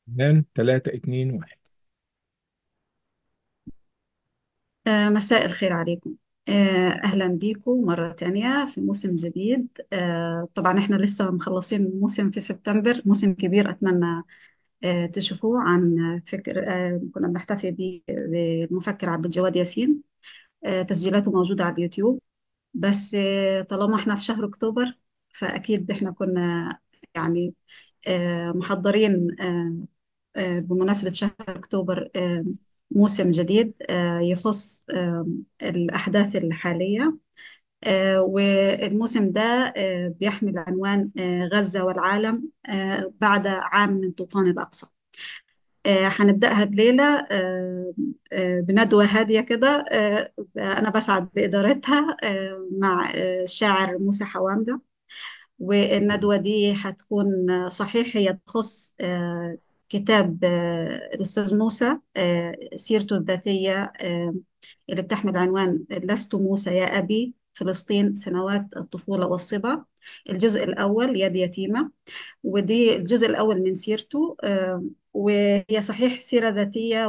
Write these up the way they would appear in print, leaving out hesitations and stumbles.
تمام، 3 2 1. مساء الخير عليكم. أهلا بيكم مرة تانية في موسم جديد. طبعا احنا لسه مخلصين موسم في سبتمبر، موسم كبير أتمنى تشوفوه، عن فكر كنا بنحتفي به بالمفكر عبد الجواد ياسين. تسجيلاته موجودة على اليوتيوب. بس طالما احنا في شهر أكتوبر، فأكيد احنا كنا يعني محضرين بمناسبة شهر أكتوبر موسم جديد يخص الأحداث الحالية. والموسم ده بيحمل عنوان غزة والعالم بعد عام من طوفان الأقصى. هنبدأها بليلة بندوة هادية كده. أنا بسعد بإدارتها مع الشاعر موسى حوامدة. والندوة دي هتكون صحيح هي تخص كتاب الأستاذ موسى، سيرته الذاتية، اللي بتحمل عنوان لست موسى يا أبي، فلسطين سنوات الطفولة والصبا. الجزء الأول يد يتيمة. ودي الجزء الأول من سيرته. وهي صحيح سيرة ذاتية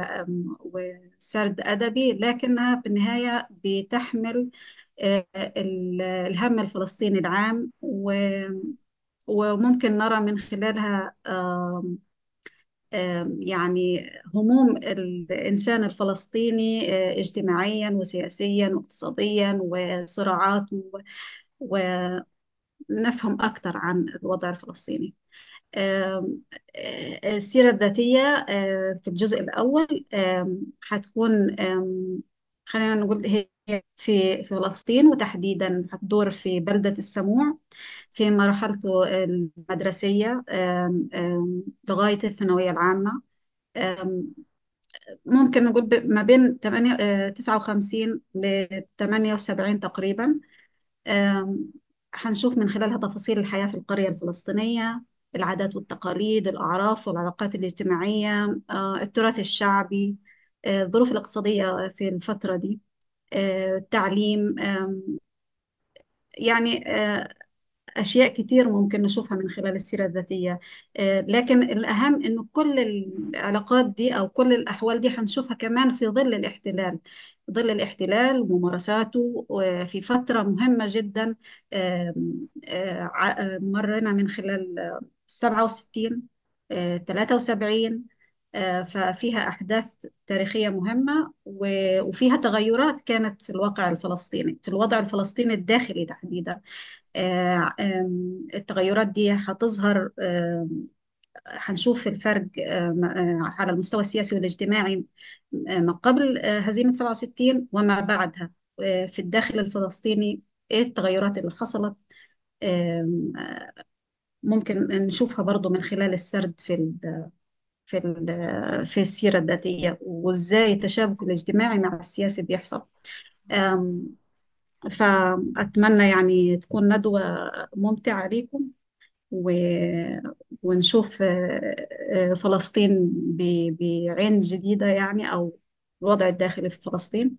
وسرد أدبي، لكنها في النهاية بتحمل الهم الفلسطيني العام، وممكن نرى من خلالها يعني هموم الإنسان الفلسطيني اجتماعيا وسياسيا واقتصاديا وصراعات، ونفهم أكثر عن الوضع الفلسطيني. آم، السيرة الذاتية في الجزء الأول هتكون خلينا نقول هي في فلسطين، وتحديدا هتدور في بلدة السموع في مرحلته المدرسية لغاية الثانوية العامة. آم، ممكن نقول ما بين 59 ل 78 تقريبا. آم، هنشوف من خلالها تفاصيل الحياة في القرية الفلسطينية، العادات والتقاليد، الأعراف والعلاقات الاجتماعية، التراث الشعبي، الظروف الاقتصادية في الفترة دي، التعليم. يعني أشياء كتير ممكن نشوفها من خلال السيرة الذاتية. لكن الأهم إنه كل العلاقات دي أو كل الأحوال دي هنشوفها كمان في ظل الاحتلال، ظل الاحتلال وممارساته، في فترة مهمة جدا. مرينا من خلال 67، 73. ففيها أحداث تاريخية مهمة، وفيها تغيرات كانت في الواقع الفلسطيني، في الوضع الفلسطيني الداخلي تحديدا. التغيرات دي هتظهر. هنشوف الفرق على المستوى السياسي والاجتماعي ما قبل هزيمة 67 وما بعدها في الداخل الفلسطيني. ايه التغيرات اللي حصلت؟ آم، آه، ممكن نشوفها برضو من خلال السرد في السيرة الذاتية، وازاي التشابك الاجتماعي مع السياسي بيحصل. آم، فأتمنى يعني تكون ندوة ممتعة ليكم، و... ونشوف فلسطين بعين جديدة يعني، أو الوضع الداخلي في فلسطين.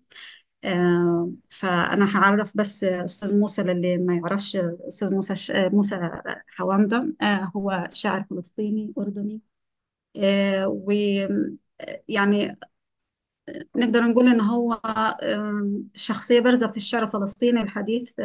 فأنا هعرف بس أستاذ موسى للي ما يعرفش. أستاذ موسى موسى حوامدة هو شاعر فلسطيني أردني. ويعني نقدر نقول إن هو شخصية بارزة في الشعر الفلسطيني الحديث.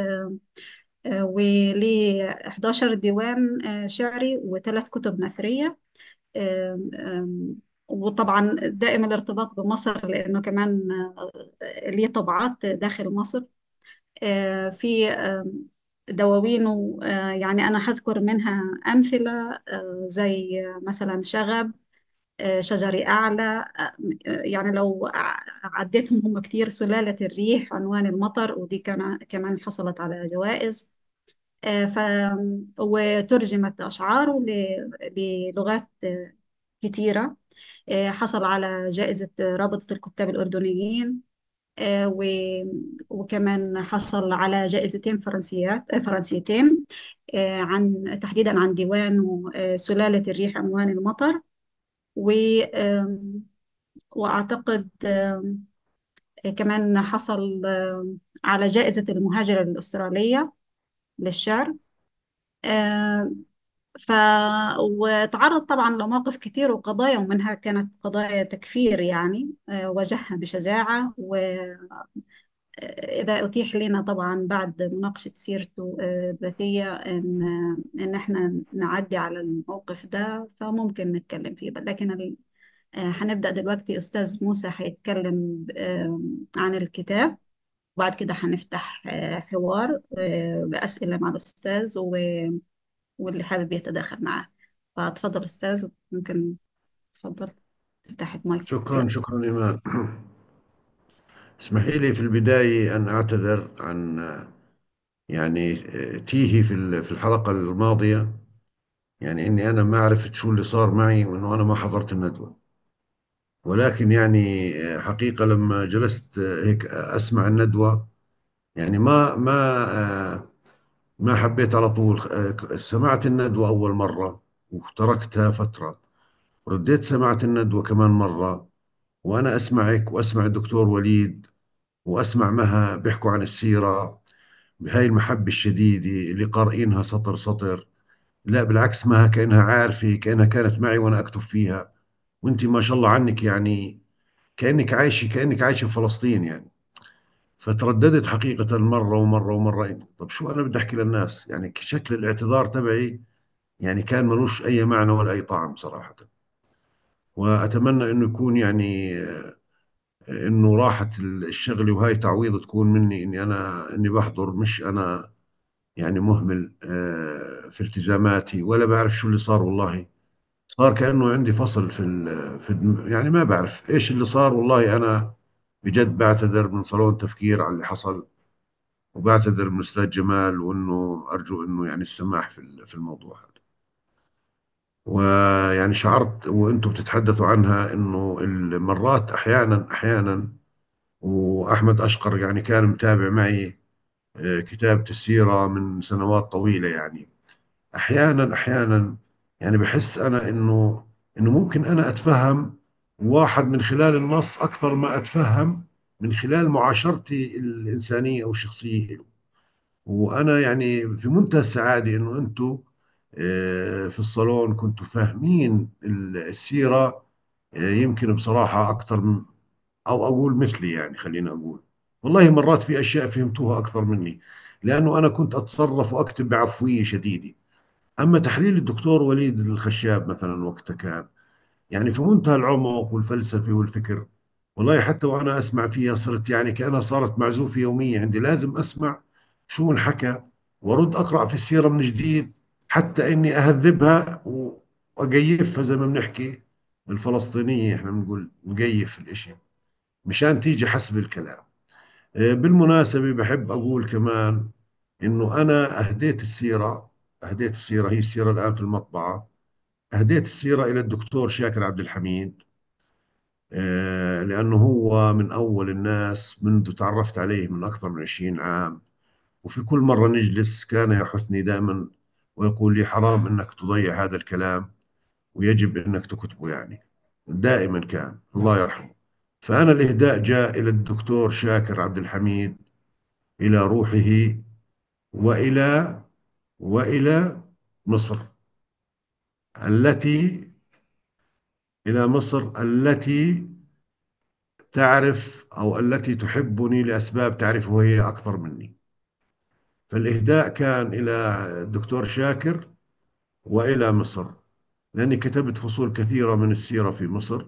وليه 11 ديوان شعري وثلاث كتب نثرية. آم، آم، وطبعا دائم الارتباط بمصر، لأنه كمان ليه طبعات داخل مصر. في دواوينه. يعني أنا هذكر منها أمثلة زي مثلا شغب، شجري أعلى. يعني لو عديتهم هم كتير، سلالة الريح، عنوان المطر، ودي كمان حصلت على جوائز. آه، ف وترجمت أشعاره للغات كتيرة. حصل على جائزة رابطة الكتاب الأردنيين. وكمان حصل على جائزتين فرنسيتين، تحديدا عن ديوانه سلالة الريح، عنوان المطر. و وأعتقد كمان حصل على جائزة المهاجرة الأسترالية للشعر. آه، ف وتعرض طبعا لمواقف كتير وقضايا، ومنها كانت قضايا تكفير يعني، واجهها بشجاعة. إذا أتيح لنا طبعا بعد مناقشة سيرته الذاتية إن إحنا نعدي على الموقف ده، فممكن نتكلم فيه. لكن هنبدأ دلوقتي. أستاذ موسى هيتكلم عن الكتاب، وبعد كده هنفتح حوار بأسئلة مع الأستاذ واللي حابب يتداخل معاه. فتفضل أستاذ، ممكن تفضل تفتح المايك شكرا وكده. شكرا إيمان. اسمحي لي في البداية أن أعتذر عن يعني تيهي في الحلقة الماضية. يعني إني أنا ما عرفت شو اللي صار معي، وإنه أنا ما حضرت الندوة. ولكن يعني حقيقة لما جلست هيك أسمع الندوة، يعني ما حبيت على طول. سمعت الندوة أول مرة وتركتها فترة، رديت سمعت الندوة كمان مرة، وأنا أسمعك وأسمع الدكتور وليد وأسمع مها بيحكوا عن السيرة بهاي المحبة الشديدة اللي قارئينها سطر سطر. لا بالعكس، مها كأنها عارفة، كأنها كانت معي وأنا أكتب فيها. وأنت ما شاء الله عنك، يعني كأنك عايشة في فلسطين يعني. فترددت حقيقة مرة ومرة ومرة. طب شو أنا بدي أحكي للناس؟ يعني شكل الاعتذار تبعي يعني كان ملوش أي معنى ولا أي طعم صراحة. وأتمنى إنه يكون يعني إنه راحت الشغلة، وهاي تعويض تكون مني إني بحضر، مش أنا يعني مهمل في التزاماتي ولا بعرف شو اللي صار. والله صار كأنه عندي فصل يعني ما بعرف إيش اللي صار. والله أنا بجد بعتذر من صالون تفكير على اللي حصل، وبعتذر من الأستاذ جمال، وإنه أرجو إنه يعني السماح في الموضوع هذا. ويعني شعرت وأنتم بتتحدثوا عنها إنه المرات أحيانا وأحمد أشقر يعني كان متابع معي كتابة السيرة من سنوات طويلة. يعني احيانا يعني بحس انا انه ممكن انا اتفهم واحد من خلال النص اكثر ما اتفهم من خلال معاشرتي الانسانيه او الشخصيه له. وانا يعني في منتهى السعاده انه انتم في الصالون كنتوا فاهمين السيره يمكن بصراحه اكثر من، او اقول مثلي، يعني خلينا اقول والله مرات في اشياء فهمتوها اكثر مني، لانه انا كنت اتصرف واكتب بعفويه شديده. أما تحليل الدكتور وليد الخشاب مثلا وقتها كان يعني في منتهى العمق والفلسفة والفكر. والله حتى وأنا أسمع فيها صرت يعني كأنها صارت معزوفة يومية عندي، لازم أسمع شو انحكى وأرد أقرأ في السيرة من جديد، حتى إني أهذبها وأقيفها زي ما بنحكي الفلسطينية، إحنا بنقول نقيف الإشي مشان تيجي حسب الكلام. بالمناسبة بحب أقول كمان إنه أنا أهديت السيرة، هي السيرة الآن في المطبعة. أهديت السيرة إلى الدكتور شاكر عبد الحميد، لأنه هو من أول الناس منذ تعرفت عليه من أكثر من 20 عام. وفي كل مرة نجلس كان يحثني دائما ويقول لي حرام أنك تضيع هذا الكلام، ويجب أنك تكتبه يعني. دائما كان الله يرحمه. فأنا الإهداء جاء إلى الدكتور شاكر عبد الحميد، إلى روحه، وإلى وإلى مصر التي إلى مصر التي تعرف أو التي تحبني لأسباب تعرفه هي أكثر مني. فالإهداء كان إلى الدكتور شاكر وإلى مصر، لأني كتبت فصول كثيرة من السيرة في مصر.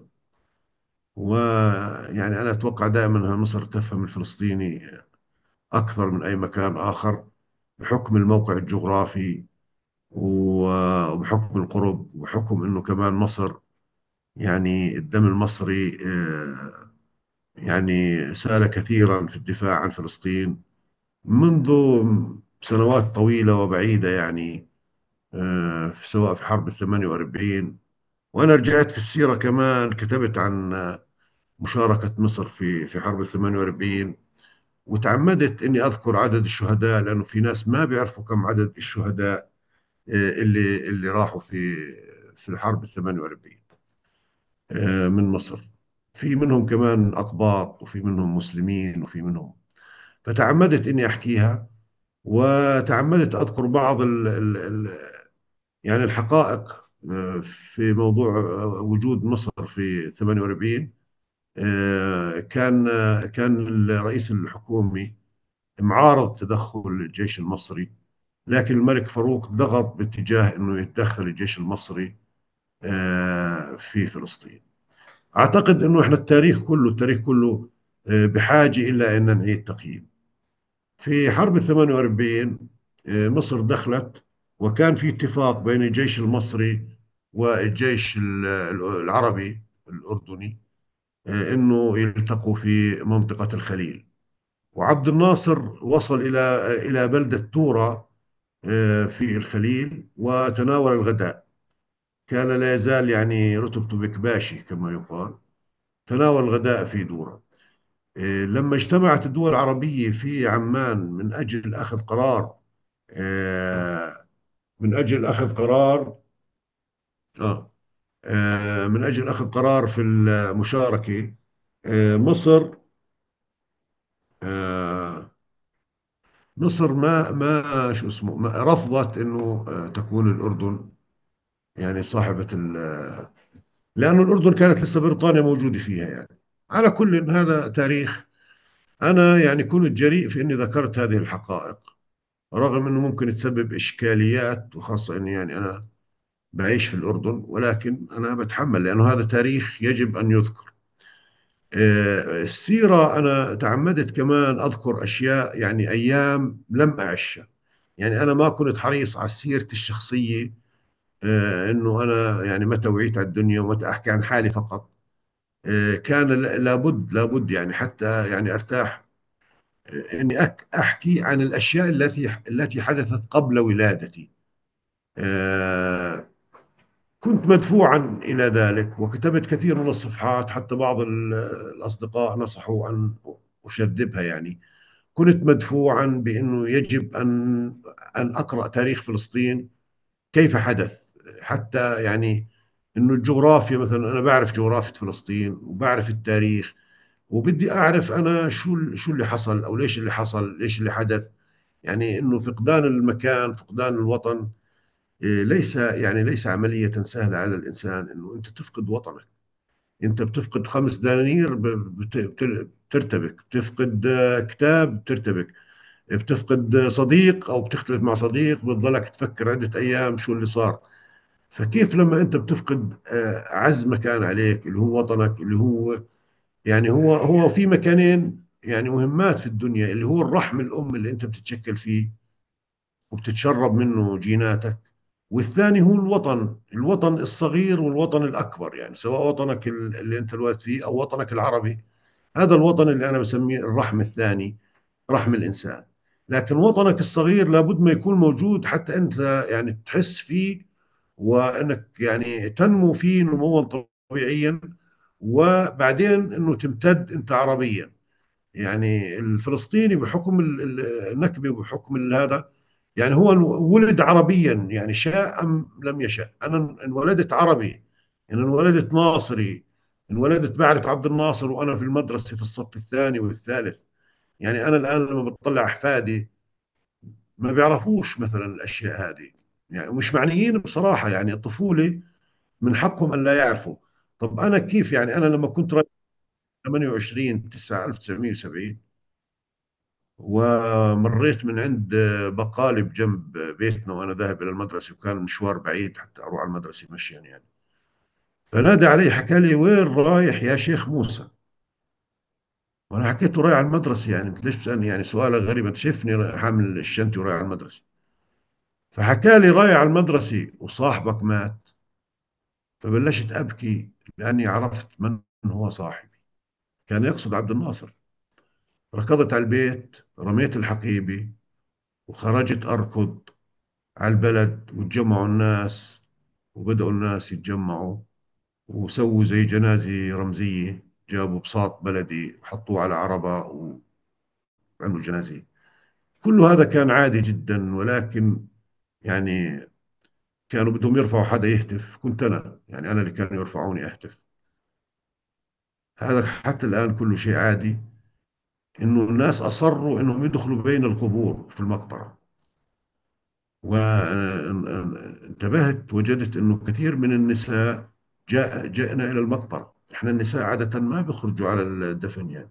ويعني أنا أتوقع دائما أن مصر تفهم الفلسطيني أكثر من أي مكان آخر، بحكم الموقع الجغرافي وبحكم القرب، وبحكم أنه كمان مصر يعني الدم المصري يعني سال كثيرا في الدفاع عن فلسطين منذ سنوات طويلة وبعيدة يعني. سواء في حرب ال48، وأنا رجعت في السيرة كمان كتبت عن مشاركة مصر في حرب ال48. وتعمدت إني أذكر عدد الشهداء، لأنه في ناس ما بيعرفوا كم عدد الشهداء اللي راحوا في الحرب ال48 من مصر. في منهم كمان أقباط، وفي منهم مسلمين، وفي منهم. فتعمدت إني أحكيها، وتعمدت أذكر بعض يعني الحقائق في موضوع وجود مصر في 48. كان الرئيس الحكومي معارض تدخل الجيش المصري، لكن الملك فاروق ضغط باتجاه انه يتدخل الجيش المصري في فلسطين. اعتقد انه احنا التاريخ كله بحاجة الى ان نعيد تقييم. في حرب ال 48 مصر دخلت، وكان في اتفاق بين الجيش المصري والجيش العربي الأردني انه يلتقوا في منطقة الخليل. وعبد الناصر وصل الى بلدة تورا في الخليل وتناول الغداء. كان لا يزال يعني رتبته بكباشي كما يقال. تناول الغداء في دورة. لما اجتمعت الدول العربية في عمان من أجل أخذ قرار، آه، من أجل أخذ قرار آه، من أجل أخذ قرار في المشاركة، مصر آه، مصر ما شو اسمه ما رفضت إنه تكون الأردن يعني صاحبة لأنه الأردن كانت لسه بريطانيا موجودة فيها يعني. على كل هذا تاريخ. أنا يعني كنت جريء في إني ذكرت هذه الحقائق، رغم انه ممكن تسبب اشكاليات، وخاصه اني يعني انا بعيش في الاردن، ولكن انا بتحمل لانه هذا تاريخ يجب ان يذكر. السيره انا تعمدت كمان اذكر اشياء يعني ايام لم اعيشها. يعني انا ما كنت حريص على سيرتي الشخصيه، انه انا يعني متى وعيت على الدنيا ومتى احكي عن حالي فقط. كان لابد يعني حتى يعني ارتاح اني احكي عن الاشياء التي حدثت قبل ولادتي. آه، كنت مدفوعا إلى ذلك، وكتبت كثير من الصفحات، حتى بعض الأصدقاء نصحوا أن أشذبها يعني. كنت مدفوعا بأنه يجب أن أقرأ تاريخ فلسطين كيف حدث. حتى يعني أنه الجغرافيا مثلا، أنا بعرف جغرافية فلسطين وبعرف التاريخ، وبدي أعرف أنا شو اللي حصل، أو ليش اللي حصل، ليش اللي حدث. يعني أنه فقدان المكان، فقدان الوطن، ليس عملية سهلة على الإنسان إنه أنت تفقد وطنك. أنت بتفقد 5 دنانير بترتبك، بتفقد كتاب بترتبك، بتفقد صديق أو بتختلف مع صديق بتضلك تفكر عدة أيام شو اللي صار. فكيف لما أنت بتفقد أعز مكان عليك اللي هو وطنك، اللي هو يعني هو في مكانين يعني مهمات في الدنيا، اللي هو الرحم الأم اللي أنت بتتشكل فيه وبتتشرب منه جيناتك، والثاني هو الوطن الصغير والوطن الأكبر، يعني سواء وطنك اللي أنت الوالد فيه أو وطنك العربي. هذا الوطن اللي أنا بسميه الرحم الثاني، رحم الإنسان. لكن وطنك الصغير لابد ما يكون موجود حتى أنت يعني تحس فيه، وأنك يعني تنمو فيه نموا طبيعيا، وبعدين أنه تمتد أنت عربيا. يعني الفلسطيني بحكم النكبة وبحكم هذا، يعني هو ولد عربيا، يعني شاء أم لم يشاء. أنا انولدت عربي، يعني انولدت ناصري، انولدت بعرف عبد الناصر وأنا في المدرسة في الصف الثاني والثالث. يعني أنا الآن لما بطلع أحفادي ما بيعرفوش مثلا الأشياء هذه، يعني مش معنيين بصراحة. يعني الطفولة من حقهم أن لا يعرفوا. طب أنا كيف يعني أنا لما كنت 28 9 1970 ومريت من عند بقالي بجنب بيتنا وأنا ذاهب إلى المدرسة، وكان مشوار بعيد حتى أروح على المدرسة مشيا يعني. فنادى علي حكى لي وين رايح يا شيخ موسى؟ وأنا حكيت له رايح على المدرسة. يعني أنت ليش بتسألني يعني سؤالك غريب؟ أنت شايفني حامل الشنطة ورايح على المدرسة. فحكى لي رايح على المدرسة وصاحبك مات. فبلشت أبكي لأني عرفت من هو صاحبي. كان يقصد عبد الناصر. ركضت على البيت، رميت الحقيبة وخرجت أركض على البلد، وتجمعوا الناس، وبدأوا الناس يتجمعوا وسووا زي جنازة رمزية. جابوا بساط بلدي وحطوه على عربة وعملوا جنازة. كل هذا كان عادي جدا، ولكن يعني كانوا بدهم يرفعوا حدا يهتف، كنت أنا يعني أنا اللي كانوا يرفعوني أهتف. هذا حتى الآن كله شيء عادي. إنه الناس أصروا إنهم يدخلوا بين القبور في المقبرة. وانتبهت وجدت أنه كثير من النساء جئنا إلى المقبرة. إحنا النساء عادة ما بيخرجوا على الدفن يعني.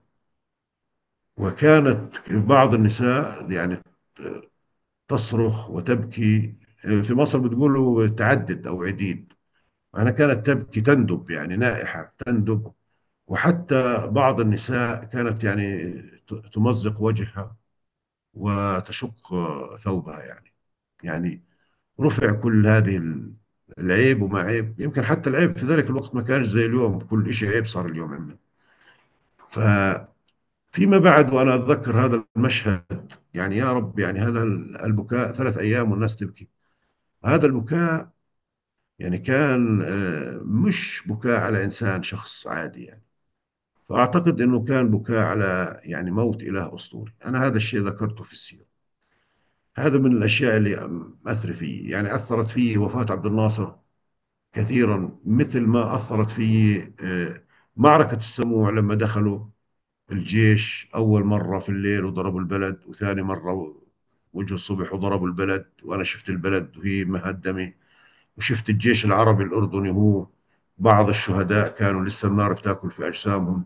وكانت بعض النساء يعني تصرخ وتبكي. في مصر بتقولوا تعدد أو عديد. أنا كانت تبكي تندب، يعني نائحة تندب. وحتى بعض النساء كانت يعني تمزق وجهها وتشق ثوبها يعني. يعني رفع كل هذه العيب وما عيب. يمكن حتى العيب في ذلك الوقت ما كانش زي اليوم، كل شيء عيب صار اليوم عندنا. فيما بعد وأنا أتذكر هذا المشهد، يعني يا رب، يعني هذا البكاء 3 أيام والناس تبكي. هذا البكاء يعني كان مش بكاء على إنسان شخص عادي يعني. فأعتقد أنه كان بكاء على يعني موت إله أسطوري. أنا هذا الشيء ذكرته في السيرة. هذا من الأشياء اللي أثر فيه، يعني أثرت فيه وفاة عبد الناصر كثيرا، مثل ما أثرت فيه معركة السموع لما دخلوا الجيش أول مرة في الليل وضربوا البلد، وثاني مرة وجه الصبح وضربوا البلد، وأنا شفت البلد وهي مهدمة. وشفت الجيش العربي الأردني هو بعض الشهداء كانوا لسه النار بتاكل في أجسامهم.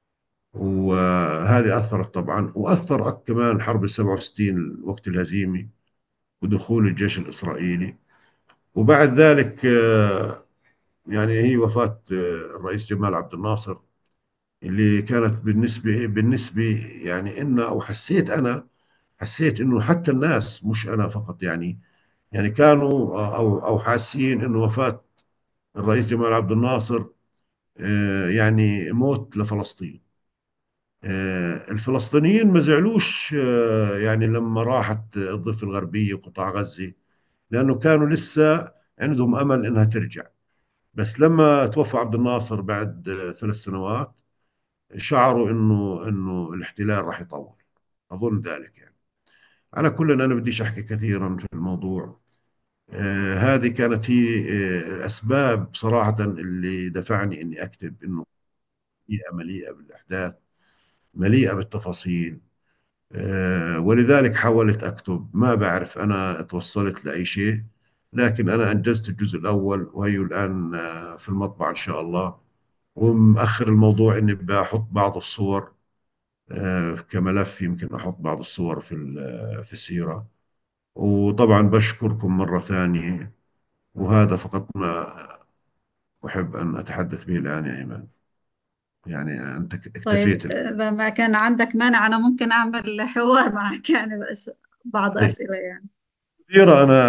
وهذه أثرت طبعا. وأثر كمان حرب 67 وقت الهزيمة ودخول الجيش الإسرائيلي. وبعد ذلك يعني هي وفاة الرئيس جمال عبد الناصر، اللي كانت بالنسبة يعني إن أو حسيت أنا، حسيت إنه حتى الناس مش أنا فقط يعني، يعني كانوا أو حاسين إنه وفاة الرئيس جمال عبد الناصر يعني موت لفلسطين. الفلسطينيين ما زعلوش يعني لما راحت الضفة الغربية وقطاع غزة، لأنه كانوا لسه عندهم أمل إنها ترجع. بس لما توفى عبد الناصر بعد 3 سنوات، شعروا إنه الاحتلال راح يطول. أظن ذلك يعني. على كل أنا بديش أحكي كثيرا في الموضوع. هذه كانت هي الأسباب صراحة اللي دفعني إني أكتب. إنه مليئة بالأحداث، مليئة بالتفاصيل. ولذلك حاولت أكتب. ما بعرف أنا توصلت لأي شيء، لكن أنا أنجزت الجزء الأول، وهي الآن في المطبع إن شاء الله. ومأخر الموضوع إني بحط بعض الصور كملف. يمكن أحط بعض الصور في السيرة. وطبعا بشكركم مرة ثانية. وهذا فقط ما أحب أن أتحدث به الآن يا إيمان. يعني أنت طيب، اكتفيت إذا ما كان عندك مانع أنا ممكن أعمل حوار معك يعني بعض أسئلة يعني. السيرة. أنا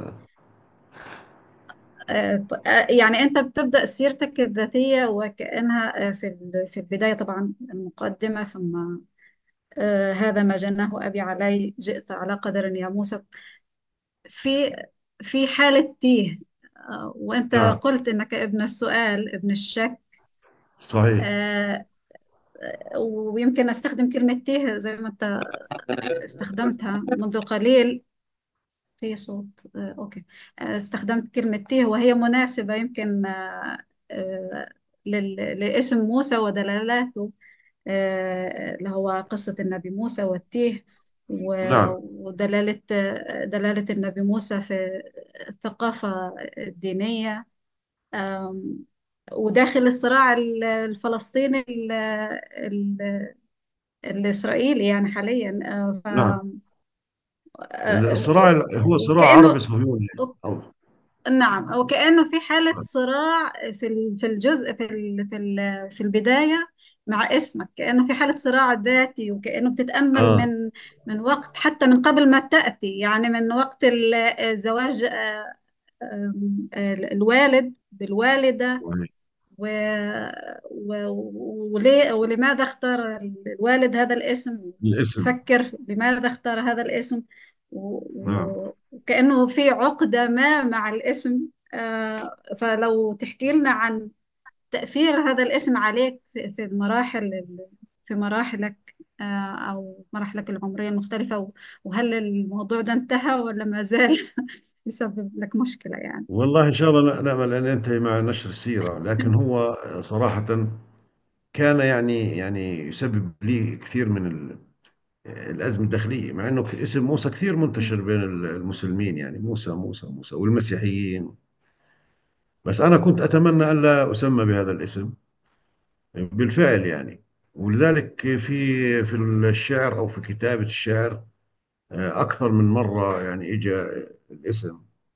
يعني أنت بتبدأ سيرتك الذاتية وكأنها في البداية طبعا المقدمة، ثم هذا ما جناه أبي علي، جئت على قدر يا موسى. في في حالة تيه، وأنت نعم، قلت إنك ابن السؤال ابن الشك. صحيح. آه، ويمكن أستخدم كلمة تيه زي ما أنت استخدمتها منذ قليل. في صوت أوكي. استخدمت كلمة تيه وهي مناسبة يمكن آه، لاسم موسى ودلالاته، اللي هو قصة النبي موسى والتيه، نعم، ودلالة دلالة النبي موسى في الثقافة الدينية. آم، وداخل الصراع الفلسطيني الإسرائيلي يعني حاليا. نعم. آه، الصراع هو صراع عربي وكأنه صهيوني. أو نعم، وكأنه في حالة صراع في الجزء في البداية مع اسمك، كأنه في حالة صراع ذاتي، وكأنه بتتأمل آه من وقت حتى من قبل ما تأتي، يعني من وقت الزواج الوالد بالوالدة. صحيح. و... ولماذا اختار الوالد هذا الاسم؟ الاسم. تفكر لماذا اختار هذا الاسم، نعم. وكأنه في عقدة ما مع الاسم. فلو تحكي لنا عن تأثير هذا الاسم عليك في في مراحلك، أو مراحلك العمرية المختلفة، وهل الموضوع ده انتهى ولا ما زال يسبب لك مشكلة يعني؟ والله إن شاء الله نأمل أن ينتهي مع نشر السيرة. لكن هو صراحة كان يعني يسبب لي كثير من الأزمة الداخلية، مع إنه اسم موسى كثير منتشر بين المسلمين، يعني موسى موسى موسى والمسيحيين. بس أنا كنت أتمنى أن لا أسمى بهذا الاسم بالفعل يعني. ولذلك في الشعر أو في كتابة الشعر أكثر من مرة يعني إجا الاسم،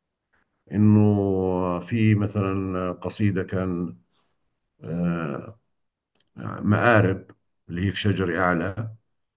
إنه في مثلا قصيدة كان آه، مآرب اللي هي في شجر أعلى،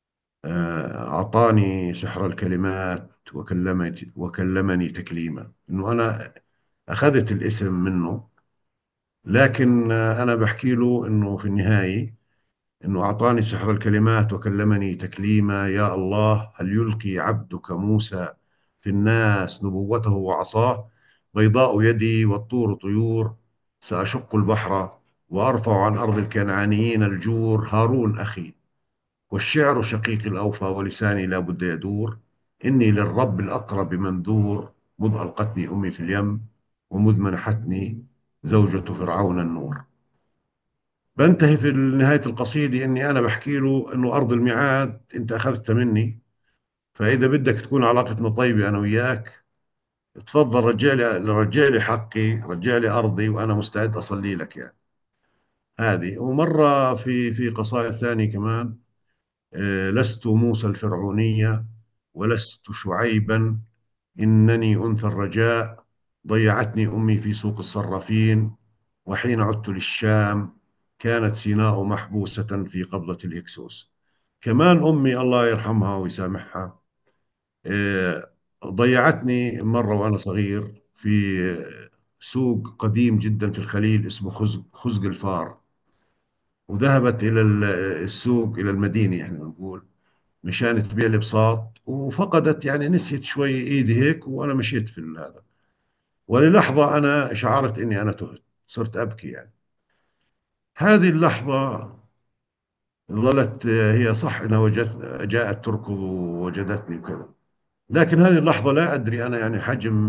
أعطاني سحر الكلمات وكلمني تكليما، إنه أنا أخذت الاسم منه. لكن أنا بحكي له إنه في النهاية إنه أعطاني سحر الكلمات وكلمني تكليما، يا الله هل يلقي عبدك موسى في الناس نبوته وعصاه، بيضاء يدي والطور طيور، سأشق البحر وأرفع عن أرض الكنعانيين الجور، هارون أخي والشعر شقيقي الأوفى ولساني لا بد يدور، إني للرب الأقرب منذور، مذ ألقتني أمي في اليم ومذ منحتني زوجة فرعون النور. بنتهي في نهاية القصيدة إني أنا بحكي له إنه أرض الميعاد أنت أخذتها مني، فإذا بدك تكون علاقتنا طيبة أنا وياك، تفضل رجع لي حقي، رجع لي أرضي وأنا مستعد أصلي لك يعني. هذه. ومرة في قصائد ثانية كمان، لست موسى الفرعونية ولست شعيبا، إنني أنثى الرجاء، ضيعتني أمي في سوق الصرافين، وحين عدت للشام كانت سيناء محبوسة في قبضة الهكسوس. كمان أمي الله يرحمها ويسامحها آه، ضيعتني مرة وأنا صغير في سوق قديم جدا في الخليل اسمه خزق الفار، وذهبت إلى السوق، إلى المدينة يعني نقول، مشان تبيع لي بساط، وفقدت يعني نسيت شوي ايدي هيك وانا مشيت في هذا. وللحظة انا شعرت اني انا تهت، صرت ابكي يعني. هذه اللحظة ظلت هي صح انها جاءت تركض ووجدتني وكذا، لكن هذه اللحظة لا ادري انا يعني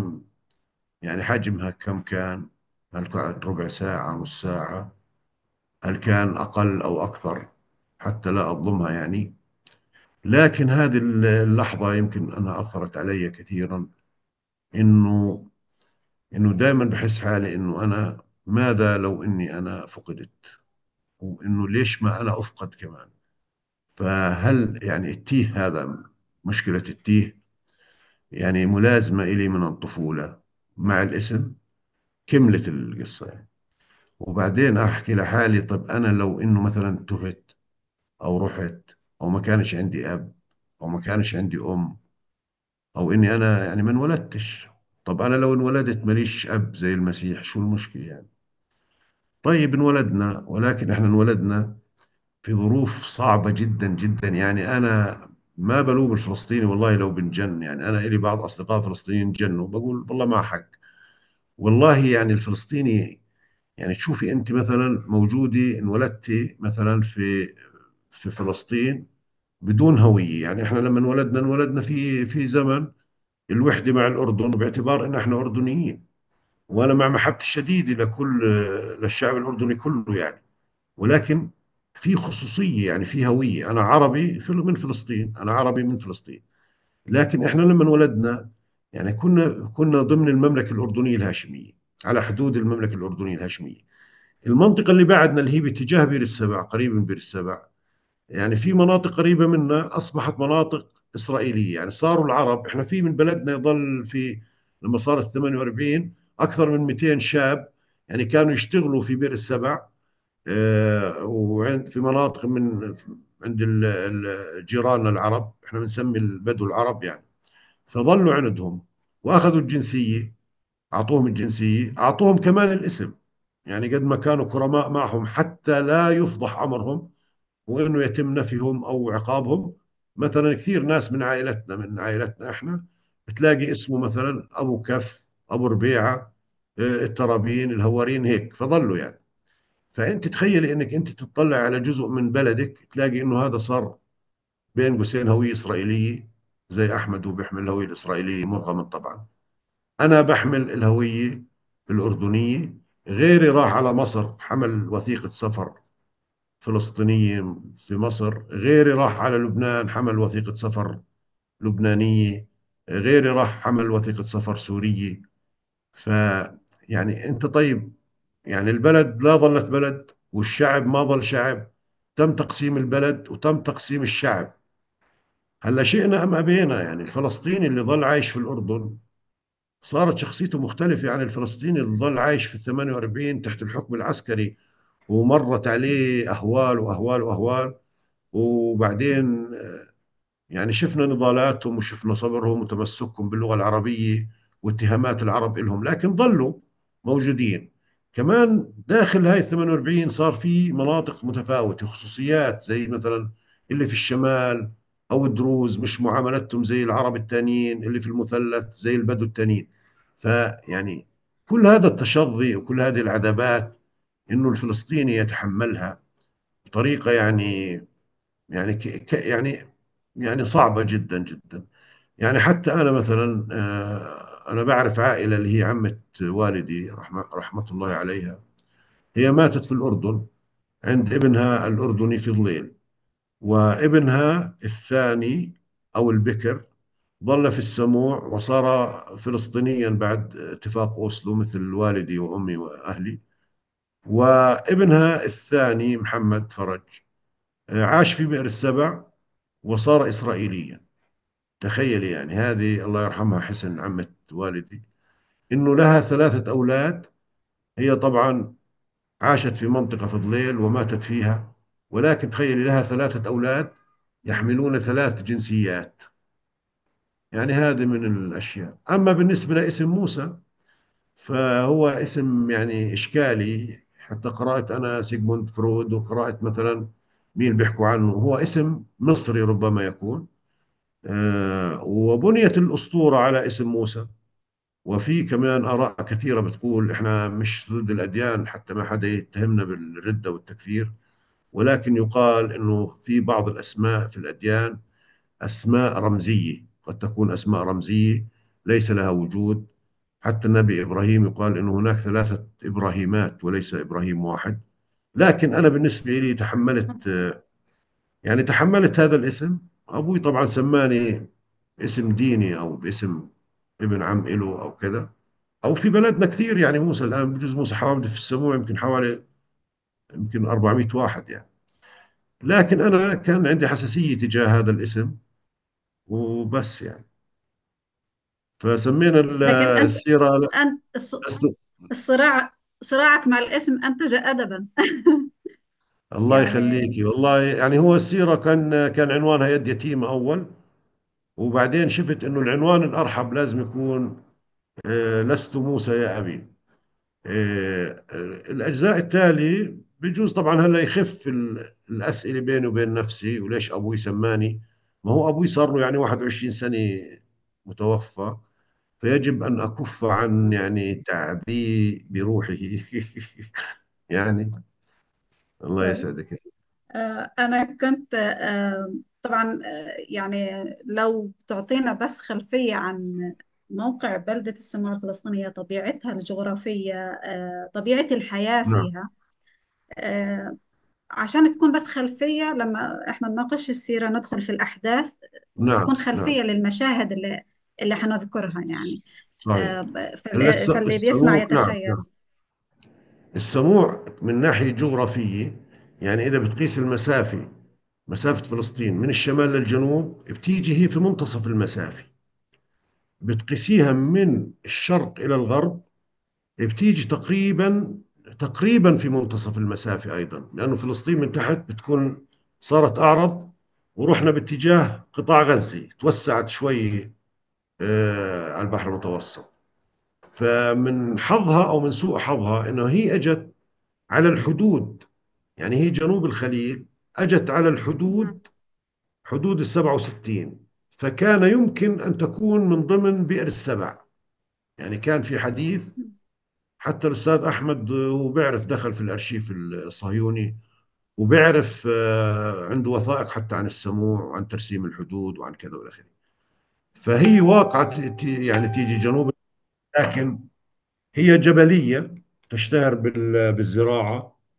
حجمها كم كان. هل كانت ربع ساعة، نص ساعة، هل كان اقل او اكثر، حتى لا اظلمها يعني. لكن هذه اللحظة يمكن انها اثرت علي كثيرا، انه دائما بحس حالي انه انا ماذا لو اني انا فقدت، وانه ليش ما انا افقد كمان. فهل يعني التيه هذا، مشكلة التيه يعني ملازمة إلي من الطفولة مع الاسم، كملت القصة يعني. وبعدين أحكي لحالي طب أنا لو إنه مثلا تهت أو رحت، أو ما كانش عندي أب، أو ما كانش عندي أم، أو إني أنا يعني ما انولدتش، طب أنا لو انولدت ماليش أب زي المسيح، شو المشكلة يعني؟ طيب انولدنا، ولكن احنا انولدنا في ظروف صعبة جدا جدا يعني. أنا ما بلوم الفلسطيني والله لو بنجن، يعني أنا إلي بعض أصدقاء فلسطينيين جنوا بقول والله ما حق. والله يعني الفلسطيني، يعني تشوفي أنت مثلا موجودة انولدتي مثلا في فلسطين بدون هوية. يعني إحنا لما انولدنا في زمن الوحدة مع الأردن، باعتبار إن إحنا أردنيين، وأنا مع محبتي الشديدة للشعب الأردني كله يعني. ولكن في خصوصية، يعني في هوية. أنا عربي من فلسطين، أنا عربي من فلسطين. لكن إحنا لما انولدنا يعني كنا ضمن المملكة الأردنية الهاشمية، على حدود المملكة الأردنية الهاشمية. المنطقة اللي بعدنا اللي هي باتجاه بئر السبع، قريب من بئر السبع، يعني في مناطق قريبة منا أصبحت مناطق إسرائيلية. يعني صاروا العرب، إحنا في من بلدنا يظل في، لما صارت 48 أكثر من 200 شاب يعني كانوا يشتغلوا في بئر السبع، وعند في مناطق من عند جيراننا العرب، احنا بنسمي البدو العرب يعني. فظلوا عندهم واخذوا الجنسيه، اعطوهم الجنسيه، اعطوهم كمان الاسم. يعني قد ما كانوا كرماء معهم حتى لا يفضح امرهم وانه يتم نفيهم او عقابهم. مثلا كثير ناس من عائلتنا احنا بتلاقي اسمه مثلا ابو كف، ابو ربيعه، الترابين، الهوارين، هيك فظلوا يعني. فانت تخيلي انك انت تطلع على جزء من بلدك تلاقي انه هذا صار بين قوسين هويه اسرائيليه، زي احمد هو بيحمل الهويه الاسرائيليه مرغما طبعا، انا بحمل الهويه الاردنيه، غيري راح على مصر حمل وثيقه سفر فلسطينية في مصر، غيري راح على لبنان حمل وثيقة سفر لبنانية، غيري راح حمل وثيقة سفر سورية. ف يعني أنت طيب، يعني البلد لا ظلت بلد والشعب ما ظل شعب، تم تقسيم البلد وتم تقسيم الشعب. هلا شئنا أم أبينا، يعني الفلسطيني اللي ظل عايش في الأردن صارت شخصيته مختلفة عن الفلسطيني اللي ظل عايش في ال 48 تحت الحكم العسكري، ومرت عليه أهوال وأهوال وأهوال. وبعدين يعني شفنا نضالاتهم وشفنا صبرهم وتمسكهم باللغة العربية واتهامات العرب لهم، لكن ظلوا موجودين. كمان داخل هاي ال 48 صار في مناطق متفاوتة، خصوصيات زي مثلا اللي في الشمال أو الدروز مش معاملتهم زي العرب التانيين، اللي في المثلث زي البدو التانيين. فيعني كل هذا التشظي وكل هذه العذابات إنه الفلسطيني يتحملها بطريقة يعني صعبة جدا جدا. يعني حتى أنا مثلا أنا بعرف عائلة اللي هي عمة والدي رحمة الله عليها، هي ماتت في الأردن عند ابنها الأردني في ضليل، وابنها الثاني أو البكر ظل في السموع وصار فلسطينيا بعد اتفاق أوسلو مثل والدي وأمي وأهلي. وابنها الثاني محمد فرج عاش في بئر السبع وصار إسرائيليا. تخيل يعني هذه الله يرحمها حسن عمة والدي، إنه لها ثلاثة أولاد. هي طبعا عاشت في منطقة في ضليل وماتت فيها، ولكن تخيلي لها ثلاثة أولاد يحملون ثلاث جنسيات. يعني هذه من الأشياء. أما بالنسبة لاسم موسى فهو اسم يعني إشكالي، حتى قرأت أنا سيغموند فرويد وقرأت مثلا مين بيحكوا عنه، هو اسم مصري ربما يكون. وبنيت الأسطورة على اسم موسى. وفي كمان آراء كثيرة بتقول إحنا مش ضد الأديان، حتى ما حدا يتهمنا بالردة والتكفير، ولكن يقال إنه في بعض الأسماء في الأديان أسماء رمزية، قد تكون أسماء رمزية ليس لها وجود. حتى النبي إبراهيم يقال إنه هناك ثلاثة إبراهيمات وليس إبراهيم واحد. لكن أنا بالنسبة لي تحملت هذا الاسم. أبوي طبعا سماني اسم ديني أو باسم ابن عم إله أو كذا. او في بلدنا كثير، يعني موسى الان بجوز موسى حوامد في السموع يمكن حوالي يمكن 400 واحد يعني. لكن انا كان عندي حساسيه تجاه هذا الاسم وبس يعني، فسمينا لكن أنت السيره أنت الصراع صراعك مع الاسم أنتج أدبا. الله يعني يخليكي والله. يعني هو السيره كان عنوانها يد يتيمه اول، وبعدين شفت انه العنوان الارحب لازم يكون لست موسى يا ابي. الأجزاء التالي بجوز طبعا هلا يخف الأسئلة بيني وبين نفسي، وليش أبوي سماني. ما هو أبوي صار له يعني 21 سنة متوفى، فيجب أن أكف عن يعني تعذيب بروحه. يعني الله طيب، يسعدك. أنا كنت طبعا يعني لو تعطينا بس خلفية عن موقع بلدة السماء الفلسطينية، طبيعتها الجغرافية، طبيعة الحياة نعم فيها، آه، عشان تكون بس خلفية لما احنا نناقش السيرة ندخل في الأحداث، تكون نعم خلفية نعم للمشاهد اللي حنذكرها يعني. صحيح. هلا فاللي بيسمع السموع، نعم يتخيل. نعم، السموع من ناحية جغرافية، يعني إذا بتقيس المسافة، مسافة فلسطين من الشمال للجنوب بتيجي هي في منتصف المسافة. بتقيسيها من الشرق إلى الغرب بتيجي تقريبا في منتصف المسافة أيضا، لأنه فلسطين من تحت بتكون صارت أعرض، ورحنا باتجاه قطاع غزة توسعت شوي على البحر المتوسط. فمن حظها أو من سوء حظها إنه هي أجت على الحدود، يعني هي جنوب الخليل، أجت على نعم. الحدود، حدود ال67. فكان يمكن أن تكون من ضمن بئر السبع. يعني كان في حديث، حتى الأستاذ أحمد وبيعرف دخل في الأرشيف الصهيوني وبيعرف عنده وثائق حتى عن السموع وعن ترسيم الحدود وعن كذا والى اخره. فهي واقعة يعني تيجي جنوب، لكن هي جبلية تشتهر بالزراعة.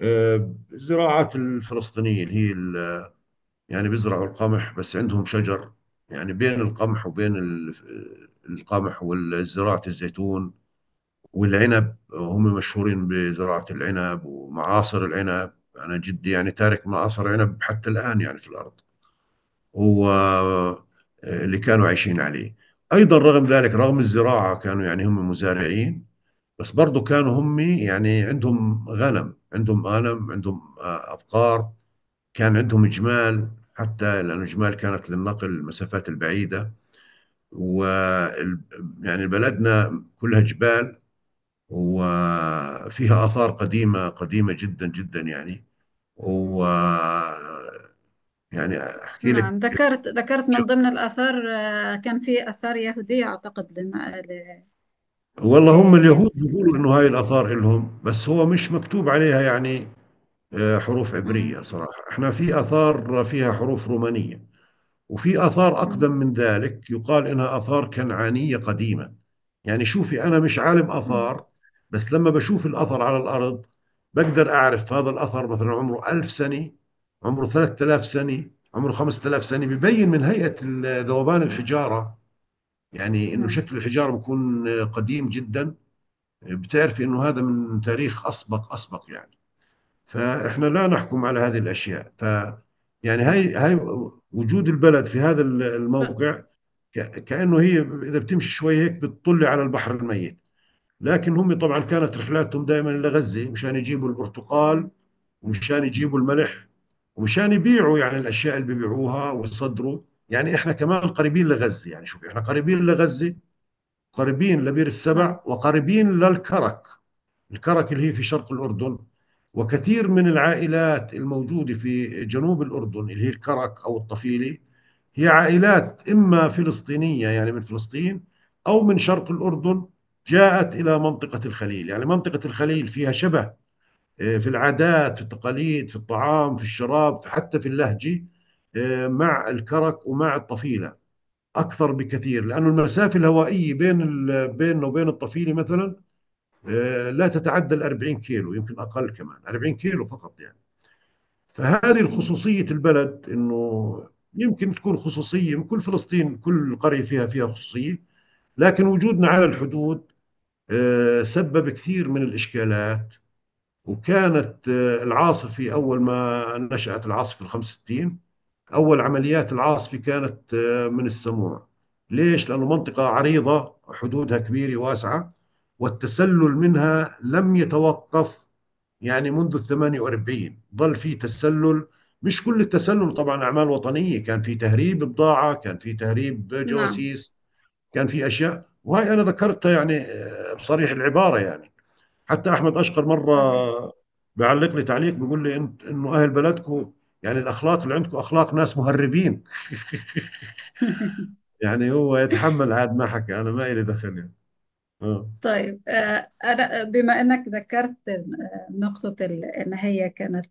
الزراعات الفلسطينية اللي هي يعني بيزرعوا القمح، بس عندهم شجر يعني بين القمح وبين القمح وزراعة الزيتون والعنب. هم مشهورين بزراعة العنب ومعاصر العنب. أنا جدي يعني تارك معاصر عنب حتى الآن يعني في الأرض. هو اللي كانوا عايشين عليه. أيضا رغم ذلك، رغم الزراعة، كانوا يعني هم مزارعين، بس برضو كانوا هم يعني عندهم غنم، عندهم أبقار. كان عندهم جمال، حتى لأن الجمال كانت للنقل المسافات البعيدة. و يعني بلدنا كلها جبال، وفيها آثار قديمة قديمة جدا جدا يعني. و يعني أحكي لك. نعم، ذكرت من ضمن الآثار، كان في آثار يهودية أعتقد والله هم ل... اليهود بيقولوا إنه هاي الآثار إلهم، بس هو مش مكتوب عليها يعني حروف مم. عبرية. صراحة احنا في آثار فيها حروف رومانية، وفي آثار مم. أقدم من ذلك يقال إنها آثار كنعانية قديمة. يعني شوفي، أنا مش عالم مم. آثار، بس لما بشوف الأثر على الأرض بقدر أعرف هذا الأثر مثلا عمره 1000 سنة، عمره 3000 سنة، عمره 5000 سنة. ببين من هيئة ذوبان الحجارة، يعني إنه مم. شكل الحجارة بيكون قديم جدا. بتعرف إنه هذا من تاريخ أسبق يعني. فإحنا لا نحكم على هذه الأشياء. يعني هاي وجود البلد في هذا الموقع، كأنه هي إذا بتمشي شوي هيك بتطلع على البحر الميت. لكن هم طبعا كانت رحلاتهم دائما لغزة مشان يجيبوا البرتقال، ومشان يجيبوا الملح، ومشان يبيعوا يعني الأشياء اللي بيبيعوها ويصدروا. يعني إحنا كمان قريبين لغزة. يعني شوف، إحنا قريبين لغزة، قريبين لبير نعم. السبع، وقريبين للكرك. الكرك اللي هي في شرق الأردن. وكثير من العائلات الموجودة في جنوب الأردن اللي هي الكرك أو الطفيلة، هي عائلات إما فلسطينية يعني من فلسطين، أو من شرق الأردن، جاءت إلى منطقة الخليل. يعني منطقة الخليل فيها شبه في العادات، في التقاليد، في الطعام، في الشراب، حتى في اللهجة، مع الكرك ومع الطفيلة أكثر بكثير. لأن المسافة الهوائية بيننا وبين الطفيلة مثلا لا تتعدى ال 40 كيلو، يمكن أقل كمان، 40 كيلو فقط يعني. فهذه خصوصية البلد، إنه يمكن تكون خصوصية من كل فلسطين، كل قرية فيها خصوصية. لكن وجودنا على الحدود سبب كثير من الإشكالات. وكانت العاصفة أول ما نشأت العاصفة ال 65، أول عمليات العاصفة كانت من السموع. ليش؟ لأنه منطقة عريضة، حدودها كبيرة واسعة، والتسلل منها لم يتوقف. يعني منذ ال 48 ظل في تسلل. مش كل التسلل طبعا أعمال وطنية، كان في تهريب بضاعة، كان في تهريب نعم. جواسيس، كان في أشياء. وهي أنا ذكرتها يعني بصريح العبارة يعني. حتى أحمد أشقر صحيح. مرة بيعلق لي تعليق بيقول لي انت انه اهل بلدكم يعني الاخلاق اللي عندكم اخلاق ناس مهربين. يعني هو يتحمل عاد ما حكى، انا ما لي دخل يعني. اه. طيب، أنا بما أنك ذكرت نقطة إن هي كانت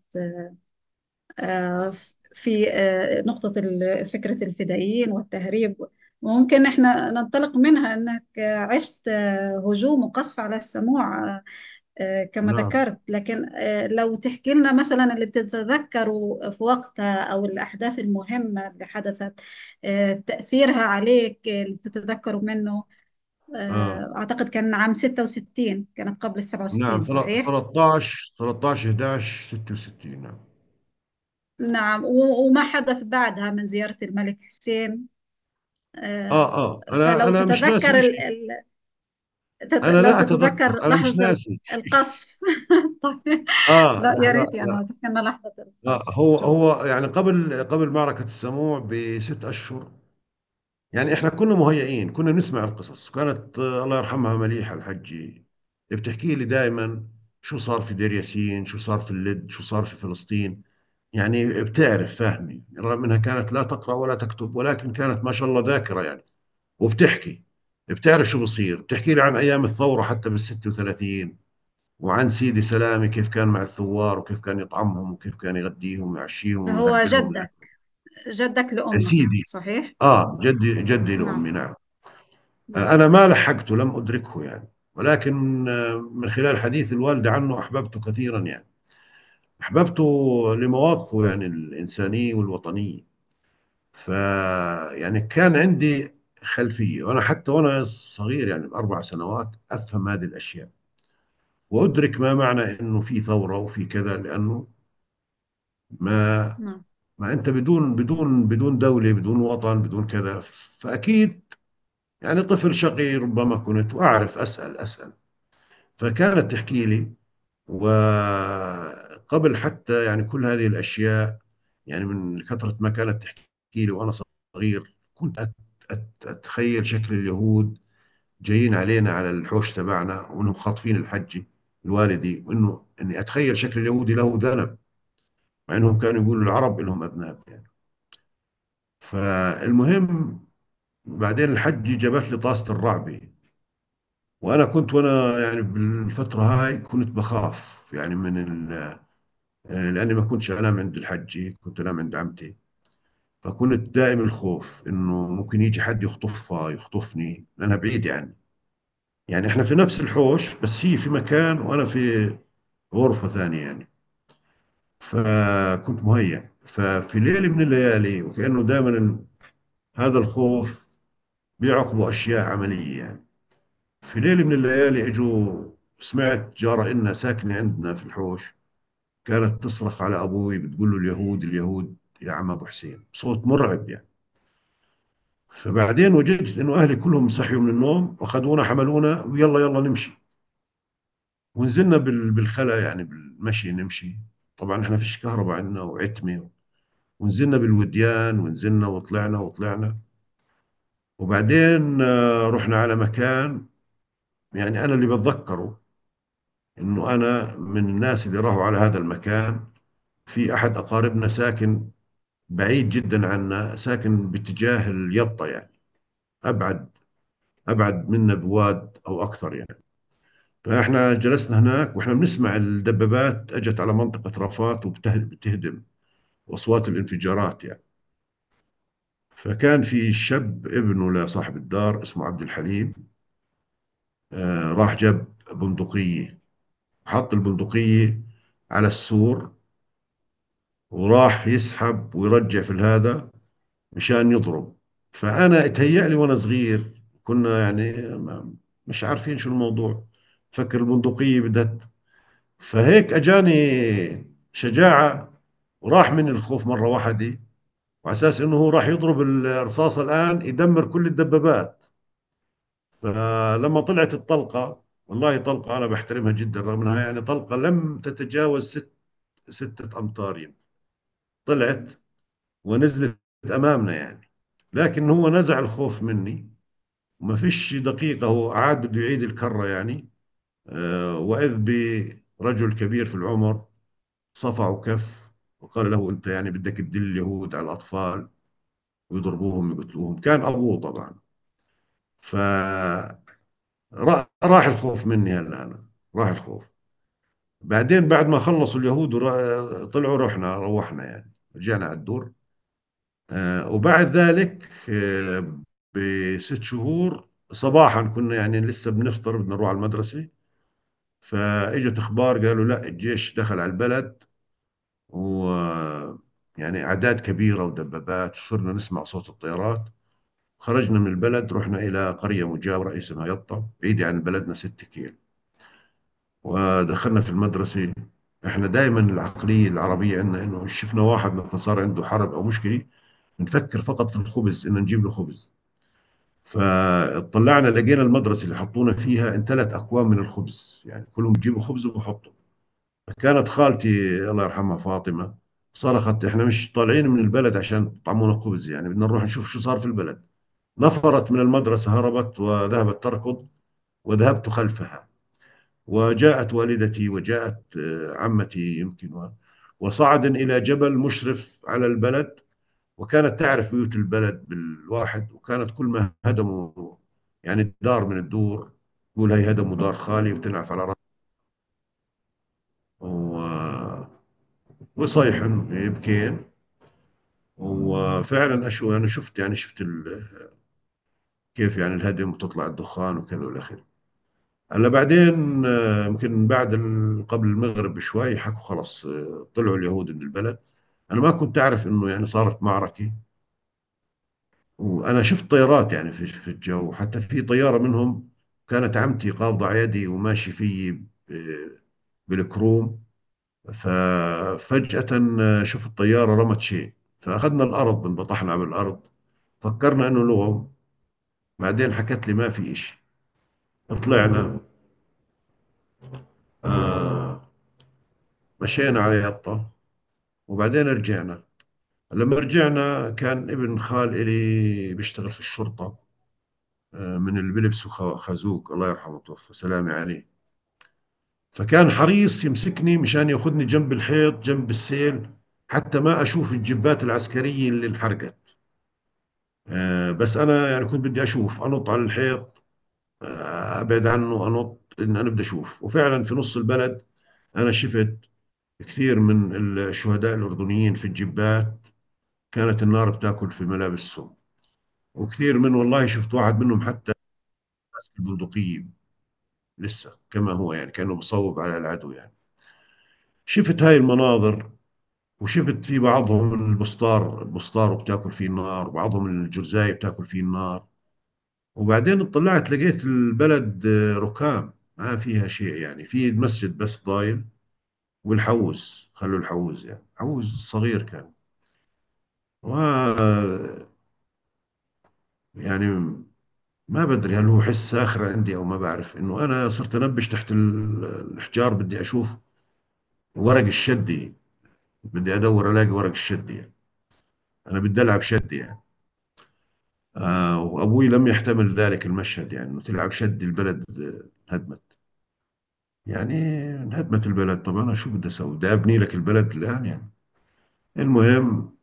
في نقطة فكرة الفدائيين والتهريب، ممكن احنا ننطلق منها انك عشت هجوم وقصف على السموع، كما نعم. ذكرت. لكن لو تحكي لنا مثلا اللي بتتذكروا في وقتها او الاحداث المهمة اللي حدثت، تأثيرها عليك اللي بتتذكروا منه. اه. اعتقد كان عام 66، كانت قبل ال نعم. 67 صحيح؟ 13 11 66. نعم. نعم. وما حدث بعدها من زيارة الملك حسين. اه اه، انا فلو انا مش ناسي تتذكر مشكلة. انا لو لا اتذكر، تتذكر انا مش لحظة ناسي. القصف. طيب. اه لا، يا لا ريت يعني لا. لو تحكي لنا لحظة القصف هو شو. هو يعني قبل معركة السموع ب6 اشهر. يعني احنا كنا مهيئين، كنا نسمع القصص. وكانت الله يرحمها مليحة الحجي بتحكي لي دائما شو صار في دير ياسين، شو صار في اللد، شو صار في فلسطين. يعني بتعرف، فاهمي، رغم انها كانت لا تقرأ ولا تكتب، ولكن كانت ما شاء الله ذاكرة يعني. وبتحكي، بتعرف شو بصير. بتحكي لي عن ايام الثورة حتى بال36، وعن سيدي سلامة كيف كان مع الثوار، وكيف كان يطعمهم، وكيف كان يغديهم ويعشيهم هو ويهبي لهم جدك لأمك سيدي. صحيح؟ اه، جدي نعم. لأمي. نعم. نعم. أنا ما لحقته، لم أدركه يعني. ولكن من خلال حديث الوالدة عنه أحببته كثيرا يعني. أحببته لمواقفه يعني الإنسانية والوطنية. ف يعني كان عندي خلفية، وأنا حتى وأنا صغير يعني ب4 سنوات أفهم هذه الأشياء، وأدرك ما معنى إنه في ثورة وفي كذا، لأنه ما نعم. ما أنت بدون دولة، بدون وطن، بدون كذا. فأكيد يعني طفل شقي ربما كنت، وأعرف أسأل. فكانت تحكي لي، وقبل حتى يعني كل هذه الأشياء، يعني من كثرة ما كانت تحكي لي وأنا صغير، كنت أتخيل شكل اليهود جايين علينا على الحوش تبعنا، وأنهم خاطفين الحجي الوالدي، وأنه أني أتخيل شكل اليهودي له ذنب، مع أنهم كانوا يقولوا العرب لهم أذناب يعني. فالمهم بعدين الحجي جابت لي طاسة الرعبة، وأنا يعني بالفترة هاي كنت بخاف يعني لأني ما كنتش أنام عند الحجي، كنت أنام عند عمتي. فكنت دائم الخوف إنه ممكن يجي حد يخطفها يخطفني، لأنها بعيد يعني إحنا في نفس الحوش، بس هي في مكان وأنا في غرفة ثانية يعني. فكنت مهيأ. ففي ليلة من الليالي، وكأنه دائما هذا الخوف بيعقبه أشياء عملية يعني. في ليلة من الليالي إجوا، سمعت جارة إنها ساكنة عندنا في الحوش كانت تصرخ على أبوي، بتقول له اليهود اليهود يا عم أبو حسين، صوت مرعب يعني. فبعدين وجدت إنه أهلي كلهم صحيوا من النوم وأخذونا حملونا ويلا يلا نمشي. ونزلنا بالخلا يعني بالمشي نمشي. طبعا احنا فيش كهرباء عندنا وعتمة. ونزلنا بالوديان، ونزلنا وطلعنا. وبعدين رحنا على مكان، يعني أنا اللي بتذكره إنه أنا من الناس اللي راحوا على هذا المكان. في أحد أقاربنا ساكن بعيد جدا عنا، ساكن باتجاه اليطة يعني، أبعد أبعد منا بواد أو أكثر يعني. فإحنا جلسنا هناك وإحنا بنسمع الدبابات أجت على منطقة رفات وبتهدم، وأصوات الانفجارات يعني. فكان في شاب ابنه لصاحب الدار اسمه عبد الحليم، راح جاب بندقية، حط البندقية على السور، وراح يسحب ويرجع في هذا مشان يضرب. فأنا اتهيأ لي وأنا صغير، كنا يعني مش عارفين شو الموضوع، فكر البندقية بدها. فهيك أجاني شجاعة، وراح مني الخوف مرة واحدة، وعلى أساس إنه هو راح يضرب الرصاصة الآن يدمر كل الدبابات. فلما طلعت الطلقة، والله طلقة أنا بحترمها جدا، رغم أنها يعني طلقة لم تتجاوز 6 أمتار يمكن. طلعت ونزلت أمامنا يعني، لكن هو نزع الخوف مني. وما فيش دقيقة هو أعاد بده يعيد الكرة يعني. وإذ برجل كبير في العمر صفع وكف، وقال له أنت يعني بدك تدل اليهود على الأطفال ويضربوهم ويقتلوهم. كان أبوه طبعا. فراح الخوف مني هلا أنا، راح الخوف. بعدين بعد ما خلصوا اليهود طلعوا، روحنا يعني، رجعنا على الدور. وبعد ذلك ب6 شهور صباحا كنا يعني لسه بنفطر بدنا نروح على المدرسة. فاجت اخبار قالوا لا الجيش دخل على البلد، و يعني اعداد كبيره ودبابات. صرنا نسمع صوت الطيارات. خرجنا من البلد، رحنا الى قريه مجاوره اسمها يطا، بعيده عن بلدنا 6 كيل. ودخلنا في المدرسه. احنا دائما العقليه العربيه عندنا انه شفنا واحد مثلا صار عنده حرب او مشكله، نفكر فقط في الخبز، ان نجيب له خبز. فطلعنا لقينا المدرسه اللي حطونا فيها امتلت اكوام من الخبز، يعني كلهم بيجيبوا خبز وبحطوا. كانت خالتي الله يرحمها فاطمة صرخت احنا مش طالعين من البلد عشان تطعمونا خبز، يعني بدنا نروح نشوف شو صار في البلد. نفرت من المدرسة، هربت وذهبت تركض، وذهبت خلفها. وجاءت والدتي، وجاءت عمتي يمكن، وصعد إلى جبل مشرف على البلد. وكانت تعرف بيوت البلد بالواحد، وكانت كل ما هدموا يعني دار من الدور تقول هي هدموا دار خالي، وتنعف على رأسه وصيحن يبكين. وفعلا انا شفت كيف يعني الهدم وتطلع الدخان وكذا والى اخره. هلا بعدين يمكن بعد قبل المغرب بشوي حكوا خلص طلعوا اليهود من البلد. انا ما كنت اعرف انه يعني صارت معركة. وانا شفت طيارات يعني في الجو، حتى في طيارة منهم كانت عمتي قابضة على يدي وماشي في بالكروم. ففجأة شفت الطيارة رمت شيء، فأخذنا الأرض انبطحنا على الأرض. فكرنا إنه لغم. بعدين حكت لي ما في إشي. طلعنا، آه مشينا على يطة، وبعدين رجعنا. لما رجعنا كان ابن خال إلي بيشتغل في الشرطة، من اللي بيلبسوا خازوق، الله يرحمه توفى سلامي عليه. فكان حريص يمسكني مشان ياخذني جنب الحيط جنب السيل، حتى ما أشوف الجبات العسكرية اللي انحرقت. بس أنا يعني كنت بدي أشوف أنط على الحيط، أبعد عنه أنط، إن أنا بدي أشوف. وفعلا في نص البلد أنا شفت كثير من الشهداء الأردنيين في الجبات، كانت النار بتاكل في ملابسهم. وكثير من والله شفت واحد منهم حتى ماسك البندقية لسه كما هو، يعني كأنه بصوب على العدو يعني. شفت هاي المناظر. وشفت في بعضهم من البسطار بتاكل فيه النار، وبعضهم من الجرزاية بتاكل فيه النار. وبعدين طلعت لقيت البلد ركام، ما فيها شيء يعني، في المسجد بس ضايل، والحوز خلوا الحوز يعني حوز صغير كان. و يعني ما بدري هل هو حس ساخر عندي او ما بعرف، انه انا صرت انبش تحت الحجار بدي اشوف ورق الشدي. بدي ادور الاقي ورق الشدي يعني. انا بدي العب شدي يعني. وابوي لم يحتمل ذلك المشهد، يعني انه تلعب شدي البلد انهدمت. يعني انهدمت البلد، طب انا شو بدي اسوي؟ بدي ابني لك البلد الان يعني. المهم،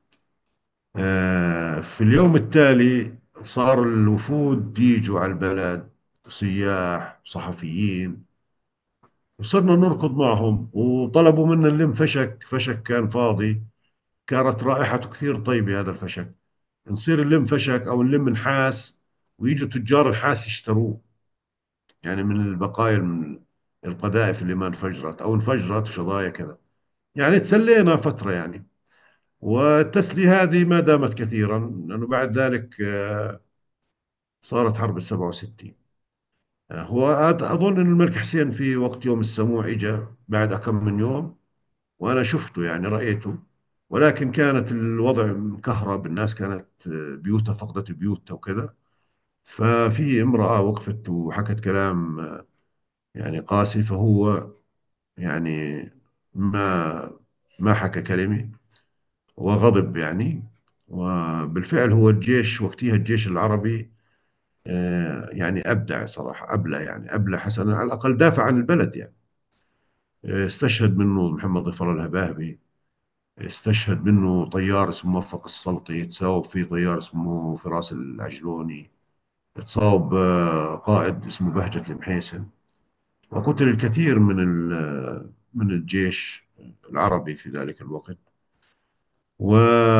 في اليوم التالي صار الوفود يجوا على البلد، سياح صحفيين، وصرنا نركض معهم وطلبوا منا نلم فشك كان فاضي. كانت رائحته كثير طيبة هذا الفشك. نصير نلم فشك أو نلم نحاس، ويجوا تجار الحاس يشتروه، يعني من البقايا من القذائف اللي ما انفجرت أو انفجرت شظايا كذا. يعني تسلينا فترة يعني. والتسلية هذه ما دامت كثيرا، لأنه بعد ذلك صارت حرب ال67. هو أظن أن الملك حسين في وقت يوم السموع إجا بعد كم من يوم، وأنا شفته يعني رأيته. ولكن كانت الوضع مكهرب، الناس كانت بيوتها فقدت بيوتها وكذا. ففي امرأة وقفت وحكت كلام يعني قاسي، فهو يعني ما ما حكى كلمة وغضب يعني. وبالفعل هو الجيش وقتها، الجيش العربي يعني أبدع صراحة، أبلى يعني، أبلى حسنا، على الأقل دافع عن البلد يعني. استشهد منه محمد ظفر الهباهبي، استشهد منه طيار اسمه موفق السلطي، تصاوب فيه طيار اسمه فراس العجلوني، تصاوب قائد اسمه بهجة المحيسن. وقتل الكثير من الجيش العربي في ذلك الوقت. و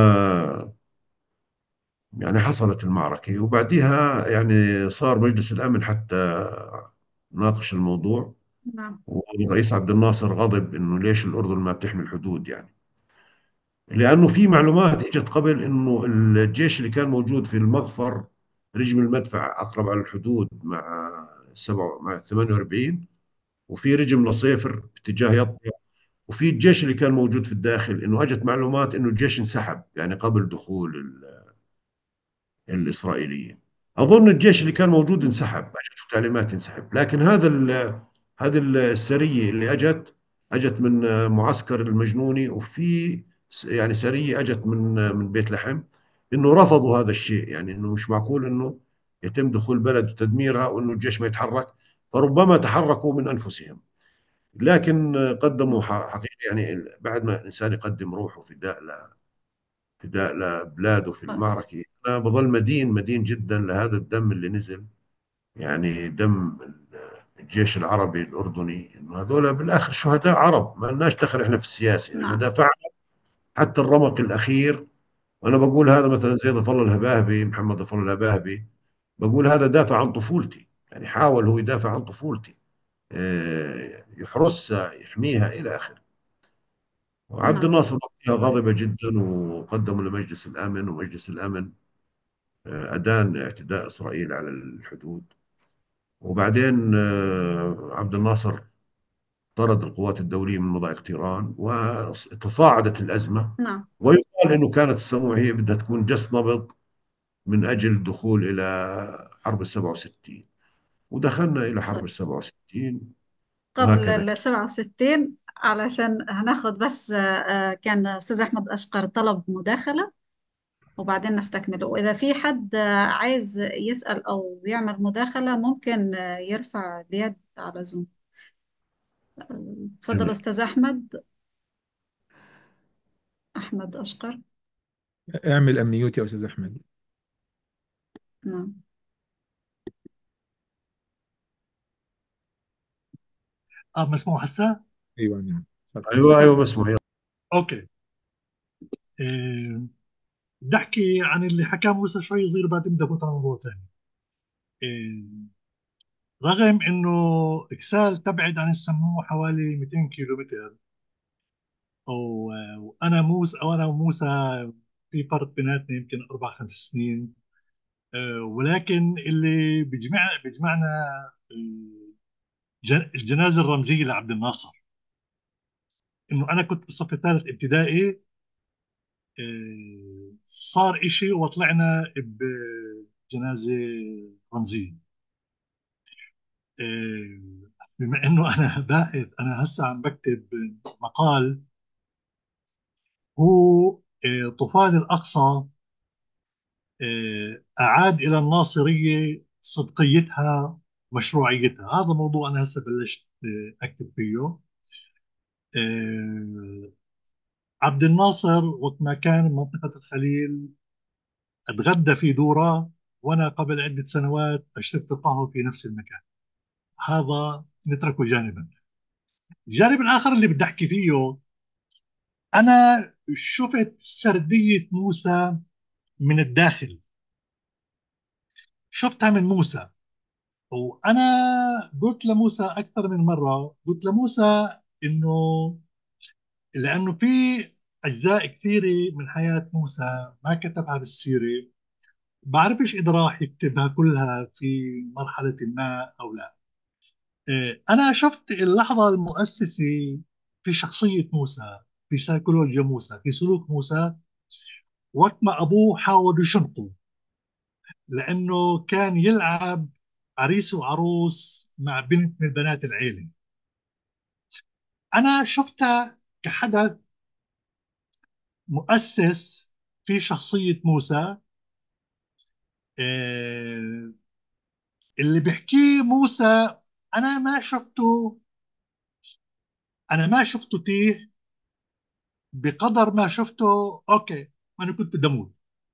يعني حصلت المعركة، وبعدها يعني صار مجلس الأمن حتى ناقش الموضوع. نعم. والرئيس عبد الناصر غضب إنه ليش الأردن ما بتحمي الحدود يعني. لأنه في معلومات إجت قبل إنه الجيش اللي كان موجود في المظفر، رجم المدفع أقرب على الحدود مع مع 48، وفي رجم نصيفر باتجاه يطا. وفي الجيش اللي كان موجود في الداخل، إنه أجت معلومات إنه الجيش انسحب يعني قبل دخول الإسرائيليين. أظن الجيش اللي كان موجود انسحب، أجته تعليمات ينسحب. لكن هذه السرية اللي أجت من معسكر المجنوني، وفي يعني سرية أجت من بيت لحم، إنه رفضوا هذا الشيء، يعني إنه مش معقول إنه يتم دخول البلد وتدميرها وإنه الجيش ما يتحرك. فربما تحركوا من أنفسهم. لكن قدموا حقيقة يعني، بعد ما الإنسان يقدم روحه فداء لبلاده في المعركة، أنا بظل مدين جدا لهذا الدم اللي نزل، يعني دم الجيش العربي الأردني، إنه هذول بالآخر شهداء عرب، ما لناش دخل إحنا في السياسة، إحنا نعم. دافعنا حتى الرمق الأخير. وأنا بقول هذا مثلا زي ظفر الله الهباهبي، محمد ظفر الله الهباهبي، بقول هذا دافع عن طفولتي، يعني حاول هو يدافع عن طفولتي. يحرسها يحميها إلى آخره. وعبد نعم. الناصر وقتها غضب جدا، وقدموا لمجلس الأمن، ومجلس الأمن أدان اعتداء إسرائيل على الحدود. وبعدين عبد الناصر طرد القوات الدولية من مضائق تيران، وتصاعدت الأزمة. نعم. ويقال أنه كانت السموة هي بدها تكون جس نبض من أجل الدخول إلى حرب ال67، ودخلنا إلى حرب ال67 قبل وهكذا. ال 67، علشان هناخد بس كان أستاذ أحمد أشقر طلب مداخلة وبعدين نستكمله. وإذا في حد عايز يسأل أو يعمل مداخلة ممكن يرفع اليد على زوم. تفضل جميل. أستاذ أحمد. أحمد أشقر. اعمل امنيوت يا استاذ احمد. نعم. مسموح هسه؟ ايوه نعم. اتفضل. أيوة أيوة، تفضل. مسموح. اوكي. آه، بدي احكي عن اللي حكاه موسى شوي صغير، بعدين بدي افوت على موضوع ثاني. رغم انه اكسال تبعد عن السموم حوالي 200 كيلو متر، وانا موسى وموسى في فرق بيناتنا يمكن 4 5 سنين. ولكن اللي بيجمعنا الجنازه الرمزيه لعبد الناصر، انه انا كنت بالصف الثالث ابتدائي. صار إشي وطلعنا بجنازة رمزية. بما إنه أنا باحث، أنا هسه عم بكتب مقال. هو طوفان الأقصى أعاد إلى الناصرية صدقيتها، مشروعيتها. هذا موضوع أنا هسه بلشت أكتب فيه. آه، عبد الناصر وقت ما كان بمنطقة الخليل اتغدى في دورة، وأنا قبل عدة سنوات اشتركت طهو في نفس المكان. هذا نتركه جانبا. الجانب الآخر اللي بدي أحكي فيه، أنا شفت سردية موسى من الداخل، شفتها من موسى. وأنا قلت لموسى أكثر من مرة، قلت لموسى إنه لأنه في أجزاء كثيرة من حياة موسى ما كتبها بالسيرة، بعرفش إذا راح يكتبها كلها في مرحلة ما أو لا. أنا شفت اللحظة المؤسسة في شخصية موسى، في سيكولوجيا موسى، في سلوك موسى، وقت ما أبوه حاول يشنقه لأنه كان يلعب عريس وعروس مع بنت من بنات العيلة. أنا شفتها كحدث مؤسس في شخصية موسى. آه، اللي بيحكيه موسى أنا ما شفته، أنا ما شفته تيه بقدر ما شفته. أوكي، أنا كنت بدي أموت.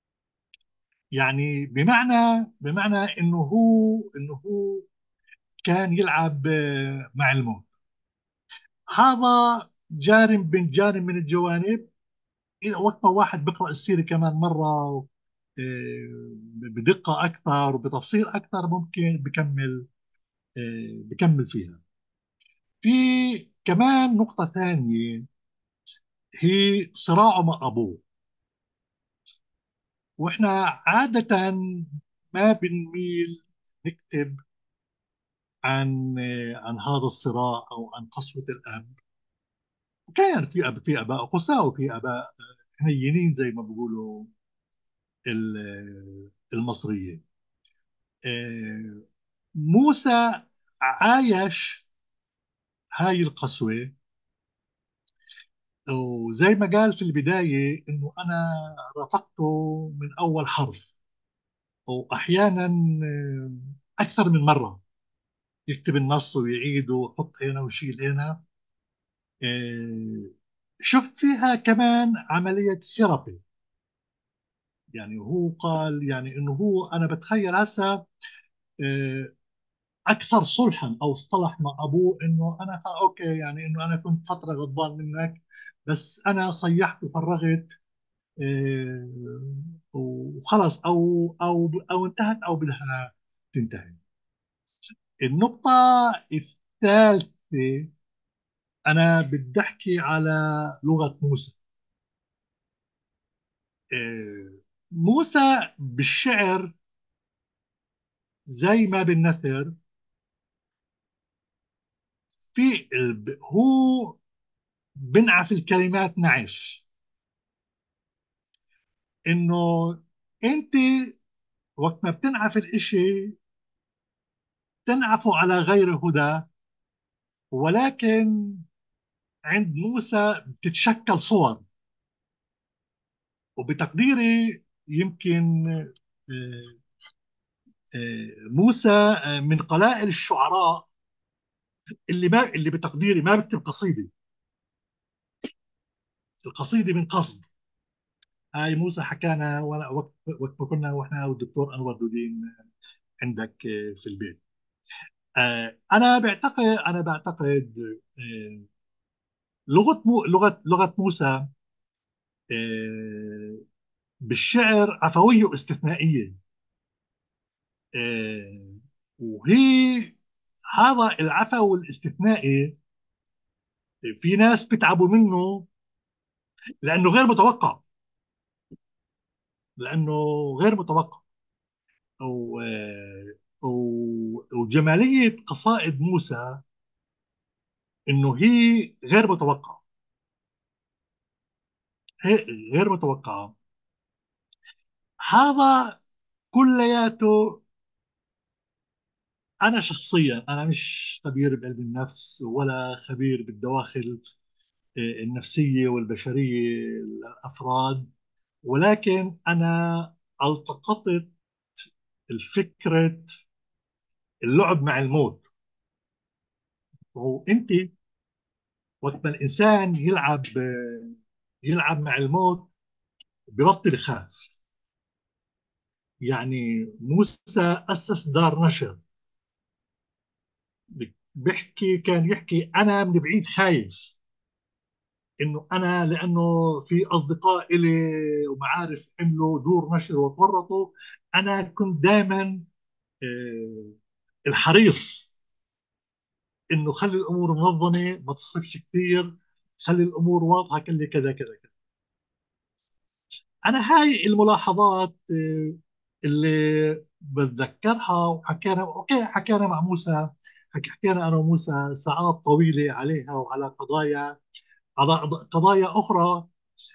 يعني بمعنى انه هو كان يلعب مع الموت. هذا جانب من من الجوانب. إذا وقت ما واحد بيقرأ السيرة كمان مرة بدقة أكثر وبتفصيل أكثر ممكن بكمل فيها. في كمان نقطة ثانية، هي صراعه مع أبوه. وإحنا عادة ما بنميل نكتب عن هذا الصراع او عن قسوه الاب. وكان في اباء قساة وفي اباء هينين زي ما بيقولوا المصريين. موسى عايش هاي القسوه، وزي ما قال في البدايه انه انا رافقته من اول حرف، واحيانا اكثر من مره يكتب النص ويعيد ويحط هنا ويشيل هنا. آه، شفت فيها كمان عملية ثيرابي. يعني هو قال يعني انه هو انا بتخيل هسه اكثر صلحا، او اصطلح مع ابوه انه انا اوكي، يعني انه انا كنت فترة غضبان منك، بس انا صيحت وفرغت آه، وخلص، او انتهت او بدها تنتهي. النقطة الثالثة أنا بدي أحكي على لغة موسى. موسى بالشعر زي ما بالنثر، في هو بنعف الكلمات نعف. إنه أنت وقت ما بتنعف الإشي تنعفه على غير هدى، ولكن عند موسى بتتشكل صور. وبتقديري يمكن آه، موسى من قلائل الشعراء اللي بتقديري ما بكتب قصيدة. القصيدة من قصد. هاي موسى حكانا وقت ما كنا واحنا والدكتور انور دودين عندك في البيت. انا بعتقد آه، لغة موسى آه، بالشعر عفوية واستثنائية. آه، وهي هذا العفو الاستثنائي في ناس بتعبوا منه لأنه غير متوقع. لأنه غير متوقع. و- وجمالية قصائد موسى إنه هي غير متوقعة. هي غير متوقعة. هذا كلياته. أنا شخصيا أنا مش خبير بعلم النفس ولا خبير بالدواخل النفسية والبشرية للأفراد، ولكن أنا التقطت الفكرة اللعب مع الموت. وهو أنت وقت ما الإنسان يلعب مع الموت ببطل يخاف. يعني موسى أسس دار نشر، كان يحكي أنا من بعيد خايف. إنه أنا لأنه في أصدقاء إلي ومعارف عملوا دور نشر وتورطوا، أنا كنت دائما آه، الحريص انه خلي الامور منظمه، ما تصرفش كثير، خلي الامور واضحه، كذا كذا كذا كذا. انا هاي الملاحظات اللي بتذكرها، وحكينا اوكي حكينا مع موسى، حكينا انا وموسى ساعات طويله عليها وعلى قضايا اخرى.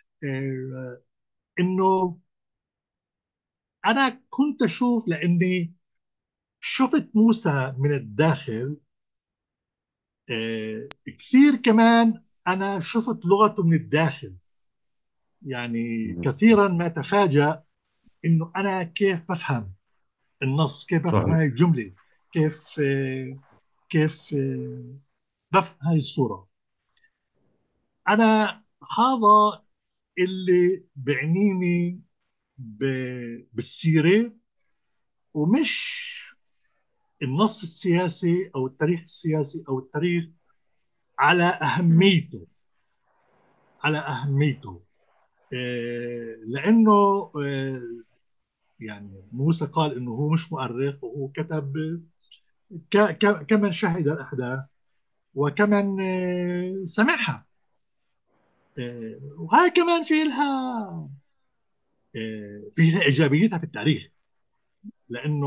انه انا كنت اشوف لاني شفت موسى من الداخل. كثير كمان انا شفت لغته من الداخل. يعني كثيرا ما تفاجأ انه انا كيف بفهم النص، كيف بفهم صحيح. هاي الجمله، كيف كيف بفهم هاي الصوره. انا هذا اللي بعنيني بالسيره، ومش النص السياسي او التاريخ السياسي او التاريخ على مم. اهميته. على اهميته لانه آه، يعني موسى قال انه هو مش مؤرخ، وهو كتب كمن شهد الاحداث وكمن سمعها. وهاي كمان في لها ايجابيتها في التاريخ. لانه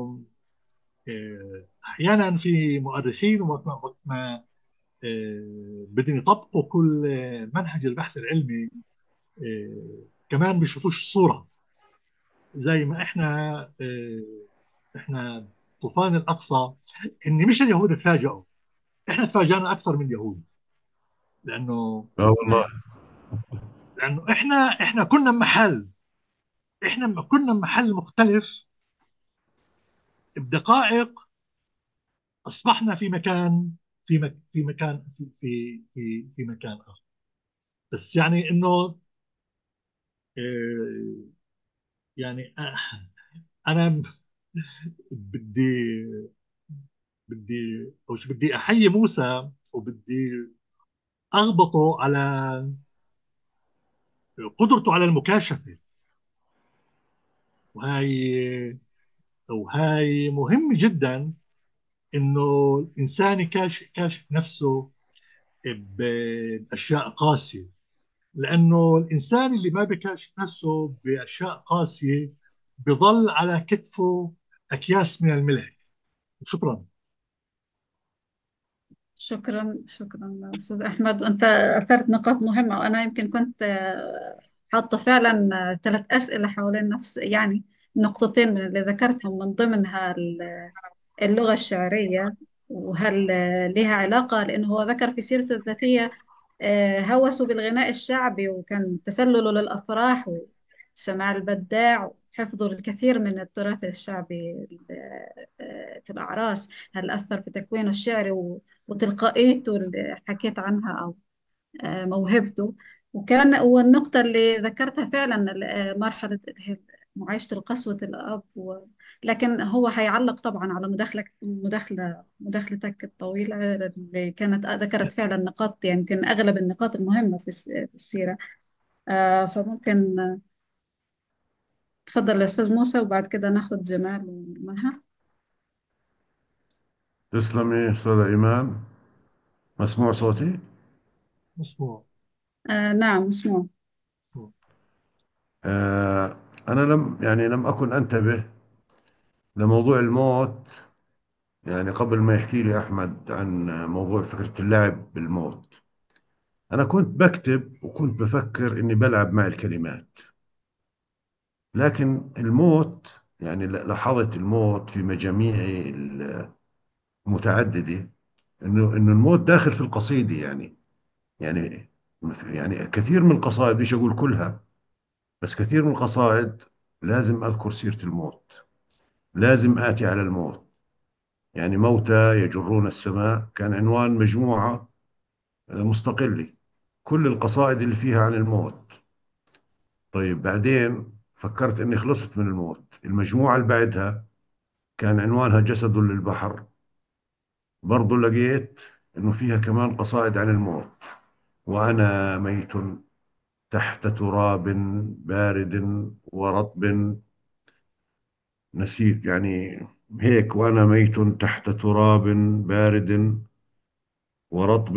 احيانا في مؤرخين وقت ما بدهم يطبقوا كل منهج البحث العلمي كمان بيشوفوش الصوره. زي ما احنا طوفان الاقصى، ان مش اليهود تفاجئوا، احنا تفاجئنا اكثر من اليهود. لانه اه والله. احنا كنا محل، احنا كنا محل مختلف بدقائق، اصبحنا في مكان، في مكان اخر. بس يعني انه آه، يعني انا بدي بدي احيي موسى، وبدي اغبطه على قدرته على المكاشفه. وهي مهمه جدا. إنه الإنسان كاشف نفسه بأشياء قاسية، لأنه الإنسان اللي ما بكاشف نفسه بأشياء قاسية بظل على كتفه أكياس من الملح. شكرا. شكرا شكرا أستاذ أحمد، أنت أثرت نقاط مهمة، وأنا يمكن كنت حاطة فعلا 3 أسئلة حوالين نفس يعني نقطتين من اللي ذكرتهم، من ضمنها اللغة الشعرية، وهل لها علاقة، لأنه هو ذكر في سيرته الذاتية هوسوا بالغناء الشعبي، وكان تسلله للأفراح وسماع البداع وحفظه الكثير من التراث الشعبي في الأعراس. هل أثر في تكوينه الشعري وتلقائيته اللي حكيت عنها، أو موهبته؟ والنقطة اللي ذكرتها فعلا مرحلة اللي هي معايشة القسوة الأب لكن هو هيعلق طبعا على مداخلتك الطويلة اللي كانت ذكرت فعلا نقاط، يمكن أغلب النقاط المهمة في السيرة. فممكن تفضل يا أستاذ موسى، وبعد كده ناخد جمال ومها. تسلمي أستاذ إيمان. مسموع صوتي؟ مسموع. نعم مسموع. آه أنا لم أكن أنتبه لموضوع الموت، يعني قبل ما يحكي لي أحمد عن موضوع فكرة اللعب بالموت. أنا كنت بكتب وكنت بفكر إني بلعب مع الكلمات، لكن الموت يعني لاحظت الموت في مجاميعه المتعددة، إنه الموت داخل في القصيدة. يعني يعني كثير من القصائد، مش أقول كلها، بس كثير من القصائد لازم أذكر سيرة الموت، لازم آتي على الموت. يعني موتى يجرون السماء كان عنوان مجموعة مستقلة، كل القصائد اللي فيها عن الموت. طيب بعدين فكرت اني خلصت من الموت، المجموعة اللي بعدها كان عنوانها جسد للبحر، برضو لقيت انه فيها كمان قصائد عن الموت. وانا ميت تحت تراب بارد ورطب، نسيت يعني هيك، وانا ميت تحت تراب بارد ورطب،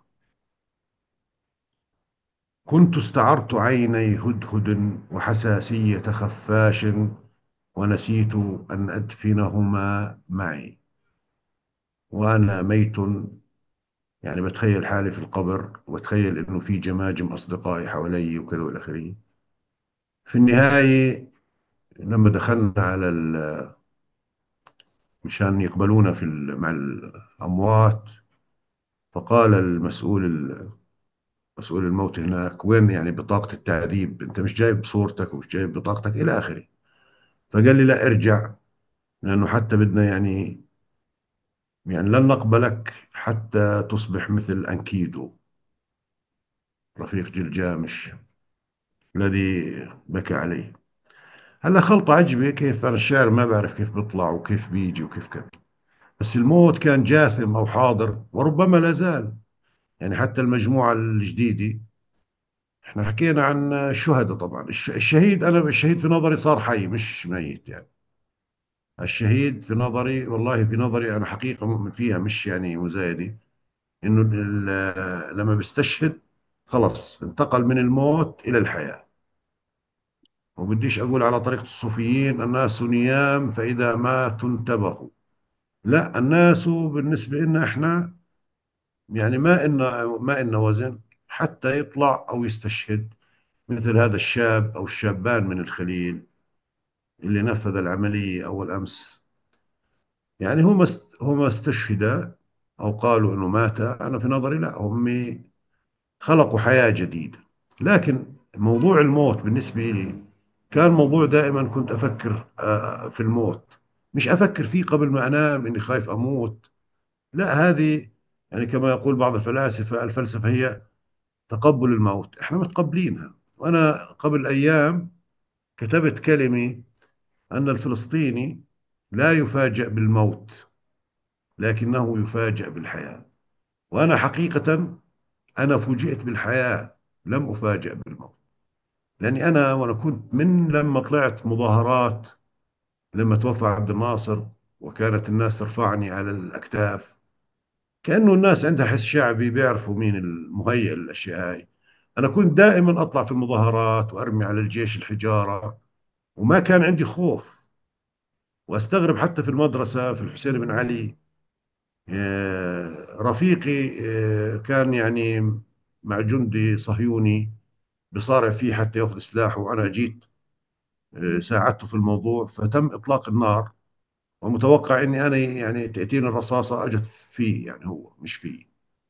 كنت استعرت عيني هدهد وحساسية خفاش، ونسيت أن أدفنهما معي. وأنا ميت، يعني بتخيل حالي في القبر، وبتخيل إنه في جماجم أصدقائي حوالي وكذا والى آخره. في النهاية لما دخلنا على مشان يقبلونا مع الأموات، فقال مسؤول الموت هناك: وين يعني بطاقة التعذيب؟ أنت مش جايب صورتك ومش جايب بطاقتك إلى آخره. فقال لي: لا، ارجع، لأنه حتى بدنا يعني لن نقبلك حتى تصبح مثل أنكيدو، رفيق جلجامش الذي بكى عليه. هلا خلطة عجبة، كيف أنا الشعر ما بعرف كيف بيطلع وكيف بيجي وكيف كذا، بس الموت كان جاثم أو حاضر وربما لا زال. يعني حتى المجموعة الجديدة، احنا حكينا عن الشهداء طبعا. الشهيد، أنا الشهيد في نظري صار حي مش ميت. يعني الشهيد في نظري، والله في نظري أنا حقيقة مؤمن فيها، مش يعني مزايدة، انه لما بيستشهد خلص انتقل من الموت الى الحياة. وبديش اقول على طريقة الصوفيين: الناس نيام فاذا ماتوا انتبهوا. لا، الناس بالنسبة لنا احنا يعني ما إن وزن حتى يطلع او يستشهد، مثل هذا الشاب او الشابان من الخليل اللي نفذ العملية اول امس. يعني هما استشهدا او قالوا انه مات. انا في نظري لا، هم خلقوا حياة جديدة. لكن موضوع الموت بالنسبة لي كان موضوع دائما كنت أفكر في الموت، مش أفكر فيه قبل ما أنام إني خايف أموت. لا، هذه يعني كما يقول بعض الفلاسفة: الفلسفة هي تقبل الموت، إحنا متقبلينها. وأنا قبل أيام كتبت كلمة أن الفلسطيني لا يفاجأ بالموت، لكنه يفاجأ بالحياة. وأنا حقيقة أنا فوجئت بالحياة، لم أفاجأ بالموت. لأني أنا وأنا كنت من لما طلعت مظاهرات لما توفى عبد الناصر، وكانت الناس ترفعني على الأكتاف، كأنه الناس عندها حس شعبي، بيعرفوا مين المهيئ للأشياء هاي. أنا كنت دائما أطلع في المظاهرات وأرمي على الجيش الحجارة، وما كان عندي خوف. وأستغرب حتى في المدرسة في الحسين بن علي، رفيقي كان يعني مع جندي صهيوني بصارع فيه حتى يأخذ سلاحه، وأنا جيت ساعدته في الموضوع، فتم إطلاق النار. ومتوقع إني أنا يعني تأتيني الرصاصة، أجت فيه يعني، هو مش فيه.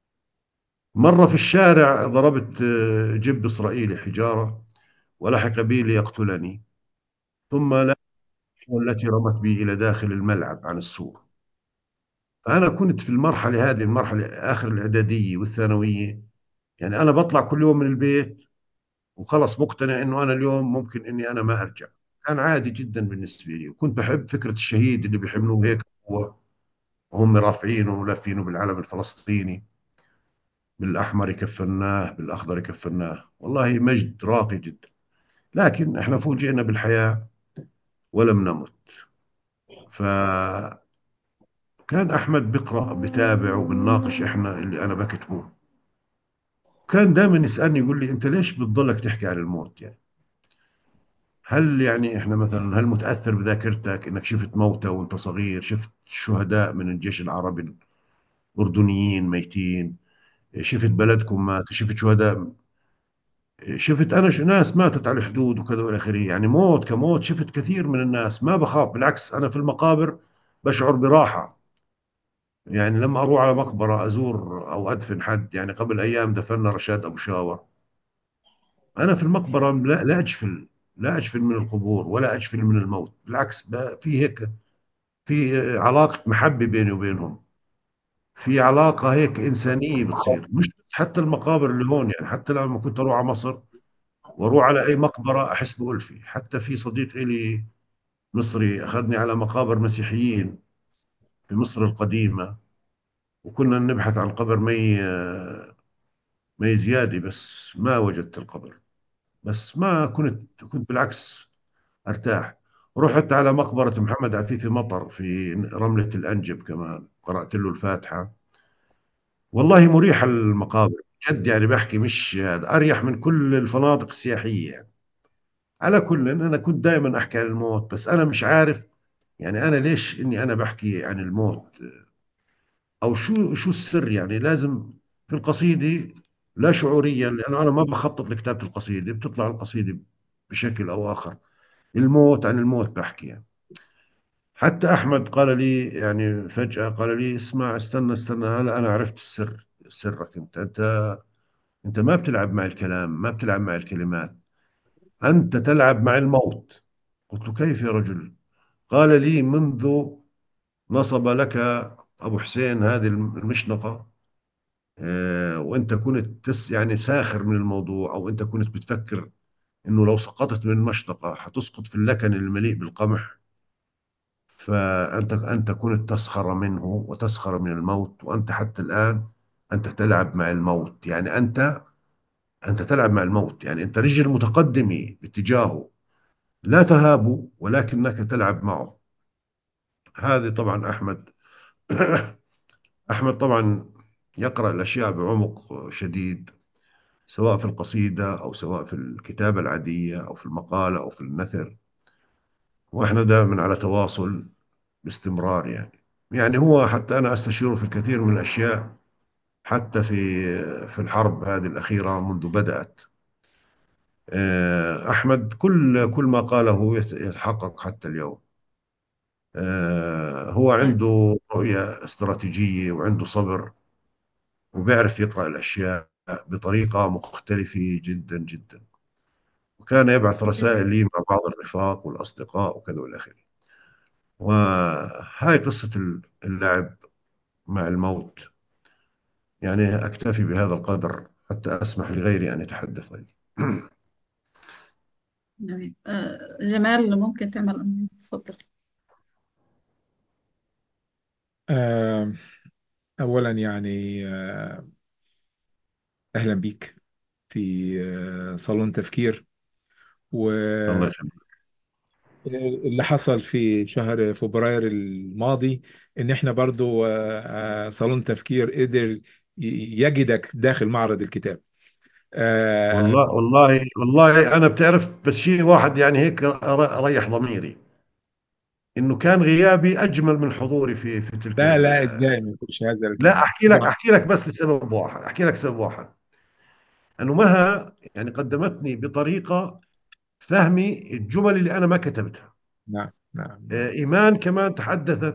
مرة في الشارع ضربت جب إسرائيلي حجارة، ولحق بي ليقتلني، ثم لا التي رمت بي إلى داخل الملعب عن السور. فأنا كنت في المرحلة هذه، المرحلة آخر الإعدادية والثانوية، يعني أنا بطلع كل يوم من البيت وخلص مقتنع إنه أنا اليوم ممكن إني أنا ما أرجع. كان عادي جدا بالنسبة لي، وكنت بحب فكرة الشهيد اللي بيحملوه هيك هو، وهم رافعينه ولافينه بالعلم الفلسطيني، بالأحمر يكفناه بالأخضر يكفناه. والله مجد راقي جدا. لكن احنا فوجئنا بالحياة ولم نمت. فكان أحمد بيقرأ بتابع وبنناقش احنا اللي أنا بكتبه. كان دائما يسألني يقول لي أنت ليش بتضلك تحكي عن الموت؟ يعني هل يعني احنا مثلا، هل متأثر بذاكرتك انك شفت موتى وانت صغير، شفت شهداء من الجيش العربي الأردنيين ميتين، شفت بلدكم مات، شفت شهداء، شفت انا ناس ماتت على الحدود وكذا والى اخره. يعني موت كموت شفت كثير من الناس، ما بخاف، بالعكس انا في المقابر بشعر براحة. يعني لما اروح على مقبرة ازور او ادفن حد، يعني قبل ايام دفنا رشاد ابو شاور، انا في المقبرة لا اجفل، لا اجفل من القبور ولا اجفل من الموت. بالعكس في هيك، في علاقة محبة بيني وبينهم، في علاقة هيك إنسانية بتصير. مش بس حتى المقابر اللي هون، يعني حتى لما كنت أروح على مصر واروح على اي مقبره احس بألفي. حتى في صديق لي مصري اخذني على مقابر مسيحيين في مصر القديمه، وكنا نبحث عن قبر مي زيادي، بس ما وجدت القبر. بس ما كنت بالعكس ارتاح. رحت على مقبره محمد عفيفي مطر في رمله الانجب، كمان قرات له الفاتحه. والله مريحه المقابر جد، يعني بحكي مش هذا، اريح من كل الفنادق السياحيه يعني. على كل، انا كنت دائما احكي عن الموت، بس انا مش عارف يعني انا ليش اني انا بحكي عن الموت، او شو السر. يعني لازم في القصيده لا شعوريا، لانه انا ما بخطط لكتابه القصيده، بتطلع القصيده بشكل او اخر. الموت، عن الموت بحكي يعني. حتى احمد قال لي يعني فجاه، قال لي اسمع، استنى استنى، هلا انا عرفت السر. سرك انت ما بتلعب مع الكلام، ما بتلعب مع الكلمات، انت تلعب مع الموت. قلت له كيف يا رجل؟ قال لي منذ نصب لك أبو حسين هذه المشنقة، وأنت كنت يعني ساخر من الموضوع، أو أنت كنت بتفكر إنه لو سقطت من المشنقة حتسقط في اللكن المليء بالقمح. فأنت كنت تسخر منه وتسخر من الموت، وأنت حتى الآن أنت تلعب مع الموت. يعني أنت تلعب مع الموت، يعني أنت رجل متقدمة باتجاهه، لا تهابه ولكنك تلعب معه. هذه طبعا أحمد أحمد طبعا يقرأ الأشياء بعمق شديد، سواء في القصيدة أو سواء في الكتابة العادية أو في المقالة أو في النثر. وإحنا دائما على تواصل باستمرار يعني. يعني هو حتى أنا أستشيره في الكثير من الأشياء، حتى في الحرب هذه الأخيرة منذ بدأت. أحمد كل ما قاله يتحقق حتى اليوم. هو عنده رؤية استراتيجية وعنده صبر، وبيعرف يقرأ الأشياء بطريقة مختلفة جدا جدا. وكان يبعث رسائل لي مع بعض الرفاق والأصدقاء وكذا والى آخره. وهاي قصة اللعب مع الموت. يعني أكتفي بهذا القدر حتى أسمح لغيري أن يتحدث لي. جميل. جمال، ممكن تعمل تفضل. آه، أولا يعني أهلا بيك في صالون تفكير. الله وأنا يسلمك. اللي حصل في شهر فبراير الماضي، ان احنا برضو صالون تفكير قدر يجدك داخل معرض الكتاب. آه، والله والله والله انا بتعرف، بس شيء واحد يعني هيك ريح ضميري، انه كان غيابي اجمل من حضوري في تلك لا لا، ازاي ما يكونش هذا لا، الكلام؟ احكي لك بس لسبب واحد، احكي لك سبب واحد. انه مها يعني قدمتني بطريقه فهمي الجمل اللي انا ما كتبتها. نعم نعم نعم. ايمان كمان تحدثت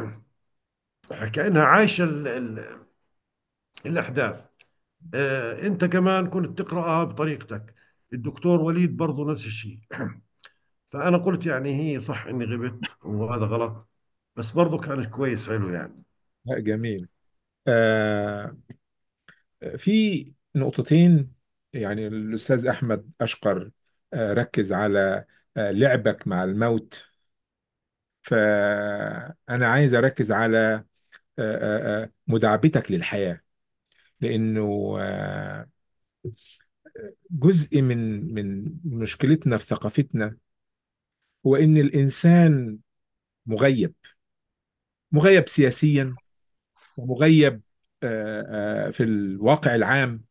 كانها عايشه الاحداث. انت كمان كنت تقراها بطريقتك. الدكتور وليد برضه نفس الشيء. فانا قلت يعني هي صح اني غبت وهذا غلط، بس برضه كانت كويس، حلو يعني. لا، جميل. آه، في نقطتين، يعني الأستاذ أحمد أشقر ركز على لعبك مع الموت، فأنا عايز أركز على مداعبتك للحياة، لأنه جزء من مشكلتنا في ثقافتنا هو إن الإنسان مغيب، مغيب سياسيا، ومغيب في الواقع العام.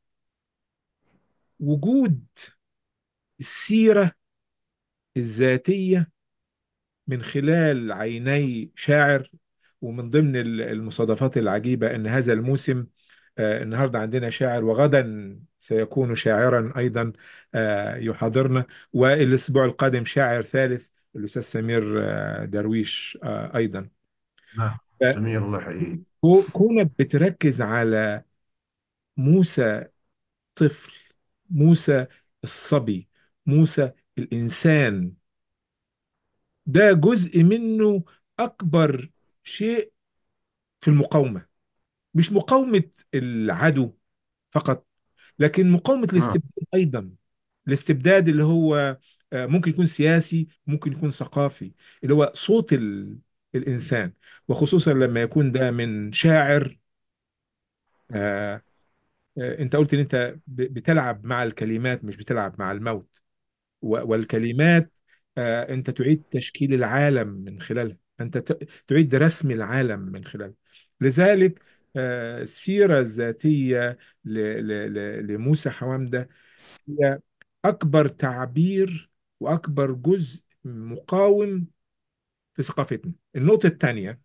وجود السيرة الذاتية من خلال عيني شاعر، ومن ضمن المصادفات العجيبة أن هذا الموسم النهاردة عندنا شاعر، وغدا سيكون شاعرا أيضا يحاضرنا، والأسبوع القادم شاعر ثالث، الأستاذ سمير درويش أيضا. نعم. سمير الله يحييه. كونك بتركز على موسى طفل، موسى الصبي، موسى الإنسان، ده جزء منه أكبر شيء في المقاومة، مش مقاومة العدو فقط، لكن مقاومة نعم. الاستبداد أيضا. الاستبداد اللي هو ممكن يكون سياسي، ممكن يكون ثقافي، اللي هو صوت الإنسان، وخصوصا لما يكون ده من شاعر. آه، أنت قلت إن أنت بتلعب مع الكلمات، مش بتلعب مع الموت. والكلمات أنت تعيد تشكيل العالم من خلالها، أنت تعيد رسم العالم من خلالها. لذلك السيرة الذاتية لموسى حوامدة هي أكبر تعبير وأكبر جزء مقاوم في ثقافتنا. النقطة الثانية،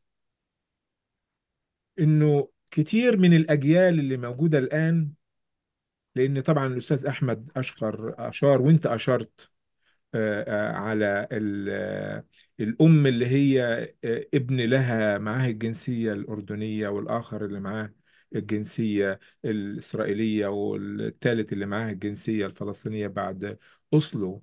إنه كتير من الأجيال اللي موجودة الآن، لأن طبعا الأستاذ أحمد أشقر أشار وأنت أشرت على الأم اللي هي ابن لها معاه الجنسية الأردنية، والآخر اللي معاه الجنسية الإسرائيلية، والثالث اللي معاه الجنسية الفلسطينية بعد أوسلو.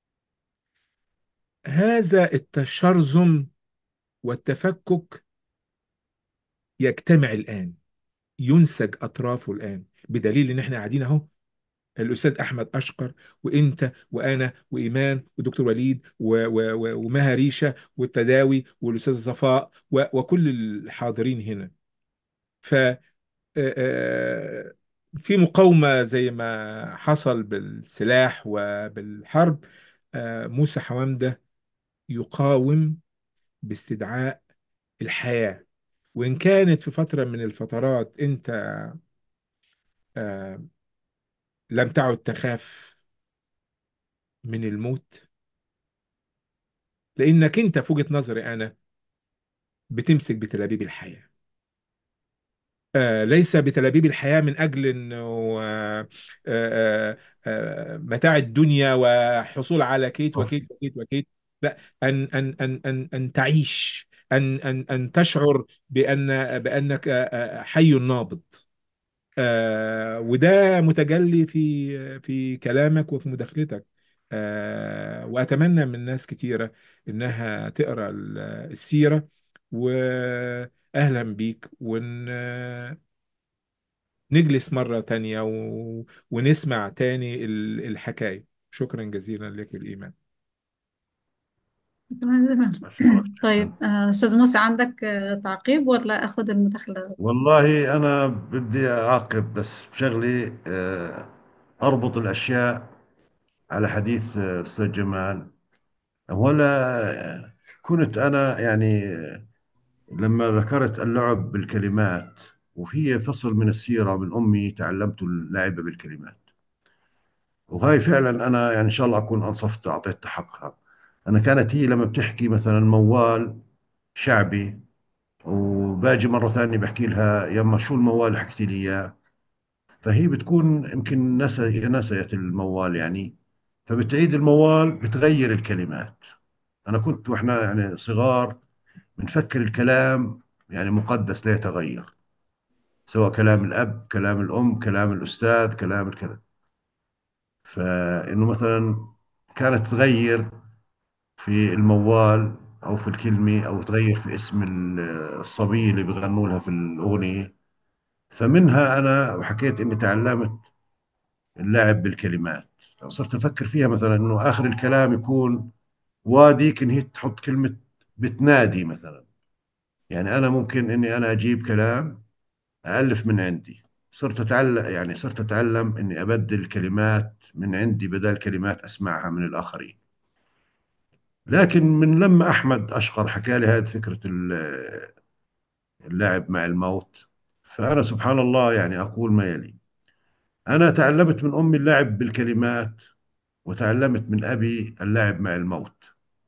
هذا التشرذم والتفكك يجتمع الآن، ينسج أطرافه الآن، بدليل إن إحنا قاعدين أهو، الاستاذ احمد اشقر، وانت وانا وايمان ودكتور وليد ومها ريشه والتداوي والاستاذ صفاء وكل الحاضرين هنا. ف في مقاومه زي ما حصل بالسلاح وبالحرب. موسى حوامده يقاوم باستدعاء الحياه، وان كانت في فتره من الفترات انت آه، لم تعد تخاف من الموت، لانك انت في وجهة نظري انا بتمسك بتلابيب الحياة. ليس بتلابيب الحياة من اجل انه متاع الدنيا وحصول على كيت صح. وكيت وكيت وكيت. لا، ان تعيش، ان تشعر بانك حي نابض. وده متجلي في كلامك وفي مداخلتك. وأتمنى من ناس كتيرة إنها تقرأ السيرة. وأهلا بيك، ونجلس مرة تانية ونسمع تاني الحكاية. شكرا جزيلا لك الإيمان. اشكرك جدا. طيب أستاذ موسى، عندك تعقيب ولا أخذ المداخلة؟ والله انا بدي اعقب بس بشغلي، اربط الاشياء على حديث الاستاذ جمال. ولا كنت أنا يعني لما ذكرت اللعب بالكلمات، وفي فصل من السيرة من أمي تعلمت اللعب بالكلمات، وهاي فعلا أنا يعني إن شاء الله أكون أنصفت أعطيت حقها. أنا كانت هي لما بتحكي مثلا موال شعبي، وباجي مرة ثانية بحكي لها يما شو الموال اللي حكيتي لي إياه، فهي بتكون يمكن نسيت الموال يعني، فبتعيد الموال بتغير الكلمات. أنا كنت وإحنا يعني صغار بنفكر الكلام يعني مقدس لا يتغير، سواء كلام الأب كلام الأم كلام الأستاذ كلام الكذا. فإنه مثلا كانت تغير في الموال أو في الكلمة أو تغير في اسم الصبية اللي بيغنوا لها في الأغنية. فمنها أنا حكيت إني تعلمت اللعب بالكلمات. صرت أفكر فيها مثلا إنه آخر الكلام يكون وادي، إن هي تحط كلمة بتنادي مثلا. يعني أنا ممكن إني أنا أجيب كلام أألف من عندي. صرت أتعلم إني أبدل كلمات من عندي بدل كلمات أسمعها من الآخرين. لكن من لما أحمد أشقر حكى لي هذه فكرة اللعب مع الموت، فأنا سبحان الله يعني أقول ما يلي: أنا تعلمت من أمي اللعب بالكلمات، وتعلمت من أبي اللعب مع الموت.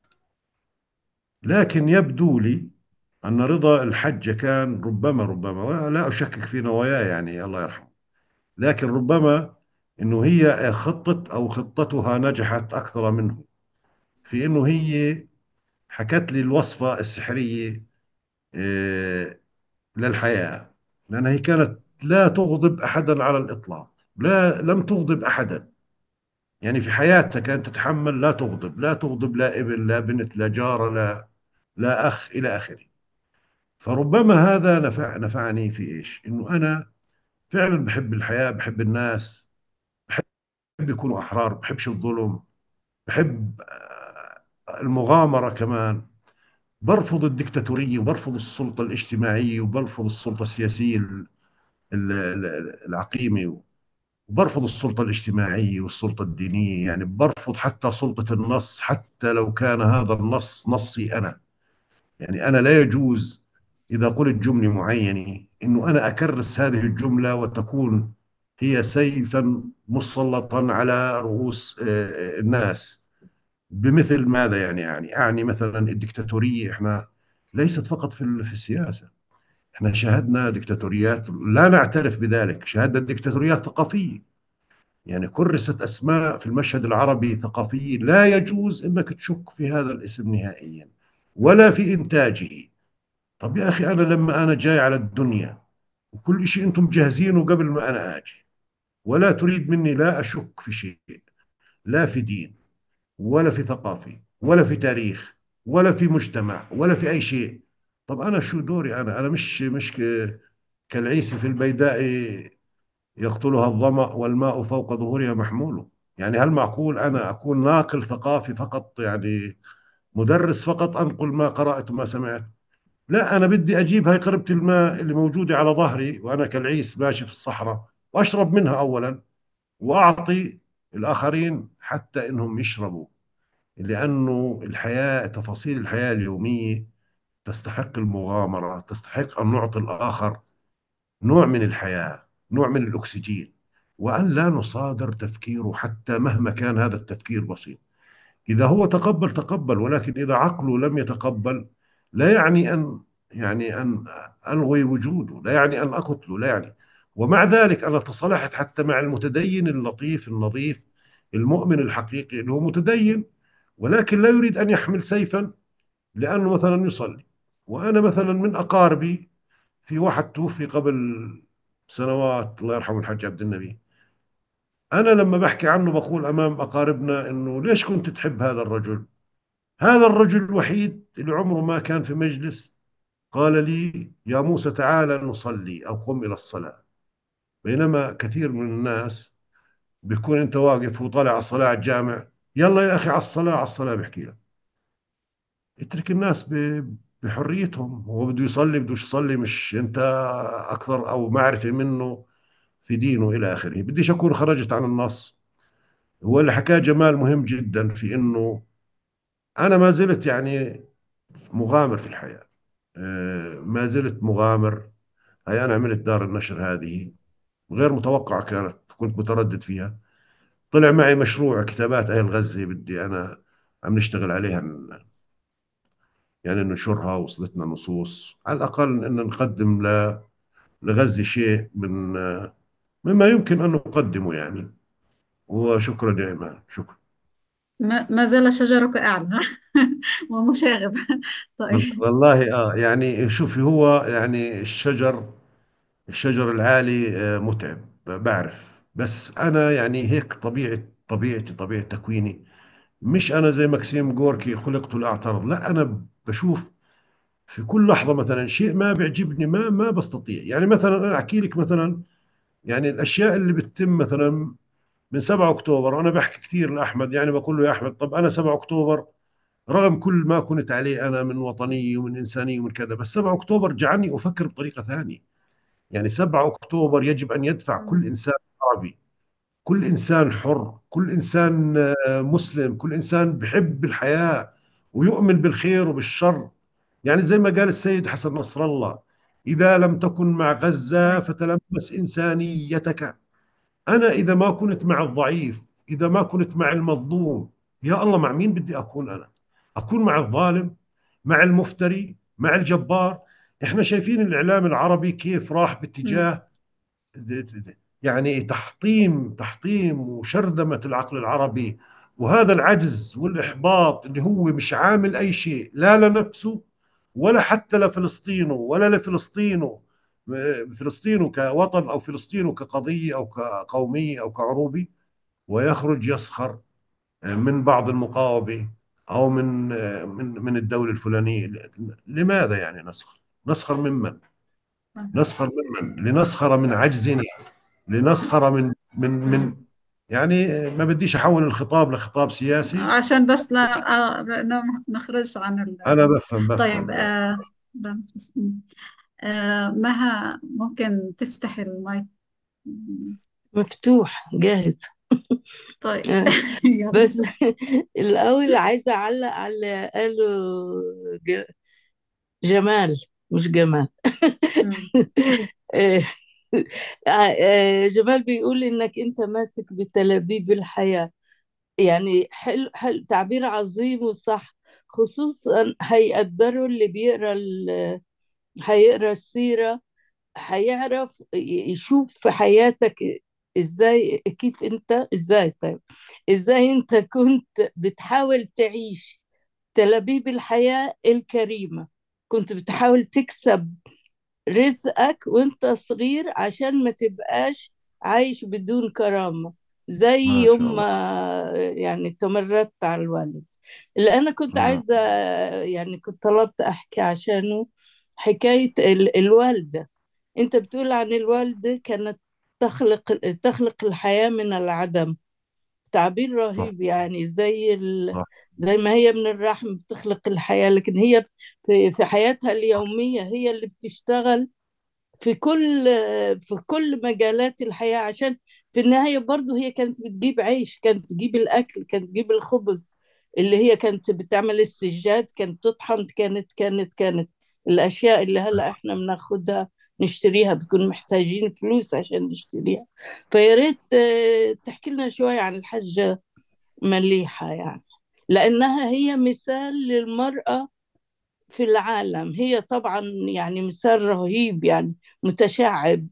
لكن يبدو لي أن رضا الحجة كان ربما ولا لا أشكك في نواياه يعني الله يرحمه، لكن ربما انه هي خطتها نجحت اكثر منه، في انه هي حكت لي الوصفة السحرية آه، للحياة. لانها هي كانت لا تغضب احدا على الاطلاق، لا لم تغضب احدا. يعني في حياتها كانت تتحمل، لا تغضب لا ابن لا بنت لا جارة لا اخ الى اخره. فربما هذا نفعني في ايش؟ انه انا فعلا بحب الحياة، بحب الناس، بحب يكونوا احرار، بحبش الظلم، بحب المغامرة كمان. برفض الدكتاتورية وبرفض السلطة الاجتماعية وبرفض السلطة السياسية العقيمة، وبرفض السلطة الاجتماعية والسلطة الدينية. يعني برفض حتى سلطة النص، حتى لو كان هذا النص نصي أنا. يعني أنا لا يجوز إذا قلت جملة معينة إنه أنا أكرس هذه الجملة وتكون هي سيفا مسلطا على رؤوس الناس. بمثل ماذا يعني أعني مثلا الدكتاتورية. إحنا ليست فقط في السياسة، إحنا شاهدنا دكتاتوريات لا نعترف بذلك، شاهدنا دكتاتوريات ثقافية. يعني كرست أسماء في المشهد العربي ثقافية لا يجوز أنك تشك في هذا الاسم نهائيا ولا في إنتاجه. طب يا أخي، أنا لما أنا جاي على الدنيا وكل شيء أنتم جاهزينه قبل ما أنا آجي، ولا تريد مني لا أشك في شيء، لا في دين ولا في ثقافة ولا في تاريخ ولا في مجتمع ولا في أي شيء. طب أنا شو دوري؟ أنا مش كالعيس في البيداء يقتلها الظمأ والماء فوق ظهورها محمول. يعني هل معقول أنا أكون ناقل ثقافي فقط، يعني مدرس فقط أنقل ما قرأت وما سمعت؟ لا، أنا بدي أجيب هاي قربة الماء اللي موجودة على ظهري وأنا كالعيس ماشي في الصحراء وأشرب منها أولا، وأعطي الآخرين حتى إنهم يشربوا. لأنه تفاصيل الحياة اليومية تستحق المغامرة، تستحق أن نعطي الآخر نوع من الحياة، نوع من الأكسجين، وأن لا نصادر تفكيره حتى مهما كان هذا التفكير بسيط. إذا هو تقبل تقبل، ولكن إذا عقله لم يتقبل لا يعني أن ألغي وجوده، لا يعني أن أقتله، لا يعني. ومع ذلك أنا تصالحت حتى مع المتدين اللطيف النظيف المؤمن الحقيقي اللي هو متدين ولكن لا يريد أن يحمل سيفا لأنه مثلا يصلي. وأنا مثلا من أقاربي في واحد توفي قبل سنوات، الله يرحمه، الحاج عبد النبي. أنا لما بحكي عنه بقول أمام أقاربنا إنه ليش كنت تحب هذا الرجل؟ هذا الرجل الوحيد اللي عمره ما كان في مجلس قال لي يا موسى تعالى نصلي أو قم إلى الصلاة. بينما كثير من الناس بيكون أنت واقف وطالع على الصلاة على الجامع، يلا يا أخي على الصلاة على الصلاة، بحكي لك اترك الناس بحريتهم. هو بده يصلي بدوش يصلي، مش انت اكثر او معرفة منه في دينه الى اخره. بديش اكون خرجت عن النص. هو اللي حكاه جمال مهم جدا في انه أنا ما زلت يعني مغامر في الحياة، ما زلت مغامر. هي أنا عملت دار النشر هذه غير متوقعة، كانت كنت متردد فيها. طلع معي مشروع كتابات أهل غزة، بدي أنا عم نشتغل عليها، يعني ننشرها. وصلتنا نصوص على الأقل أن نقدم لغزة شيء مما يمكن أن نقدمه يعني. وشكرا يا إيمان، شكرا. ما زال شجرك أعلى ومشاغب. طيب. والله يعني شوفي، هو يعني الشجر العالي متعب، بعرف. بس أنا يعني هيك طبيعة تكويني. مش أنا زي ماكسيم جوركي خلقت لأعترض، لا، أنا بشوف في كل لحظة مثلا شيء ما بيعجبني، ما بستطيع. يعني مثلا أنا أحكي لك مثلا، يعني الأشياء اللي بتتم مثلا من 7 أكتوبر. أنا بحكي كثير لأحمد، يعني بقول له يا أحمد، طب أنا 7 أكتوبر رغم كل ما كنت عليه أنا من وطنية ومن إنسانية ومن كذا، بس 7 أكتوبر جعلني أفكر بطريقة ثانية. يعني 7 أكتوبر يجب أن يدفع كل إنسان عربي، كل إنسان حر، كل إنسان مسلم، كل إنسان بحب الحياة ويؤمن بالخير وبالشر. يعني زي ما قال السيد حسن نصر الله: إذا لم تكن مع غزة فتلمس إنسانيتك. أنا إذا ما كنت مع الضعيف، إذا ما كنت مع المظلوم، يا الله مع مين بدي أكون أنا؟ أكون مع الظالم، مع المفتري، مع الجبار؟ إحنا شايفين الإعلام العربي كيف راح مم. باتجاه يعني تحطيم وشرذمة العقل العربي. وهذا العجز والإحباط اللي هو مش عامل أي شيء لا لنفسه ولا حتى لفلسطينه ولا لفلسطينه، فلسطينه كوطن أو فلسطينه كقضية أو كقومية أو كعروبي، ويخرج يسخر من بعض المقاومة أو من الدولة الفلانية. لماذا يعني نسخر؟ نسخر ممن؟ نسخر ممن؟ لنسخر من عجزنا، لنسخر من يعني ما بديش احول الخطاب لخطاب سياسي. عشان بس لا نخرج عن انا بفهم طيب. بفهم بفهم. لا نخرج. مها ممكن تفتح المايك؟ مفتوح جاهز. طيب. آه، يلا. بس الأول عايزة أعلق على اللي قاله ج- جمال، مش جمال. مم. آه، جمال بيقول إنك أنت ماسك بتلابيب الحياة. يعني حلو، حلو، تعبير عظيم وصح. خصوصا هيقدروا اللي هيقرا السيرة، هيعرف يشوف في حياتك ازاي، كيف انت ازاي، طيب ازاي انت كنت بتحاول تعيش تلابيب الحياة الكريمة. كنت بتحاول تكسب رزقك وانت صغير عشان ما تبقاش عايش بدون كرامة، زي ما شاء يوم ما الله. يعني تمردت على الوالد. اللي أنا كنت ما عايزة، يعني كنت طلبت أحكي عشانه، حكاية الوالدة. أنت بتقول عن الوالدة كانت تخلق الحياة من العدم. تعبير صح رهيب، يعني صح. زي ما هي من الرحم بتخلق الحياة، لكن هي في حياتها اليومية هي اللي بتشتغل في كل مجالات الحياة، عشان في النهاية برضو هي كانت بتجيب عيش، كانت بتجيب الأكل، كانت بتجيب الخبز اللي هي كانت بتعمل السجاد، كانت تطحن، كانت الأشياء اللي هلأ إحنا بناخدها نشتريها بتكون محتاجين فلوس عشان نشتريها. فيا ريت تحكي لنا شوية عن الحاجة مليحة، يعني لأنها هي مثال للمرأة في العالم. هي طبعا يعني مثال رهيب، يعني متشعب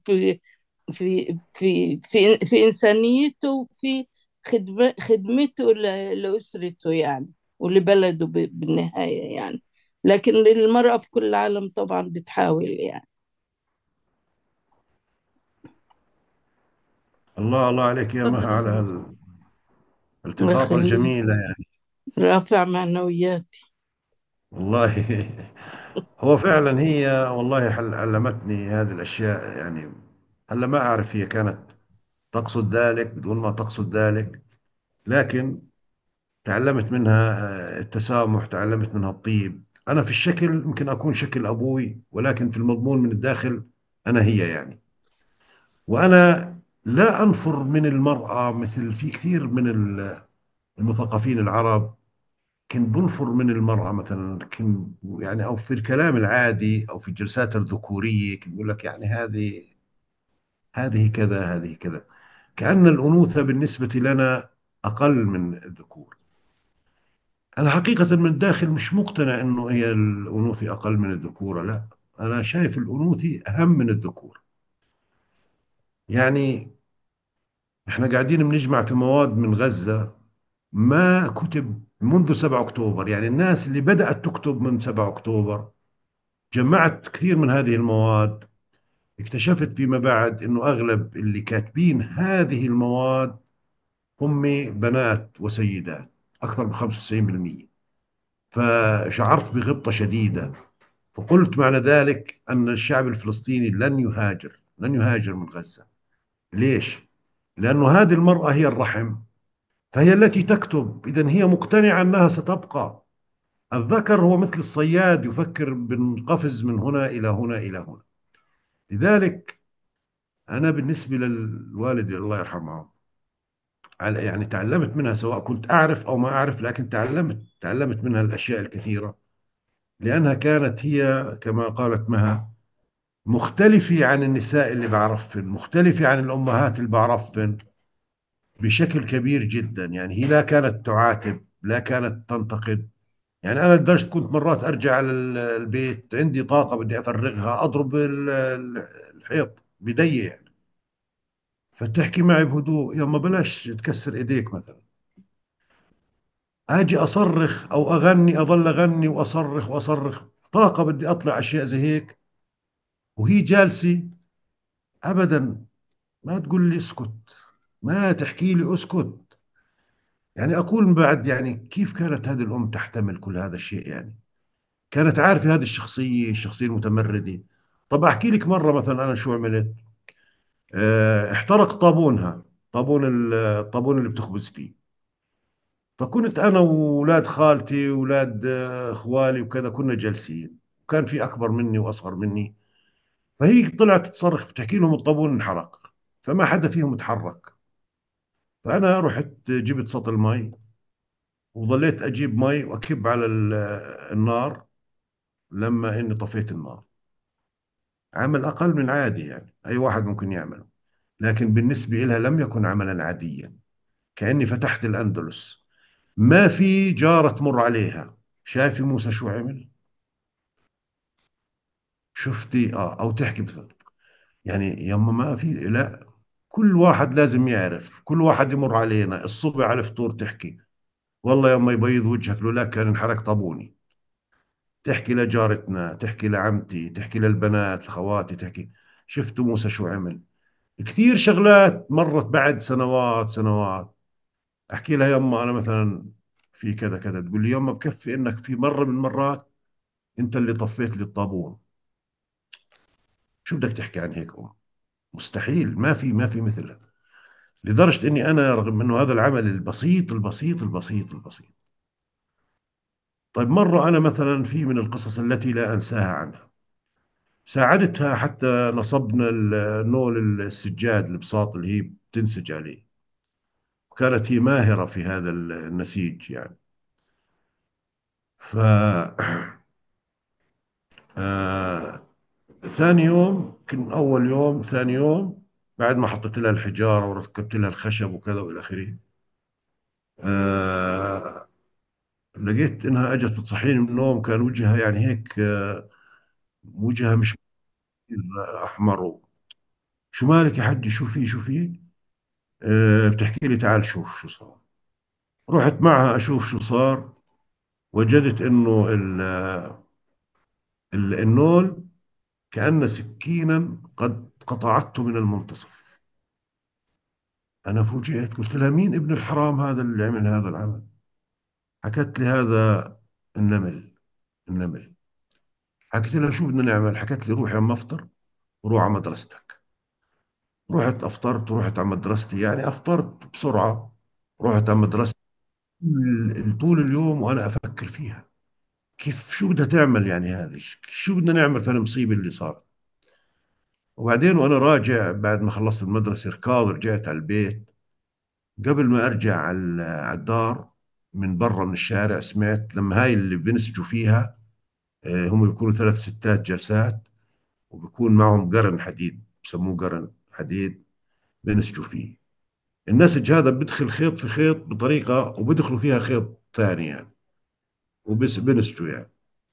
في إنسانيته وفي خدمته لأسرته يعني، ولبلده بالنهاية يعني. لكن المرأة في كل العالم طبعا بتحاول يعني. الله الله عليك يا مها تفضل على أستاذ مصطفى. الالتقاطة ويخليك، الجميلة يعني. رافع معنوياتي. والله هو فعلا هي والله علمتني هذه الأشياء يعني. هلا ما أعرف هي كانت تقصد ذلك بدون ما تقصد ذلك، لكن تعلمت منها التسامح، تعلمت منها الطيب. أنا في الشكل يمكن أكون شكل أبوي، ولكن في المضمون من الداخل أنا هي يعني. وأنا لا أنفر من المرأة مثل في كثير من المثقفين العرب كان بنفر من المرأة مثلا، كان يعني أو في الكلام العادي أو في الجلسات الذكورية كان يقول لك يعني هذه كذا، هذه كذا. كأن الأنوثة بالنسبة لنا أقل من الذكور. أنا حقيقة من الداخل مش مقتنع إنه هي الأنوثة أقل من الذكورة، لا. أنا شايف الأنوثة أهم من الذكور. يعني إحنا قاعدين بنجمع في مواد من غزة ما كتب منذ 7 أكتوبر. يعني الناس اللي بدأت تكتب من 7 أكتوبر جمعت كثير من هذه المواد. اكتشفت فيما بعد انه اغلب اللي كاتبين هذه المواد هم بنات وسيدات، اكثر من 95%. فشعرت بغبطة شديدة، فقلت معنى ذلك ان الشعب الفلسطيني لن يهاجر من غزة. ليش؟ لانه هذه المرأة هي الرحم، فهي التي تكتب، اذا هي مقتنعة انها ستبقى. الذكر هو مثل الصياد، يفكر بالقفز من هنا الى هنا الى هنا. لذلك أنا بالنسبة للوالد الله يرحمه، يعني تعلمت منها، سواء كنت أعرف أو ما أعرف، لكن تعلمت منها الأشياء الكثيرة. لأنها كانت هي كما قالت مها مختلفة عن النساء اللي بعرفهن، مختلفة عن الأمهات اللي بعرفهن بشكل كبير جدا. يعني هي لا كانت تعاتب، لا كانت تنتقد. يعني أنا لدرجة كنت مرات أرجع على البيت عندي طاقة بدي أفرغها، أضرب الحيط بدي يعني. فتحكي معي بهدوء، يما بلاش تكسر ايديك مثلا. اجي اصرخ او اغني، اظل اغني واصرخ واصرخ، طاقة بدي اطلع اشياء زي هيك، وهي جالسة ابدا ما تقول لي اسكت، ما تحكي لي اسكت. يعني اقول من بعد، يعني كيف كانت هذه الام تحتمل كل هذا الشيء؟ يعني كانت عارفة هذه الشخصية المتمردة. طب احكي لك مرة مثلا انا شو عملت. احترق طابونها، الطابون اللي بتخبز فيه. فكنت انا واولاد خالتي واولاد اخوالي وكذا كنا جالسين، وكان في اكبر مني واصغر مني. فهي طلعت تصرخ بتحكي لهم الطابون انحرق، فما حدا فيهم تحرك. فانا رحت جبت سطل مي، وظليت اجيب مي واكب على النار لما اني طفيت النار. عمل اقل من عادي، يعني اي واحد ممكن يعمله، لكن بالنسبة لها لم يكن عملا عاديا. كأني فتحت الأندلس. ما في جارة تمر عليها. شايفي موسى شو عمل؟ شفتي؟ او تحكي مثلا، يعني يما ما في، لا. كل واحد لازم يعرف، كل واحد يمر علينا الصبح على الفطور تحكي والله يما يبيض وجهك لولا كان انحرق طابوني. تحكي لجارتنا، تحكي لعمتي، تحكي للبنات لخواتي، تحكي شفتوا موسى شو عمل. كثير شغلات مرت بعد سنوات سنوات. احكي لها يما انا مثلا في كذا كذا، تقول لي يما بكفي انك في مرة من المرات انت اللي طفيت لي الطابون. شو بدك تحكي عن هيك ام؟ مستحيل، ما في مثلها. لدرجة اني انا رغم انه هذا العمل البسيط البسيط البسيط البسيط. طيب مرة انا مثلا في من القصص التي لا انساها عنها، ساعدتها حتى نصبنا النول السجاد البساط اللي هي بتنسج عليه. وكانت هي ماهرة في هذا النسيج يعني. ف آه... ثاني يوم، كان اول يوم ثاني يوم بعد ما حطيت لها الحجارة وركبت لها الخشب وكذا والى اخره، آه... لقيت انها اجت بتصحيني من النوم، كان وجهها يعني هيك، وجهها مش احمر. شو مالك يا حجي؟ شو في؟ بتحكي لي تعال شوف شو صار. رحت معها اشوف شو صار. وجدت انه النول كأن سكينا قد قطعته من المنتصف. انا فوجئت، قلت لها مين ابن الحرام هذا اللي عمل هذا العمل؟ حكت لي هذا النمل. حكيت لها شو بدنا نعمل؟ حكت لي روح يا افطر وروح على مدرستك. رحت افطرت ورحت على مدرستي، يعني افطرت بسرعة. رحت على مدرستي. طول اليوم وانا افكر فيها، كيف شو بدها تعمل يعني هذه، شو بدنا نعمل في المصيبة اللي صارت. وبعدين وانا راجع بعد ما خلصت المدرسة ركض رجعت على البيت. قبل ما ارجع على الدار من برا من الشارع، سمعت لما هاي اللي بنسجوا فيها، هم بيكونوا 3 ستات جلسات، وبيكون معهم قرن حديد، بسموه قرن حديد بنسجوا فيه. النسج هذا بدخل خيط في خيط بطريقة، وبدخلوا فيها خيط ثاني يعني، وبس بنسجوا يعني.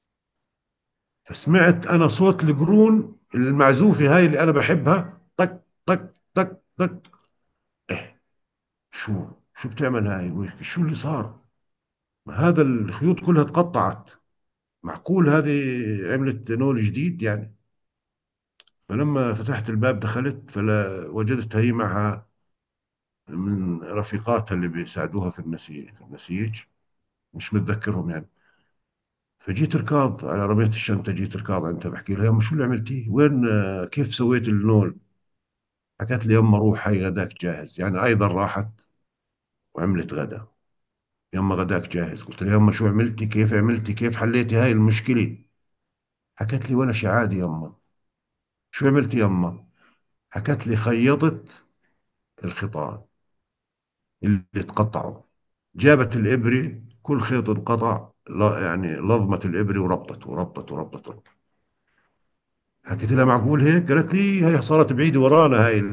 فسمعت أنا صوت القرون المعزوفة هاي اللي أنا بحبها، طق طق طق طق. إيه، شو شو بتعمل هاي؟ شو اللي صار؟ ما هذا الخيوط كلها تقطعت، معقول هذه عملت نول جديد يعني؟ فلما فتحت الباب دخلت، فوجدتها هي معها من رفيقاتها اللي بيساعدوها في النسيج، مش متذكرهم يعني. فجيت ركاض على رمية الشنطة، جيت ركاض عندها بحكي لها: يما شو اللي عملتيه؟ وين كيف سويت النول؟ حكت لي: يما روح، هاي غداك جاهز. يعني أيضا راحت وعملت غدا. يما غداك جاهز. قلت لها: يما شو عملتي؟ كيف عملتي؟ كيف حليتي هاي المشكلة؟ حكت لي: ولا شيء، عادي يما. شو عملتي يما؟ حكت لي: خيطت الخيطان اللي تقطعوا، جابت الإبرة، كل خيط انقطع، يعني لضمت الإبرة وربطت وربطت وربطت وربطت. حكيت لها: معقول هيك؟ قالت لي: هي صارت بعيدة ورانا، هاي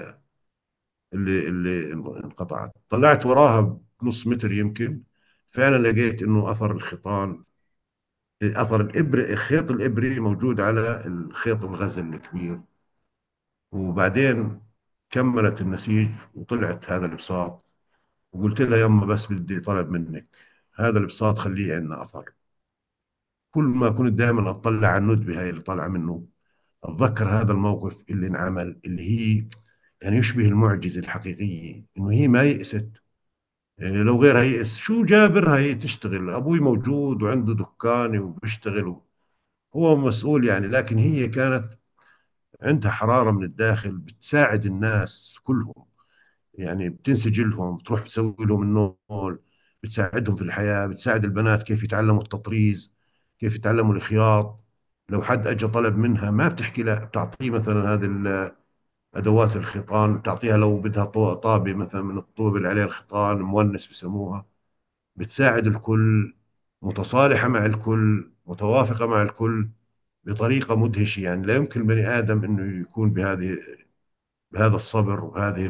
اللي انقطعت. طلعت وراها بنص متر يمكن، فعلا لقيت انه اثر الخيطان، اثر الابره، خيط الابره موجود على الخيط الغزل الكبير. وبعدين كملت النسيج وطلعت هذا البساط. وقلت لها: يما بس بدي طلب منك، هذا البساط خليه عندنا اثر. كل ما كنت دائما اطلع على الندبه هاي اللي طالعه منه، اتذكر هذا الموقف اللي انعمل، اللي هي يعني يشبه المعجزه الحقيقيه، انه هي ما يئست. لو غيرها يئس شو جابرها هي تشتغل؟ ابوي موجود وعنده دكان وبيشتغل، هو مسؤول يعني. لكن هي كانت عندها حرارة من الداخل، بتساعد الناس كلهم، يعني بتنسجلهم، بتروح بتسوي لهم النول، بتساعدهم في الحياة، بتساعد البنات كيف يتعلموا التطريز، كيف يتعلموا الخياط. لو حد اجى طلب منها ما بتحكي لا، بتعطيه مثلا هذه ادوات الخيطان، بتعطيها لو بدها طابة مثلا من الطوب اللي عليه الخيطان، مونس بسموها. بتساعد الكل، متصالحة مع الكل، متوافقة مع الكل، بطريقة مدهشة. يعني لا يمكن بني آدم أنه يكون بهذا الصبر وهذه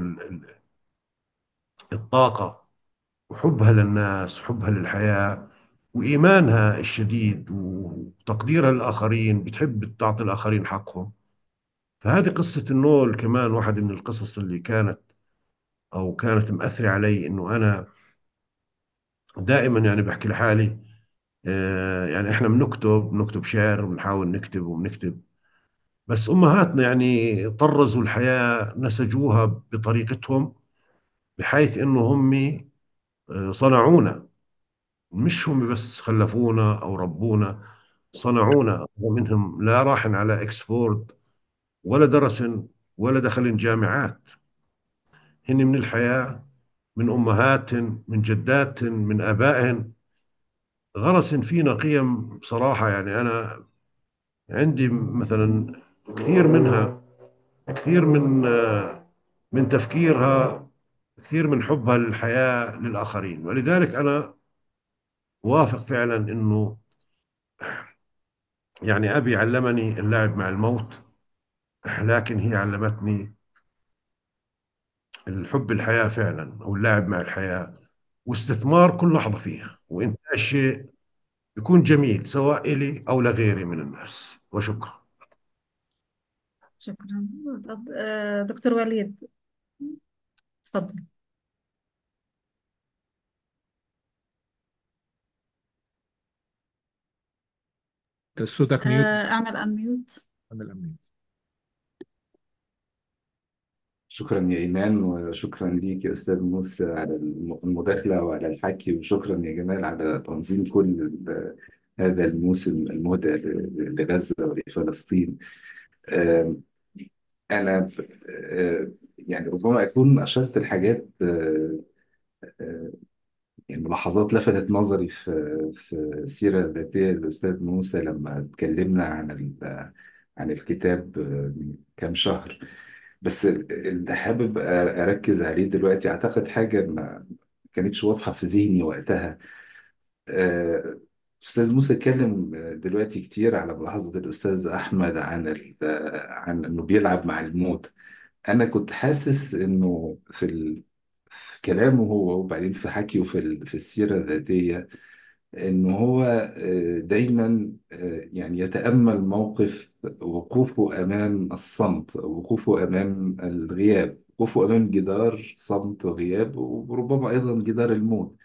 الطاقة، وحبها للناس وحبها للحياة وإيمانها الشديد وتقديرها للآخرين، بتحب تعطي الآخرين حقهم. فهذه قصة النول كمان واحدة من القصص اللي كانت مأثرة علي، إنه أنا دائما يعني بحكي لحالي، يعني احنا بنكتب شعر وبنحاول نكتب وبنكتب، بس امهاتنا يعني طرزوا الحياة، نسجوها بطريقتهم، بحيث انه هم صنعونا. مش هم بس خلفونا او ربونا، صنعونا. ومنهم لا راح على اكسفورد ولا درسن ولا دخلن جامعات، هن من الحياة، من امهاتهن، من جداتهن، من ابائهن، غرسن فينا قيم. بصراحة يعني انا عندي مثلا كثير منها، كثير من تفكيرها، كثير من حبها للحياة للآخرين. ولذلك أنا وافق فعلا أنه يعني أبي علمني اللعب مع الموت، لكن هي علمتني الحب الحياة فعلا، أو اللعب مع الحياة، واستثمار كل لحظة فيها، وإنتاج شيء يكون جميل سواء إلي أو لغيري من الناس. وشكرا. شكرا. طب دكتور وليد، تفضل. صوتك ميوت. اعمل انميوت. عمل أمنيوت. شكرا يا إيمان، وشكرا ليك يا أستاذ موسى على المداخلة وعلى الحكي، وشكرا يا جمال على تنظيم كل هذا الموسم المهدى لغزة ولفلسطين. آم، أنا يعني ربما أكون أشرت الحاجات، يعني ملاحظات لفتت نظري في السيرة الذاتية للأستاذ موسى لما اتكلمنا عن الكتاب من كام شهر. بس اللي حابب أركز عليه دلوقتي، أعتقد حاجة ما كانتش واضحة في ذهني وقتها. آه، أستاذ موسى اتكلم دلوقتي كتير على ملاحظة الأستاذ أحمد عن عن إنه بيلعب مع الموت. أنا كنت حاسس إنه في كلامه هو، وبعدين في حكيه في السيرة الذاتية، إنه هو دايما يعني يتأمل موقف وقوفه أمام الصمت، وقوفه أمام الغياب، وقوفه أمام جدار صمت وغياب، وربما أيضا جدار الموت.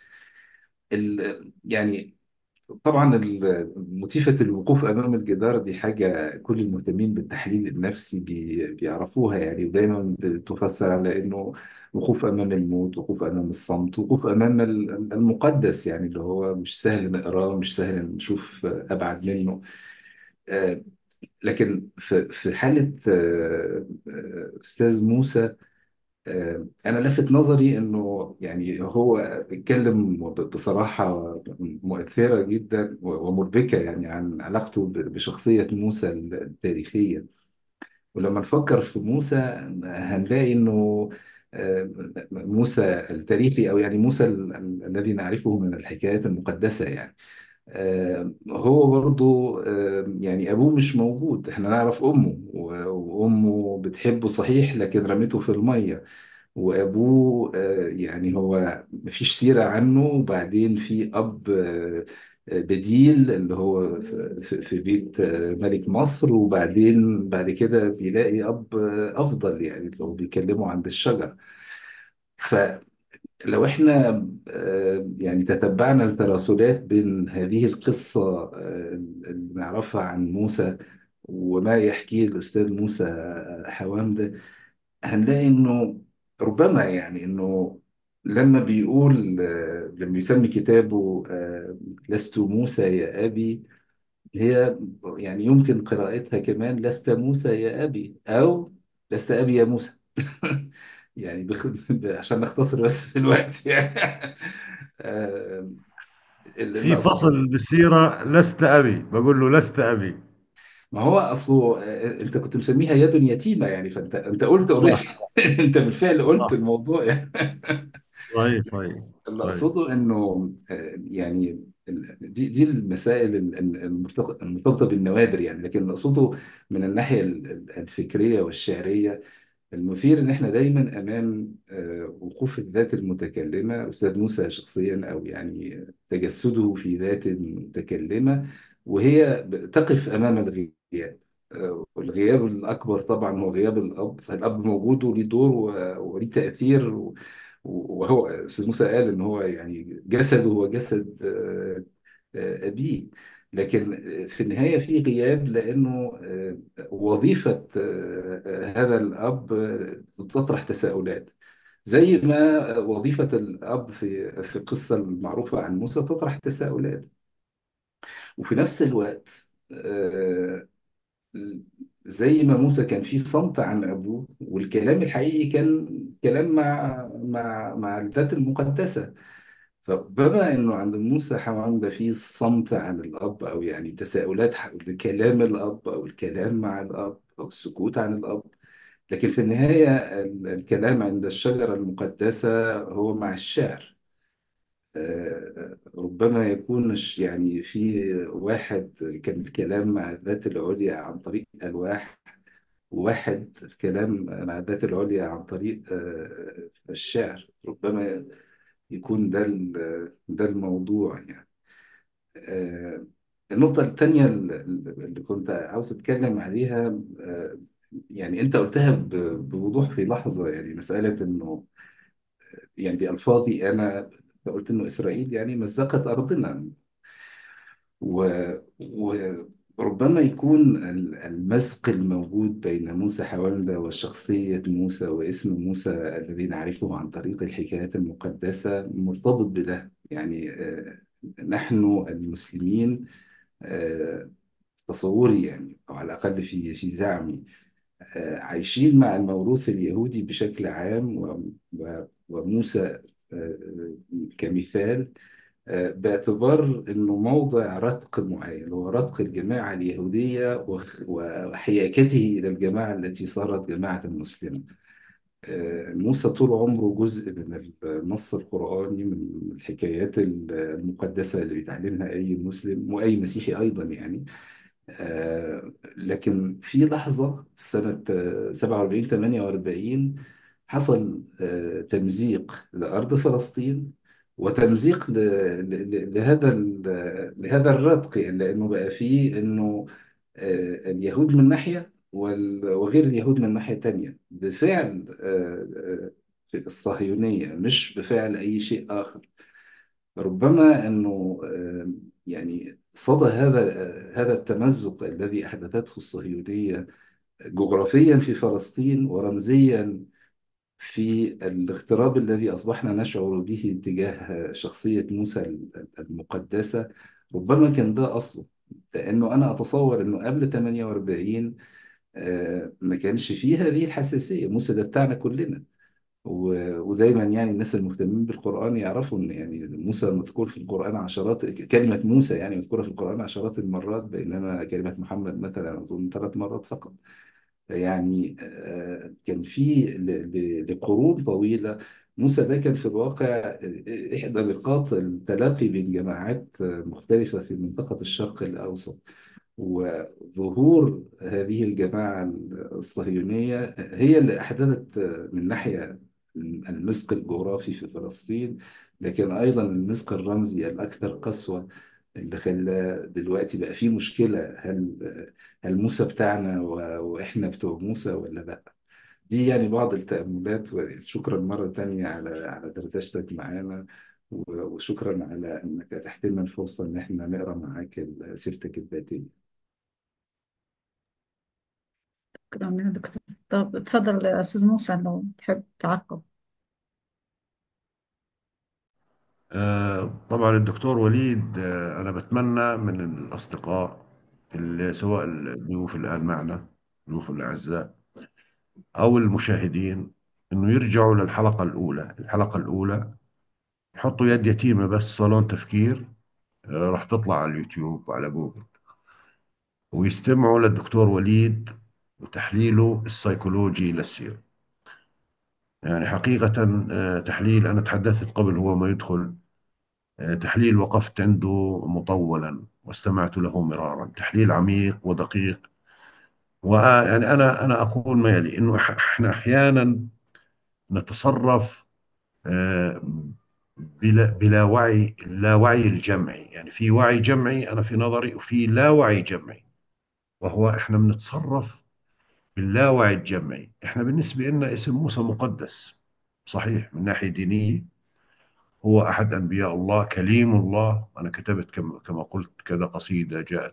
يعني طبعا موتيفة الوقوف أمام الجدار دي حاجة كل المهتمين بالتحليل النفسي بيعرفوها يعني، ودايما بتفسر على إنه وقوف أمام الموت، وقوف أمام الصمت، وقوف أمام المقدس، يعني اللي هو مش سهل نقراه، مش سهل نشوف أبعد منه. آه، لكن في حالة أستاذ موسى، أنا لفت نظري إنه يعني هو اتكلم بصراحة مؤثرة جدا ومربكة يعني عن علاقته بشخصية موسى التاريخية. ولما نفكر في موسى هنلاقي إنه آه، موسى التاريخي، أو يعني موسى الذي نعرفه من الحكايات المقدسة يعني، هو برضو يعني أبوه مش موجود. احنا نعرف أمه، وأمه بتحبه صحيح لكن رمته في المية. وأبوه يعني هو مفيش سيرة عنه. وبعدين في أب بديل اللي هو في بيت ملك مصر. وبعدين بعد كده بيلاقي أب أفضل، يعني اللي هو بيكلمه عند الشجر. فلو احنا يعني تتبعنا التراسلات بين هذه القصة اللي نعرفها عن موسى وما يحكيه الأستاذ موسى حوام، هنلاقي انه ربما يعني انه لما بيقول لما يسمي كتابه لست موسى يا ابي، هي يعني يمكن قراءتها كمان لست موسى يا ابي، او لست ابي يا موسى. يعني عشان نختصر بس في الوقت يعني. آه، اللي في اقصده، فصل بالسيرة لست أبي، بقول له لست أبي. ما هو اصله انت كنت مسميها يد يتيمه يعني، فانت قلت اوريدي. صح. انت بالفعل قلت صح. الموضوع يعني. صحيح. صحيح. اللي صحيح. اقصده انه يعني دي المسائل المرتبطه بالنوادر يعني. لكن اللي اقصده من الناحيه الفكريه والشعريه، المثير ان احنا دايما امام وقوف الذات المتكلمه، استاذ موسى شخصيا، او يعني تجسده في ذات متكلمه، وهي تقف امام الغياب. والغياب الاكبر طبعا هو غياب الاب. صحيح الاب موجود وليه دور وليه تاثير، وهو استاذ موسى قال ان هو يعني جسده هو جسد ابيه. لكن في النهايه في غياب، لانه وظيفه هذا الاب تطرح تساؤلات، زي ما وظيفه الاب في القصه المعروفه عن موسى تطرح تساؤلات. وفي نفس الوقت زي ما موسى كان في صمت عن أبوه، والكلام الحقيقي كان كلام مع الذات المقدسة. فبما إنه عند موسى حمام ده في صمت عن الأب، أو يعني تساؤلات حول كلام الأب، أو الكلام مع الأب، أو السكوت عن الأب. لكن في النهاية الكلام عند الشجرة المقدسة هو مع الشعر. ربما يكون يعني في واحد كان الكلام مع الذات العليا عن طريق ألواح، وواحد الكلام مع الذات العليا عن طريق الشعر. ربما يكون ده الموضوع يعني. آه، النقطة الثانية اللي كنت عاوز أتكلم عليها، يعني أنت قلتها بوضوح في لحظة، يعني مسألة إنه يعني بألفاظي أنا قلت إنه إسرائيل يعني مزقت أرضنا. وربما يكون المزق الموجود بين موسى حولنا وشخصية موسى واسم موسى الذي نعرفه عن طريق الحكايات المقدسة مرتبط بده يعني. نحن المسلمين تصوري يعني، أو على الأقل في زعمي، عايشين مع الموروث اليهودي بشكل عام، وموسى كمثال، باعتبار انه موضع رتق معين، هو رتق الجماعه اليهوديه وحياكته الى الجماعه التي صارت جماعه المسلمين. موسى طول عمره جزء من النص القرآني، من الحكايات المقدسة اللي بيتعلمها أي مسلم وأي مسيحي أيضا يعني. لكن في لحظة في سنة 47 48 حصل تمزيق لأرض فلسطين، وتمزيق لهذا الرتق، يعني لأنه بقى فيه إنه اليهود من ناحية وغير اليهود من ناحية تانية، بفعل الصهيونية، مش بفعل أي شيء آخر. ربما أنه يعني صدى هذا التمزق الذي أحدثته الصهيونية جغرافيا في فلسطين، ورمزيا في الاغتراب الذي أصبحنا نشعر به تجاه شخصية موسى المقدسة. ربما كان ده أصله، لأنه أنا أتصور أنه قبل 48 ما كانش فيه هذه الحساسية. موسى ده بتاعنا كلنا. ودايما يعني الناس المهتمين بالقرآن يعرفوا ان يعني موسى مذكور في القرآن عشرات، كلمة موسى يعني مذكورة في القرآن عشرات المرات، بينما كلمة محمد مثلا أظن 3 مرات فقط. يعني كان في لقرون طويلة موسى ده كان في الواقع إحدى نقاط التلاقي بين جماعات مختلفة في منطقة الشرق الأوسط. وظهور هذه الجماعة الصهيونية هي اللي أحدثت من ناحية المسك الجغرافي في فلسطين، لكن أيضا المسك الرمزي الأكثر قسوة، اللي خلى دلوقتي بقى فيه مشكلة. هل موسى بتاعنا وإحنا بتوع موسى ولا لأ؟ دي يعني بعض التأملات، وشكرا مرة تانية على دردشتك معانا، وشكرا على إنك أتحت لنا الفرصة إن إحنا نقرأ معاك سيرتك الذاتية. شكرا يا دكتور. طب اتفضل يا أستاذ موسى لو تحب تعقب. طبعا الدكتور وليد، أنا بتمنى من الأصدقاء اللي سواء الضيوف الآن معنا، الضيوف الأعزاء أو المشاهدين، إنه يرجعوا للحلقة الأولى. الحلقة الأولى يحطوا يد يتيمة بس صالون تفكير، راح تطلع على اليوتيوب وعلى جوجل، ويستمعوا للدكتور وليد وتحليله السيكولوجي للسيرة. يعني حقيقة تحليل، أنا تحدثت قبل هو ما يدخل، تحليل وقفت عنده مطولا واستمعت له مرارا، تحليل عميق ودقيق. ويعني أنا أقول ما يلي إنه إحنا أحيانا نتصرف آه، بلا وعي، لا وعي الجمعي. يعني في وعي جمعي أنا في نظري، وفي لا وعي جمعي، وهو إحنا بنتصرف باللاوعي الجمعي. إحنا بالنسبة لنا اسم موسى مقدس، صحيح من ناحية دينية، هو أحد أنبياء الله، كليم الله. أنا كتبت كما قلت كذا قصيدة جاءت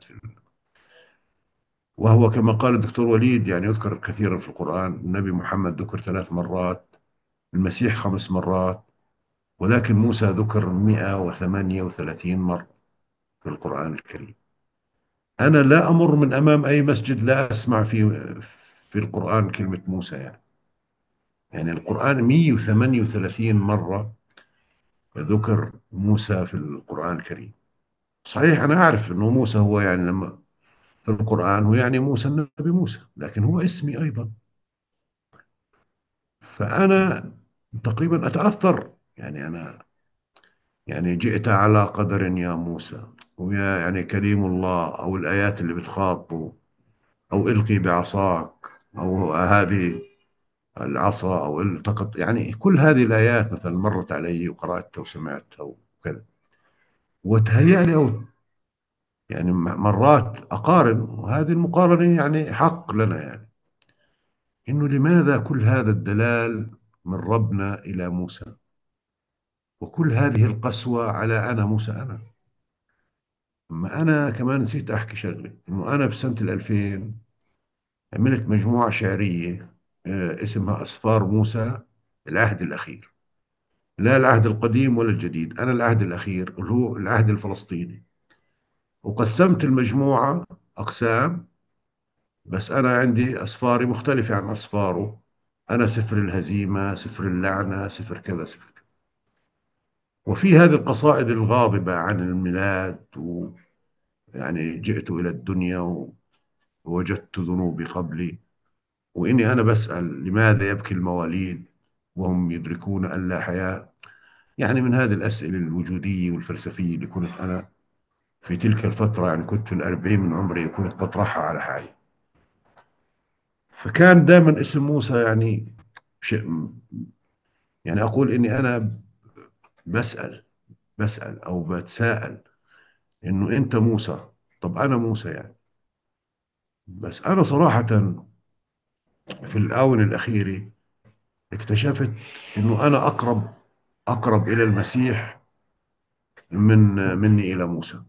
وهو كما قال الدكتور وليد يعني يذكر كثيرا في القرآن. النبي محمد ذكر 3 مرات، المسيح 5 مرات، ولكن موسى ذكر 138 مرة في القرآن الكريم. أنا لا أمر من أمام أي مسجد لا أسمع في القرآن كلمة موسى. يعني القرآن 138 مرة ذكر موسى في القرآن الكريم. صحيح أنا أعرف أنه موسى هو يعني لما في القرآن هو يعني موسى النبي موسى، لكن هو اسمي أيضا. فأنا تقريبا أتأثر، يعني أنا يعني جئت على قدر يا موسى، ويا يعني كليم الله، أو الآيات اللي بتخاطبه، أو إلقي بعصاك، أو هذه العصا، أو التقط. يعني كل هذه الآيات مثلا مرت علي وقرأتها وسمعتها وكذا، وتهيأ لي أو يعني مرات أقارن، وهذه المقارنة يعني حق لنا، يعني إنه لماذا كل هذا الدلال من ربنا إلى موسى، وكل هذه القسوة على أنا موسى أنا. أما أنا كمان نسيت أحكي شغلة، إنه أنا بسنة 2000 عملت مجموعة شعرية اسمها أسفار موسى العهد الأخير. لا العهد القديم ولا الجديد، أنا العهد الأخير اللي هو العهد الفلسطيني. وقسمت المجموعة أقسام، بس أنا عندي أسفاري مختلفة عن أسفاره. أنا سفر الهزيمة، سفر اللعنة، سفر كذا، سفر كذا. وفي هذه القصائد الغاضبة عن الميلاد، ويعني جئت إلى الدنيا ووجدت ذنوبي قبلي، وإني أنا بسأل لماذا يبكي المواليد وهم يدركون أن لا حياة. يعني من هذه الأسئلة الوجودية والفلسفية اللي كنت أنا في تلك الفترة، يعني كنت في الأربعين من عمري، كنت بطرحها على حالي. فكان دائما اسم موسى يعني شيء، يعني أقول إني أنا بسأل بسأل أو بتساءل إنه أنت موسى، طب أنا موسى يعني. بس أنا صراحة في الآونة الأخيرة اكتشفت إنه أنا أقرب إلى المسيح مني إلى موسى.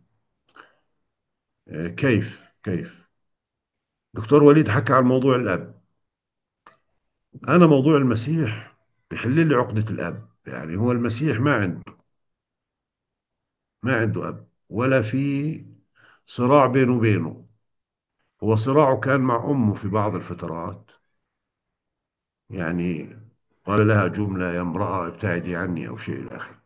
كيف دكتور وليد حكى عن موضوع الأب. أنا موضوع المسيح بيحل لي عقدة الأب. يعني هو المسيح ما عنده أب، ولا في صراع بينه وبينه. هو صراعه كان مع أمه في بعض الفترات، يعني قال لها جملة: يا امرأة ابتعدي عني، أو شيء إلى آخره.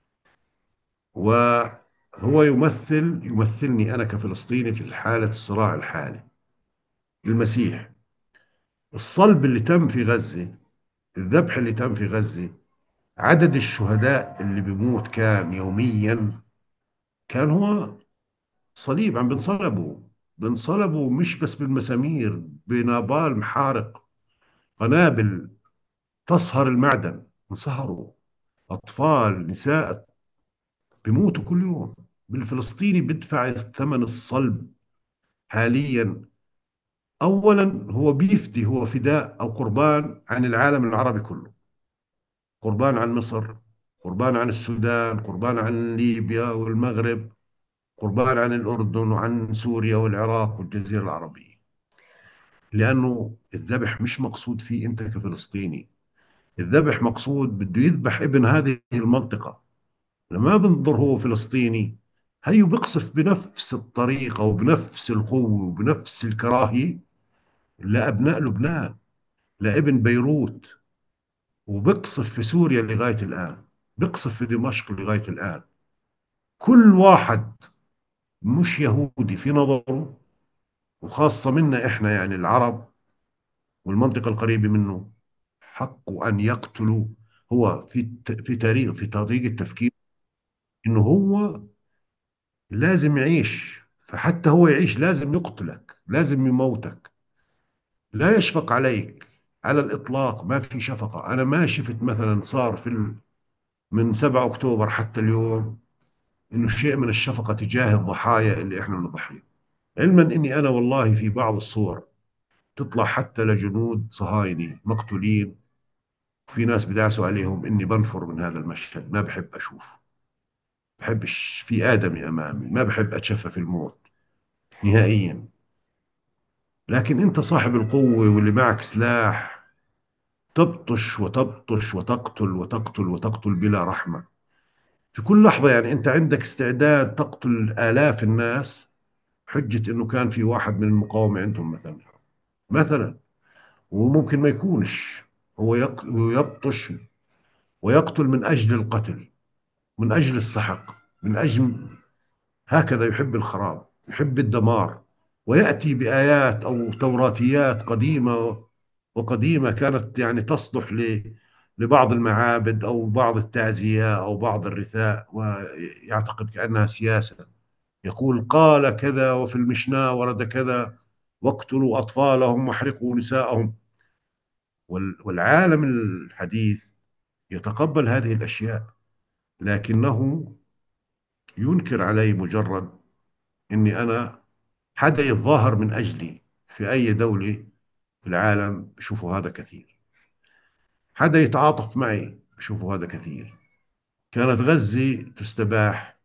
وهو يمثلني أنا كفلسطيني في حالة الصراع الحالي. المسيح، الصلب اللي تم في غزة، الذبح اللي تم في غزة، عدد الشهداء اللي بيموت كان يوميا، كان هو صليب عم بنصلبوا مش بس بالمسامير، بنابال محارق، قنابل تصهر المعدن، انصهروا. أطفال، نساء بيموتوا كل يوم. بالفلسطيني بدفع ثمن الصلب حاليا. أولا هو بيفدي، هو فداء أو قربان عن العالم العربي كله، قربان عن مصر، قربان عن السودان، قربان عن ليبيا والمغرب، قربان عن الأردن وعن سوريا والعراق والجزيرة العربية. لأنه الذبح مش مقصود فيه أنت كفلسطيني، الذبح مقصود بده يذبح ابن هذه المنطقة. لما بنظر هو فلسطيني، هيو بقصف بنفس الطريقة وبنفس القوة وبنفس الكراهية لأبناء لبنان، لابن بيروت، وبقصف في سوريا لغاية الآن، بقصف في دمشق لغاية الآن. كل واحد مش يهودي في نظره، وخاصة منا إحنا يعني العرب والمنطقة القريبة منه، حقه أن يقتلوا. هو في طريقة التفكير إنه هو لازم يعيش، فحتى هو يعيش لازم يقتلك، لازم يموتك، لا يشفق عليك على الإطلاق. ما في شفقة. أنا ما شفت مثلا صار من 7 أكتوبر حتى اليوم إنه شيء من الشفقة تجاه الضحايا اللي إحنا بنضحيهم. علما إني أنا والله في بعض الصور تطلع حتى لجنود صهاينة مقتولين، في ناس بدعسوا عليهم، إني بنفر من هذا المشهد، ما بحب أشوف. بحبش في آدمي أمامي، ما بحب أتشفى في الموت نهائيا. لكن أنت صاحب القوة واللي معك سلاح، تبطش وتبطش وتقتل وتقتل وتقتل بلا رحمة في كل لحظة. يعني أنت عندك استعداد تقتل آلاف الناس حجة إنه كان في واحد من المقاومة عندهم مثلا. وممكن ما يكونش. هو يبطش ويقتل من أجل القتل، من أجل السحق، من أجل هكذا يحب الخراب، يحب الدمار. ويأتي بآيات أو توراتيات قديمة كانت يعني تصلح لبعض المعابد أو بعض التعزية أو بعض الرثاء، ويعتقد كأنها سياسة. يقول قال كذا وفي المشنى ورد كذا: واقتلوا أطفالهم واحرقوا نساءهم. والعالم الحديث يتقبل هذه الأشياء، لكنه ينكر علي مجرد إني أنا حدا يتظاهر من أجلي في أي دولة في العالم. بشوفوا هذا كثير. حدا يتعاطف معي، بشوفوا هذا كثير. كانت غزة تستباح،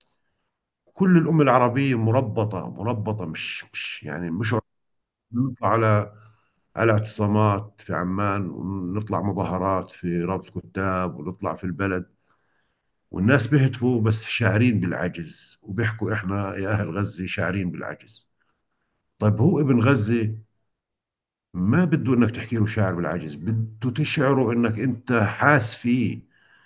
كل الأمة العربية مربطة، مش يعني مش نطلع على اعتصامات في عمان، ونطلع مظاهرات في رابطة كتاب، ونطلع في البلد، والناس بيهتفوا بس شاعرين بالعجز، وبيحكوا إحنا يا أهل غزة شاعرين بالعجز. طيب هو ابن غزة ما بده انك تحكي له شاعر بالعجز، بده تشعره انك انت حاس فيه.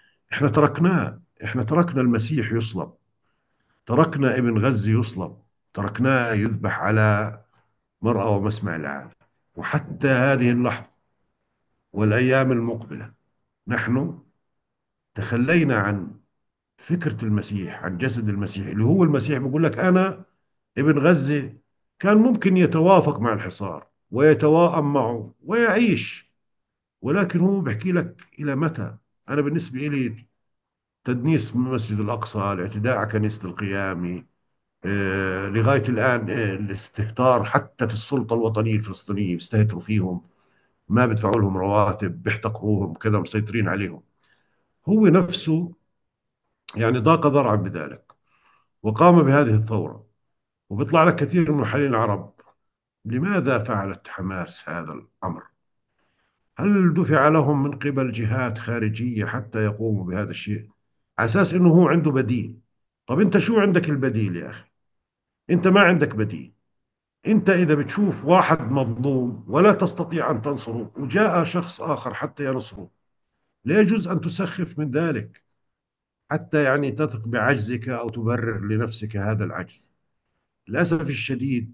احنا تركنا المسيح يصلب، تركنا ابن غزة يصلب، تركناه يذبح على مرأى ومسمع العالم. وحتى هذه اللحظة والأيام المقبلة نحن تخلينا عن فكرة المسيح، عن جسد المسيح اللي هو المسيح بيقول لك أنا ابن غزة. كان ممكن يتوافق مع الحصار ويتواءم معه ويعيش، ولكن هو بيحكي لك إلى متى؟ أنا بالنسبة لي تدنيس مسجد الأقصى، الاعتداء على كنيسة القيامة، لغاية الآن الاستهتار حتى في السلطة الوطنية الفلسطينية، بيستهتروا فيهم، ما بيدفعوا لهم رواتب، بيحتقروهم كذا، مسيطرين عليهم. هو نفسه يعني ضاق ذرعا بذلك وقام بهذه الثورة. وبيطلع لك كثير من المحللين العرب، لماذا فعلت حماس هذا الأمر؟ هل دفع لهم من قبل جهات خارجية حتى يقوموا بهذا الشيء على أساس أنه هو عنده بديل؟ طب أنت شو عندك البديل يا أخي؟ أنت ما عندك بديل. أنت إذا بتشوف واحد مظلوم ولا تستطيع أن تنصره وجاء شخص آخر حتى ينصره، لا يجوز أن تسخف من ذلك حتى يعني تثق بعجزك أو تبرر لنفسك هذا العجز. للأسف الشديد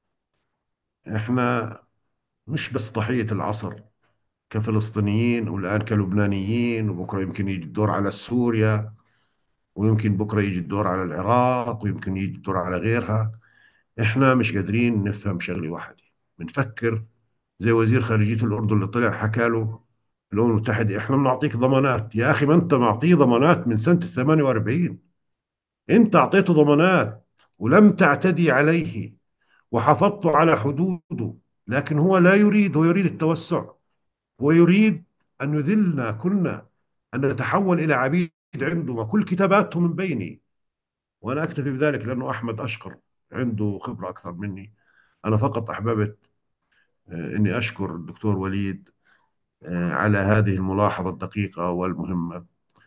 إحنا مش بس ضحية العصر كفلسطينيين والآن كلبنانيين، وبكرة يمكن يجي الدور على سوريا، ويمكن بكرة يجي الدور على العراق، ويمكن يجي الدور على غيرها. إحنا مش قادرين نفهم شغلة واحدة. بنفكر زي وزير خارجية الأردن اللي طلع حكى له الأمم المتحدة إحنا بنعطيك ضمانات. يا أخي ما أنت معطيه ضمانات من سنة 48، أنت أعطيته ضمانات ولم تعتدي عليه وحافظت على حدوده، لكن هو لا يريد، هو يريد التوسع، هو يريد أن يذلنا كلنا، أن نتحول إلى عبيد عنده، وكل كتاباته من بيني. وأنا أكتفي بذلك لأنه أحمد أشقر عنده خبرة أكثر مني. أنا فقط أحببت أني أشكر الدكتور وليد على هذه الملاحظة الدقيقة والمهمة،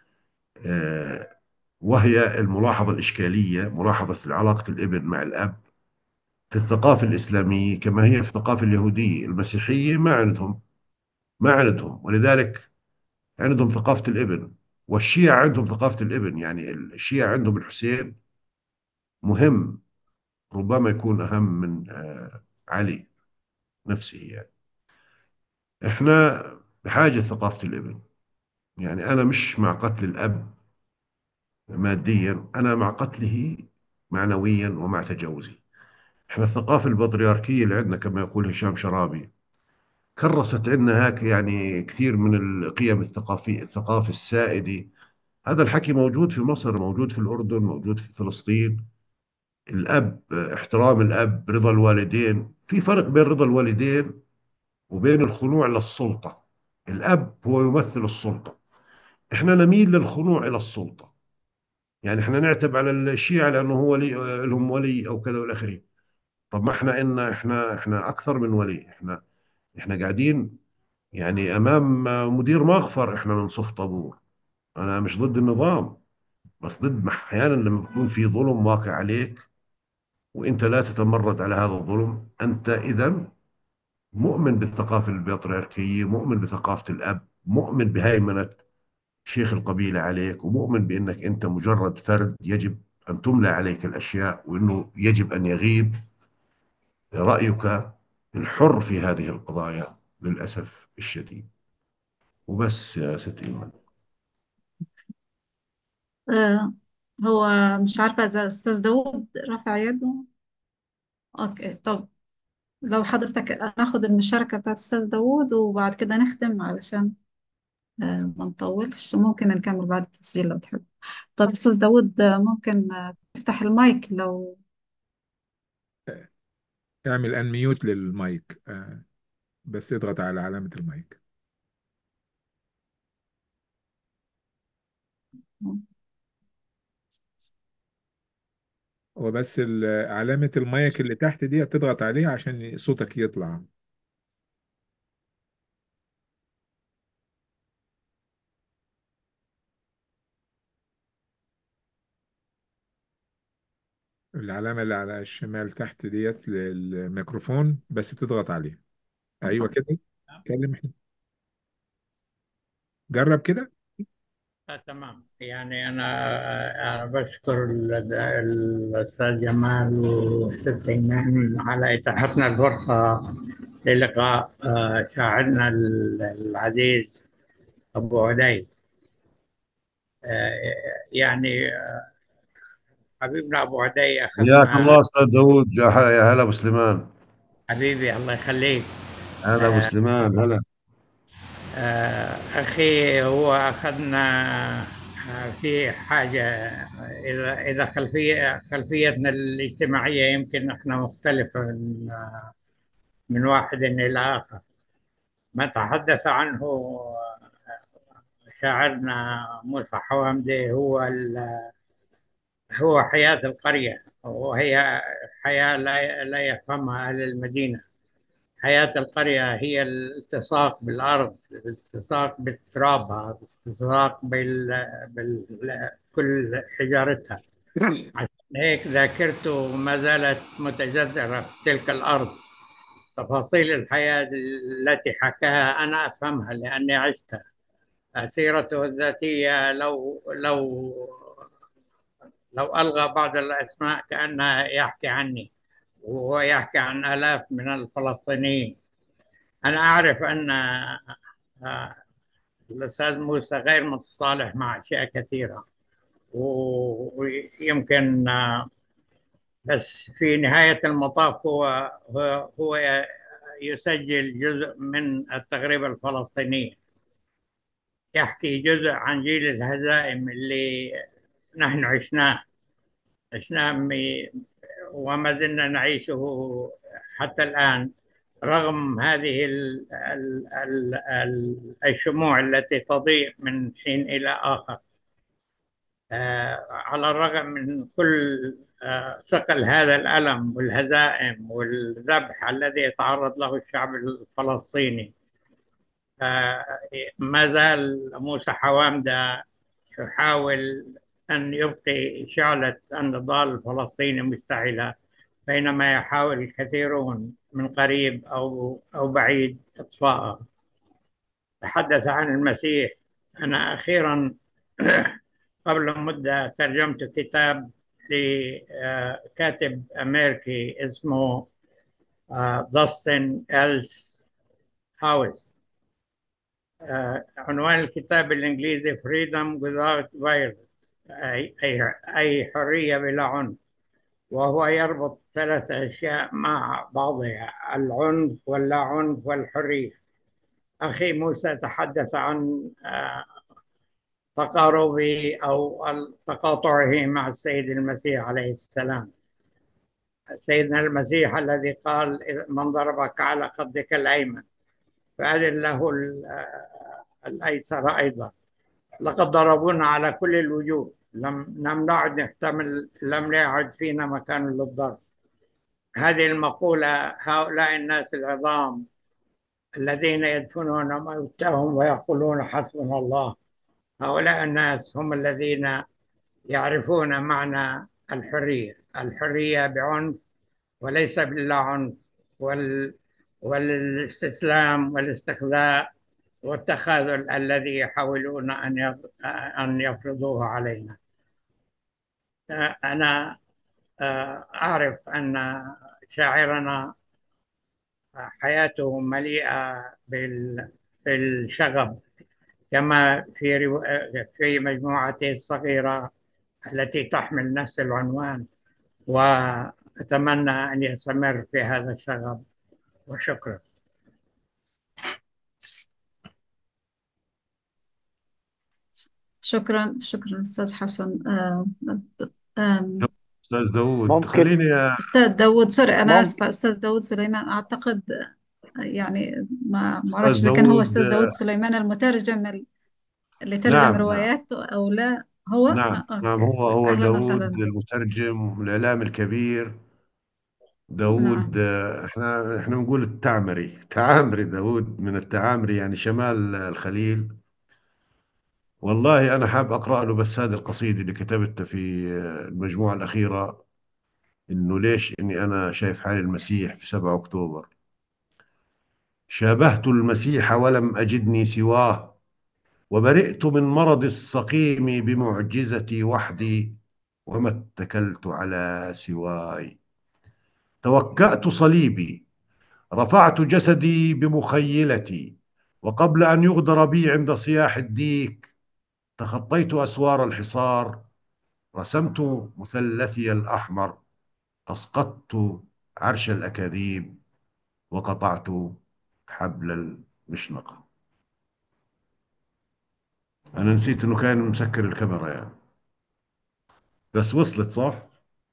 آه، وهي الملاحظة الإشكالية، ملاحظة علاقة الابن مع الأب في الثقافة الإسلامية كما هي في الثقافة اليهودية. المسيحية ما عندهم، ولذلك عندهم ثقافة الابن، والشيعة عندهم ثقافة الابن. يعني الشيعة عندهم الحسين مهم، ربما يكون أهم من علي نفسه يعني. إحنا بحاجة ثقافة الابن. يعني أنا مش مع قتل الأب ماديا، أنا مع قتله معنويا ومع تجاوزه. إحنا الثقافة البطريركية اللي عندنا كما يقول هشام شرابي كرست عندنا هيك يعني كثير من القيم الثقافية، الثقافة السائدة. هذا الحكي موجود في مصر، موجود في الأردن، موجود في فلسطين. الأب، احترام الأب، رضا الوالدين. في فرق بين رضا الوالدين وبين الخضوع للسلطة. الأب هو يمثل السلطة، إحنا نميل للخضوع إلى السلطة. يعني إحنا نعتب على الشيعة لأنه هو ولي لهم ولي أو كذا والآخرين. طب ما إحنا أكثر من ولي. إحنا قاعدين يعني أمام مدير مخفر، إحنا من صف طابور. أنا مش ضد النظام، بس ضد أحيانا لما بيكون في ظلم واقع عليك وانت لا تتمرد على هذا الظلم، انت اذا مؤمن بالثقافه البطريركيه، مؤمن بثقافه الاب، مؤمن بهيمنه شيخ القبيله عليك، ومؤمن بانك انت مجرد فرد يجب ان تملى عليك الاشياء، وانه يجب ان يغيب رايك الحر في هذه القضايا للاسف الشديد. وبس يا ست ايمان. آه، هو مش عارفة إذا أستاذ داود رفع يده. أوكي، طب لو حضرتك ناخد المشاركة بتاعت أستاذ داود وبعد كده نختم علشان ما نطولش، وممكن نكمل بعد التسجيل لو تحب. طب أستاذ داود، ممكن تفتح المايك لو. اعمل انميوت للمايك، بس اضغط على علامة المايك. وبس علامة المايك اللي تحت دي تضغط عليها عشان صوتك يطلع. العلامة اللي على الشمال تحت ديت للميكروفون، بس بتضغط عليها. ايوه كده. اتكلم احنا. جرب كده. تمام. يعني أنا بشكر الأستاذ جمال والست إيمان على إتاحتنا الفرصة للقاء شاعرنا العزيز أبو عدي. آه، يعني حبيبنا أبو عدي حياك أخذنا. الله استاذ داوود، يا هلا ابو سليمان. حبيبي الله يخليك. هلا ابو آه، سليمان هلا. أخي هو أخذنا في حاجة. إذا خلفيتنا الاجتماعية يمكن إحنا مختلفة من واحد إلى آخر. ما تحدث عنه شاعرنا موسى حوامدي هو حياة القرية، وهي حياة لا يفهمها أهل المدينة. حياة القرية هي الالتصاق بالأرض، الالتصاق بترابها، الالتصاق كل حجارتها. عشان هيك ذاكرته ما زالت متجذرة في تلك الأرض. تفاصيل الحياة التي حكاها أنا أفهمها لأني عشتها. سيرته الذاتية لو ألغى بعض الأسماء كأنها يحكي عني، وهو يحكي عن آلاف من الفلسطينيين. أنا أعرف أن الأستاذ موسى غير متصالح مع أشياء كثيرة، ويمكن بس في نهاية المطاف هو يسجل جزء من التغريبة الفلسطينية، يحكي جزء عن جيل الهزائم اللي نحن عشناه وما زلنا نعيشه حتى الآن، رغم هذه الشموع التي تضيء من حين إلى آخر. على الرغم من كل ثقل هذا الألم والهزائم والذبح الذي يتعرض له الشعب الفلسطيني، آه، ما زال موسى حوامدة يحاول أن يبقي شعلة النضال الفلسطيني مشتعلة، بينما يحاول الكثيرون من قريب أو بعيد إطفاءها. تحدث عن المسيح. أنا أخيرا قبل مدة ترجمت كتاب لكاتب أمريكي اسمه داستن إلس هاوس. عنوان الكتاب بالإنجليزي Freedom Without Violence، أي حرية بلا عنف. وهو يربط ثلاث أشياء مع بعضها: العنف واللا عنف والحرية. أخي موسى تحدث عن تقاربه أو تقاطعه مع السيد المسيح عليه السلام. سيدنا المسيح الذي قال من ضربك على خدك الأيمن فأذن له الأيسر أيضا. لقد ضربونا على كل الوجوه، لم نعد نحتمل، لم يعد فينا مكان للضرب. هذه المقولة هؤلاء الناس العظام الذين يدفنون موتاهم ويقولون حسبنا الله، هؤلاء الناس هم الذين يعرفون معنى الحرية. الحرية بعنف وليس باللا عنف، والاستسلام والاستخلاء والتخاذل الذي يحاولون أن يفرضوه علينا. أنا أعرف أن شاعرنا حياته مليئة بالشغب، كما في مجموعته الصغيرة التي تحمل نفس العنوان، وأتمنى أن يستمر في هذا الشغب. وشكرا. شكرا شكرا أستاذ حسن. استاذ داوود ممكن خليني. أستاذ داود، سوري أنا ممكن آسفة، أستاذ داود سليمان أعتقد، يعني ما استاذ أعرفش إذا كان هو داوود أستاذ داود سليمان المترجم اللي ترجم نعم نعم روايات أو لا. هو نعم أوكي، هو أهلا وسهلا داوود بك. المترجم الإعلام الكبير داوود. نعم. احنا بنقول تعامري داوود من التعامري، يعني شمال الخليل. والله أنا حاب أقرأ له بس هذه القصيدة اللي كتبتها في المجموعة الأخيرة، إنه ليش إني أنا شايف حالي المسيح في 7 أكتوبر. شابهت المسيح ولم أجدني سواه، وبرئت من مرض السقيم بمعجزتي وحدي، وما اتكلت على سواي. توكأت صليبي رفعت جسدي بمخيلتي، وقبل أن يغدر بي عند صياح الديك تخطيت أسوار الحصار، رسمت مثلثي الأحمر، أسقطت عرش الأكاذيب، وقطعت حبل المشنقة. أنا نسيت إنه كان مسكر الكاميرا يعني، بس وصلت صح؟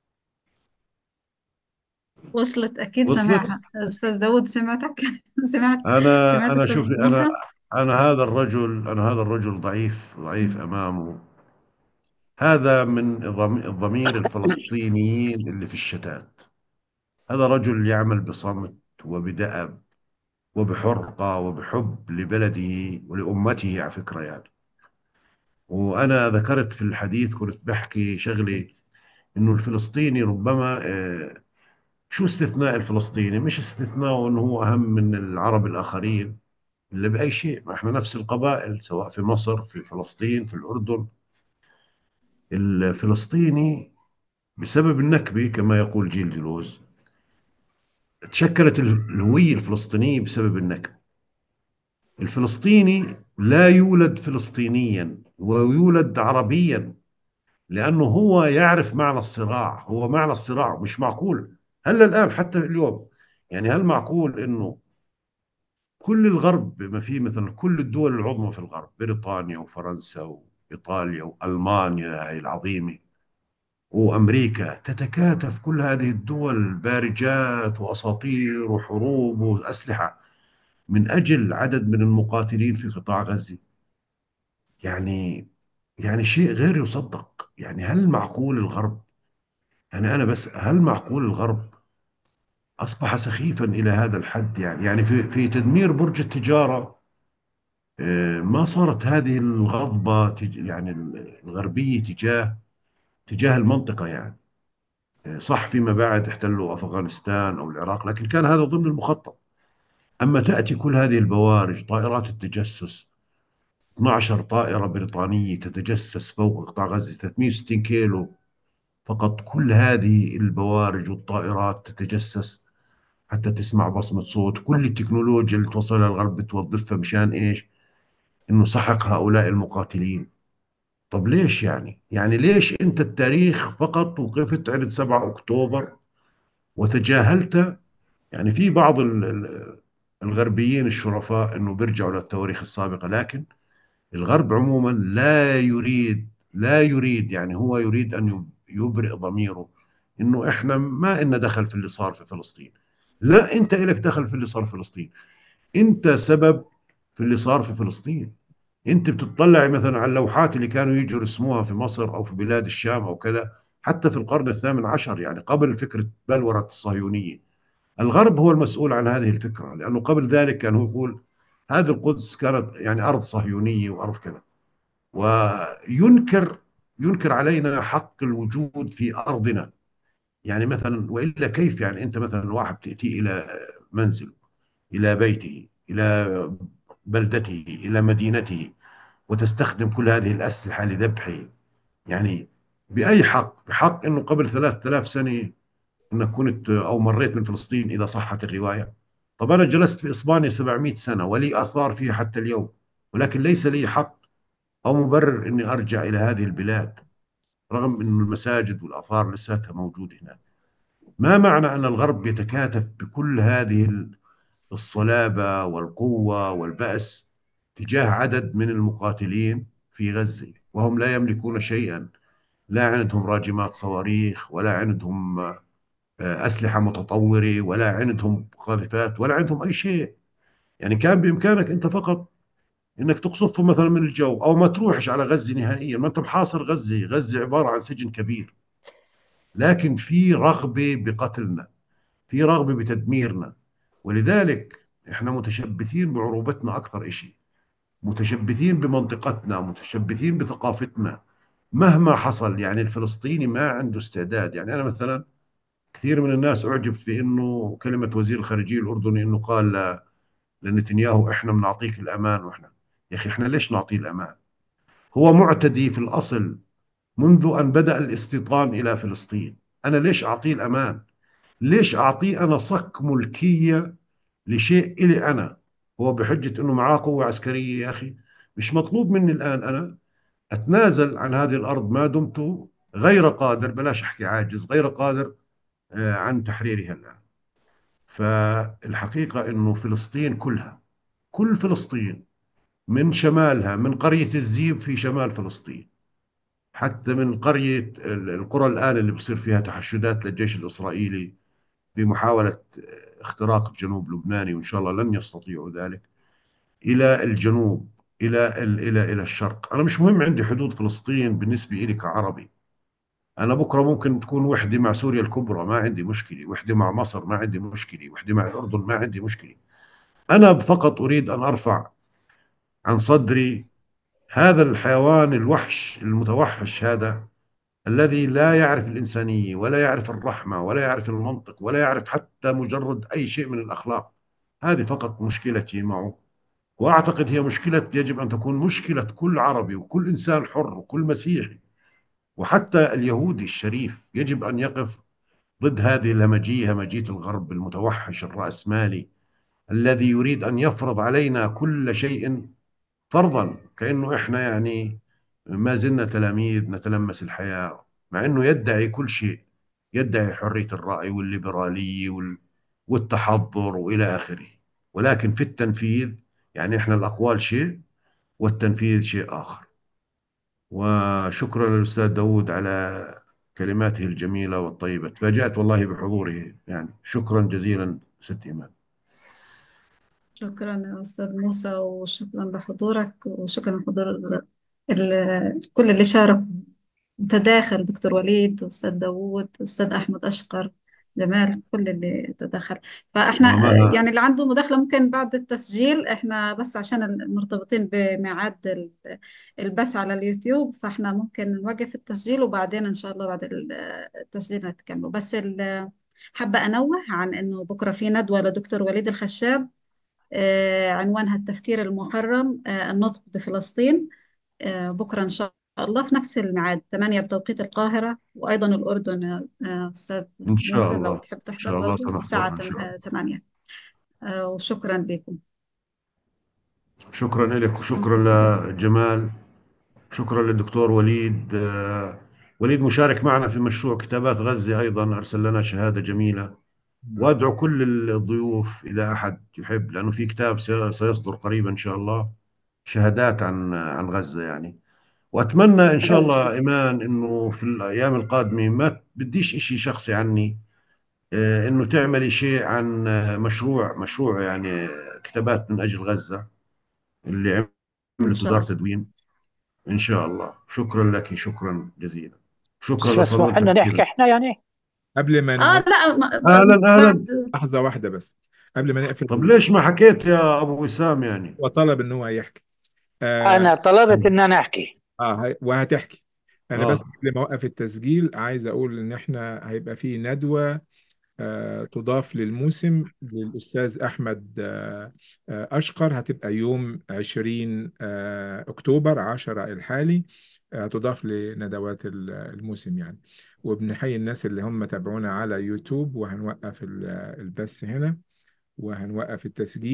وصلت أكيد وصلت. سمعها أستاذ داود، سمعتك. سمعت. أنا سمعت أنا أستاذ شوف موسى. أنا هذا الرجل ضعيف أمامه. هذا من الضمير الفلسطينيين اللي في الشتات. هذا رجل يعمل بصمت وبدأب وبحرقة وبحب لبلده ولأمته على فكرة يعني. وأنا ذكرت في الحديث كنت بحكي شغلي، إنه الفلسطيني ربما شو استثناء الفلسطيني؟ مش استثناءه إنه هو أهم من العرب الآخرين إلا بأي شيء. ما إحنا نفس القبائل، سواء في مصر، في فلسطين، في الأردن. الفلسطيني بسبب النكبة كما يقول جيل جلوز تشكلت الهوية الفلسطينية بسبب النكبة. الفلسطيني لا يولد فلسطينيا ويولد عربيا، لأنه هو يعرف معنى الصراع. هو معنى الصراع مش معقول. هل الآن حتى اليوم يعني هل معقول أنه كل الغرب بما فيه مثلا كل الدول العظمى في الغرب، بريطانيا وفرنسا وإيطاليا وألمانيا هاي العظيمة وأمريكا، تتكاتف كل هذه الدول بارجات وأساطير وحروب وأسلحة من أجل عدد من المقاتلين في قطاع غزة؟ يعني يعني شيء غير يصدق. يعني هل معقول الغرب، يعني أنا بس، هل معقول الغرب أصبح سخيفا إلى هذا الحد؟ يعني في تدمير برج التجارة ما صارت هذه الغضبة يعني الغربية تجاه المنطقة يعني. صح فيما بعد احتلوا أفغانستان أو العراق، لكن كان هذا ضمن المخطط. أما تأتي كل هذه البوارج، طائرات التجسس، 12 طائرة بريطانية تتجسس فوق قطاع غزة 360 كيلو فقط. كل هذه البوارج والطائرات تتجسس حتى تسمع بصمة صوت. كل التكنولوجيا اللي توصلها الغرب بتوظفها مشان إيش؟ إنه سحق هؤلاء المقاتلين. طب ليش يعني ليش أنت التاريخ فقط وقفت عند 7 أكتوبر وتجاهلت؟ يعني في بعض الغربيين الشرفاء انه بيرجعوا للتواريخ السابقة، لكن الغرب عموما لا يريد يعني هو يريد ان يبرئ ضميره انه احنا ما إلنا دخل في اللي صار في فلسطين. لا، انت إلك دخل في اللي صار في فلسطين. انت سبب في اللي صار في فلسطين. انت بتطلع مثلا على اللوحات اللي كانوا يجوا يرسموها في مصر او في بلاد الشام او كذا، حتى في القرن الثامن عشر يعني قبل فكرة بلورة الصهيونية. الغرب هو المسؤول عن هذه الفكرة، لأنه قبل ذلك كان هو يقول هذه القدس كانت يعني أرض صهيونية وأرض كذا، وينكر علينا حق الوجود في أرضنا. يعني مثلا وإلا كيف يعني أنت مثلا واحد تأتي إلى منزله، إلى بيته، إلى بلدته، إلى مدينته، وتستخدم كل هذه الأسلحة لذبحه؟ يعني بأي حق؟ بحق أنه قبل 3000 سنة انك كنت او مريت من فلسطين اذا صحت الروايه؟ طب انا جلست في اسبانيا 700 سنه ولي اثار فيها حتى اليوم، ولكن ليس لي حق او مبرر اني ارجع الى هذه البلاد رغم ان المساجد والاثار لساتها موجوده هناك. ما معنى ان الغرب يتكاتف بكل هذه الصلابه والقوه والبأس تجاه عدد من المقاتلين في غزه وهم لا يملكون شيئا؟ لا عندهم راجمات صواريخ، ولا عندهم أسلحة متطورة، ولا عندهم قاذفات، ولا عندهم أي شيء. يعني كان بإمكانك أنت فقط أنك تقصفهم مثلا من الجو، أو ما تروحش على غزة نهائيا. ما أنت محاصر غزة. غزة عبارة عن سجن كبير، لكن في رغبة بقتلنا، في رغبة بتدميرنا. ولذلك احنا متشبثين بعروبتنا أكثر إشي، متشبثين بمنطقتنا، متشبثين بثقافتنا. مهما حصل يعني الفلسطيني ما عنده استعداد. يعني أنا مثلا كثير من الناس أعجب في أنه كلمة وزير الخارجية الأردني أنه قال لنتنياهو إحنا بنعطيك الأمان. وإحنا يا أخي إحنا ليش نعطيه الأمان؟ هو معتدي في الأصل منذ أن بدأ الاستيطان إلى فلسطين. أنا ليش أعطيه الأمان؟ ليش أعطيه أنا صك ملكية لشيء إلي أنا، هو بحجة أنه معاه قوة عسكرية. يا أخي مش مطلوب مني الآن أنا أتنازل عن هذه الأرض ما دمت غير قادر، بلاش أحكي عاجز، غير قادر عن تحريرها الآن. فالحقيقة أنه فلسطين كلها، كل فلسطين من شمالها، من قرية الزيب في شمال فلسطين، حتى من قرية القرى الآن اللي بصير فيها تحشدات للجيش الإسرائيلي بمحاولة اختراق الجنوب اللبناني، وإن شاء الله لن يستطيعوا ذلك، إلى الجنوب، إلى الشرق. أنا مش مهم عندي حدود فلسطين بالنسبة لي كعربي. أنا بكرة ممكن تكون وحدة مع سوريا الكبرى، ما عندي مشكلة، وحدة مع مصر ما عندي مشكلة، وحدة مع الأردن ما عندي مشكلة. أنا فقط أريد أن أرفع عن صدري هذا الحيوان الوحش المتوحش هذا، الذي لا يعرف الإنسانية ولا يعرف الرحمة ولا يعرف المنطق ولا يعرف حتى مجرد أي شيء من الأخلاق. هذه فقط مشكلتي معه، وأعتقد هي مشكلة يجب أن تكون مشكلة كل عربي وكل إنسان حر وكل مسيحي، وحتى اليهودي الشريف يجب أن يقف ضد هذه الهمجية، همجية الغرب المتوحش الرأسمالي الذي يريد أن يفرض علينا كل شيء فرضا، كأنه إحنا يعني ما زلنا تلاميذ نتلمس الحياة، مع أنه يدعي كل شيء، يدعي حرية الرأي والليبرالية والتحضر وإلى آخره، ولكن في التنفيذ يعني إحنا الأقوال شيء والتنفيذ شيء آخر. وشكرا للأستاذ داود على كلماته الجميلة والطيبة، تفاجأت والله بحضوره، يعني شكرا جزيلا ست إيمان. شكرا يا أستاذ موسى، وشكرا لحضورك، وشكرا لحضور كل اللي شارك وتداخل، دكتور وليد، أستاذ داوود، أستاذ أحمد أشقر، جمال، كل اللي تداخل. فإحنا وما يعني اللي عنده مداخلة ممكن بعد التسجيل، إحنا بس عشان المرتبطين بميعاد البث على اليوتيوب، فإحنا ممكن نوقف التسجيل وبعدين إن شاء الله بعد التسجيل نتكمل. بس حابة أنوه عن إنه بكرة في ندوة لدكتور وليد الخشاب، عنوانها التفكير المحرم، النطق بفلسطين، بكرة إن شاء الله في نفس الميعاد 8 بتوقيت القاهرة وأيضا الأردن. أستاذ إن شاء موسى الله، لو إن تحب تحضر شاء الله برضو الساعة سنحضرها إن شاء الله. 8. وشكرا لكم. شكرا لك وشكرا شكرا لكم. لجمال. شكرا للدكتور وليد. وليد مشارك معنا في مشروع كتابات غزة أيضا، أرسل لنا شهادة جميلة. وأدعو كل الضيوف إذا أحد يحب، لأنه في كتاب سيصدر قريبا إن شاء الله، شهادات عن غزة يعني. وأتمنى إن شاء الله إيمان إنه في الأيام القادمة ما بديش إشي شخصي عني، إنه تعملي شيء عن مشروع يعني كتابات من أجل غزة اللي إن عملت شاء دار الله. تدوين. إن شاء الله. شكرا لك، شكرا جزيلا، شكرا شو اسمه، حنا لصالونتك نحكي كثير. احنا يعني. قبل ما لا، أهلا أهلا. بعد. لحظة واحدة بس، قبل ما نقفل طب ليش ما حكيت يا أبو وسام يعني؟ وطلب إن هو يحكي. آه انا طلبت ان انا احكي. وهتحكي. أنا بس آه قبل ما أوقف التسجيل عايز أقول إن إحنا هيبقى في ندوة تضاف للموسم للأستاذ أحمد أشقر، هتبقى يوم 20 أكتوبر 10 الحالي، تضاف لندوات الموسم يعني. وبنحيي الناس اللي هم تابعونا على يوتيوب، وهنوقف البث هنا وهنوقف التسجيل.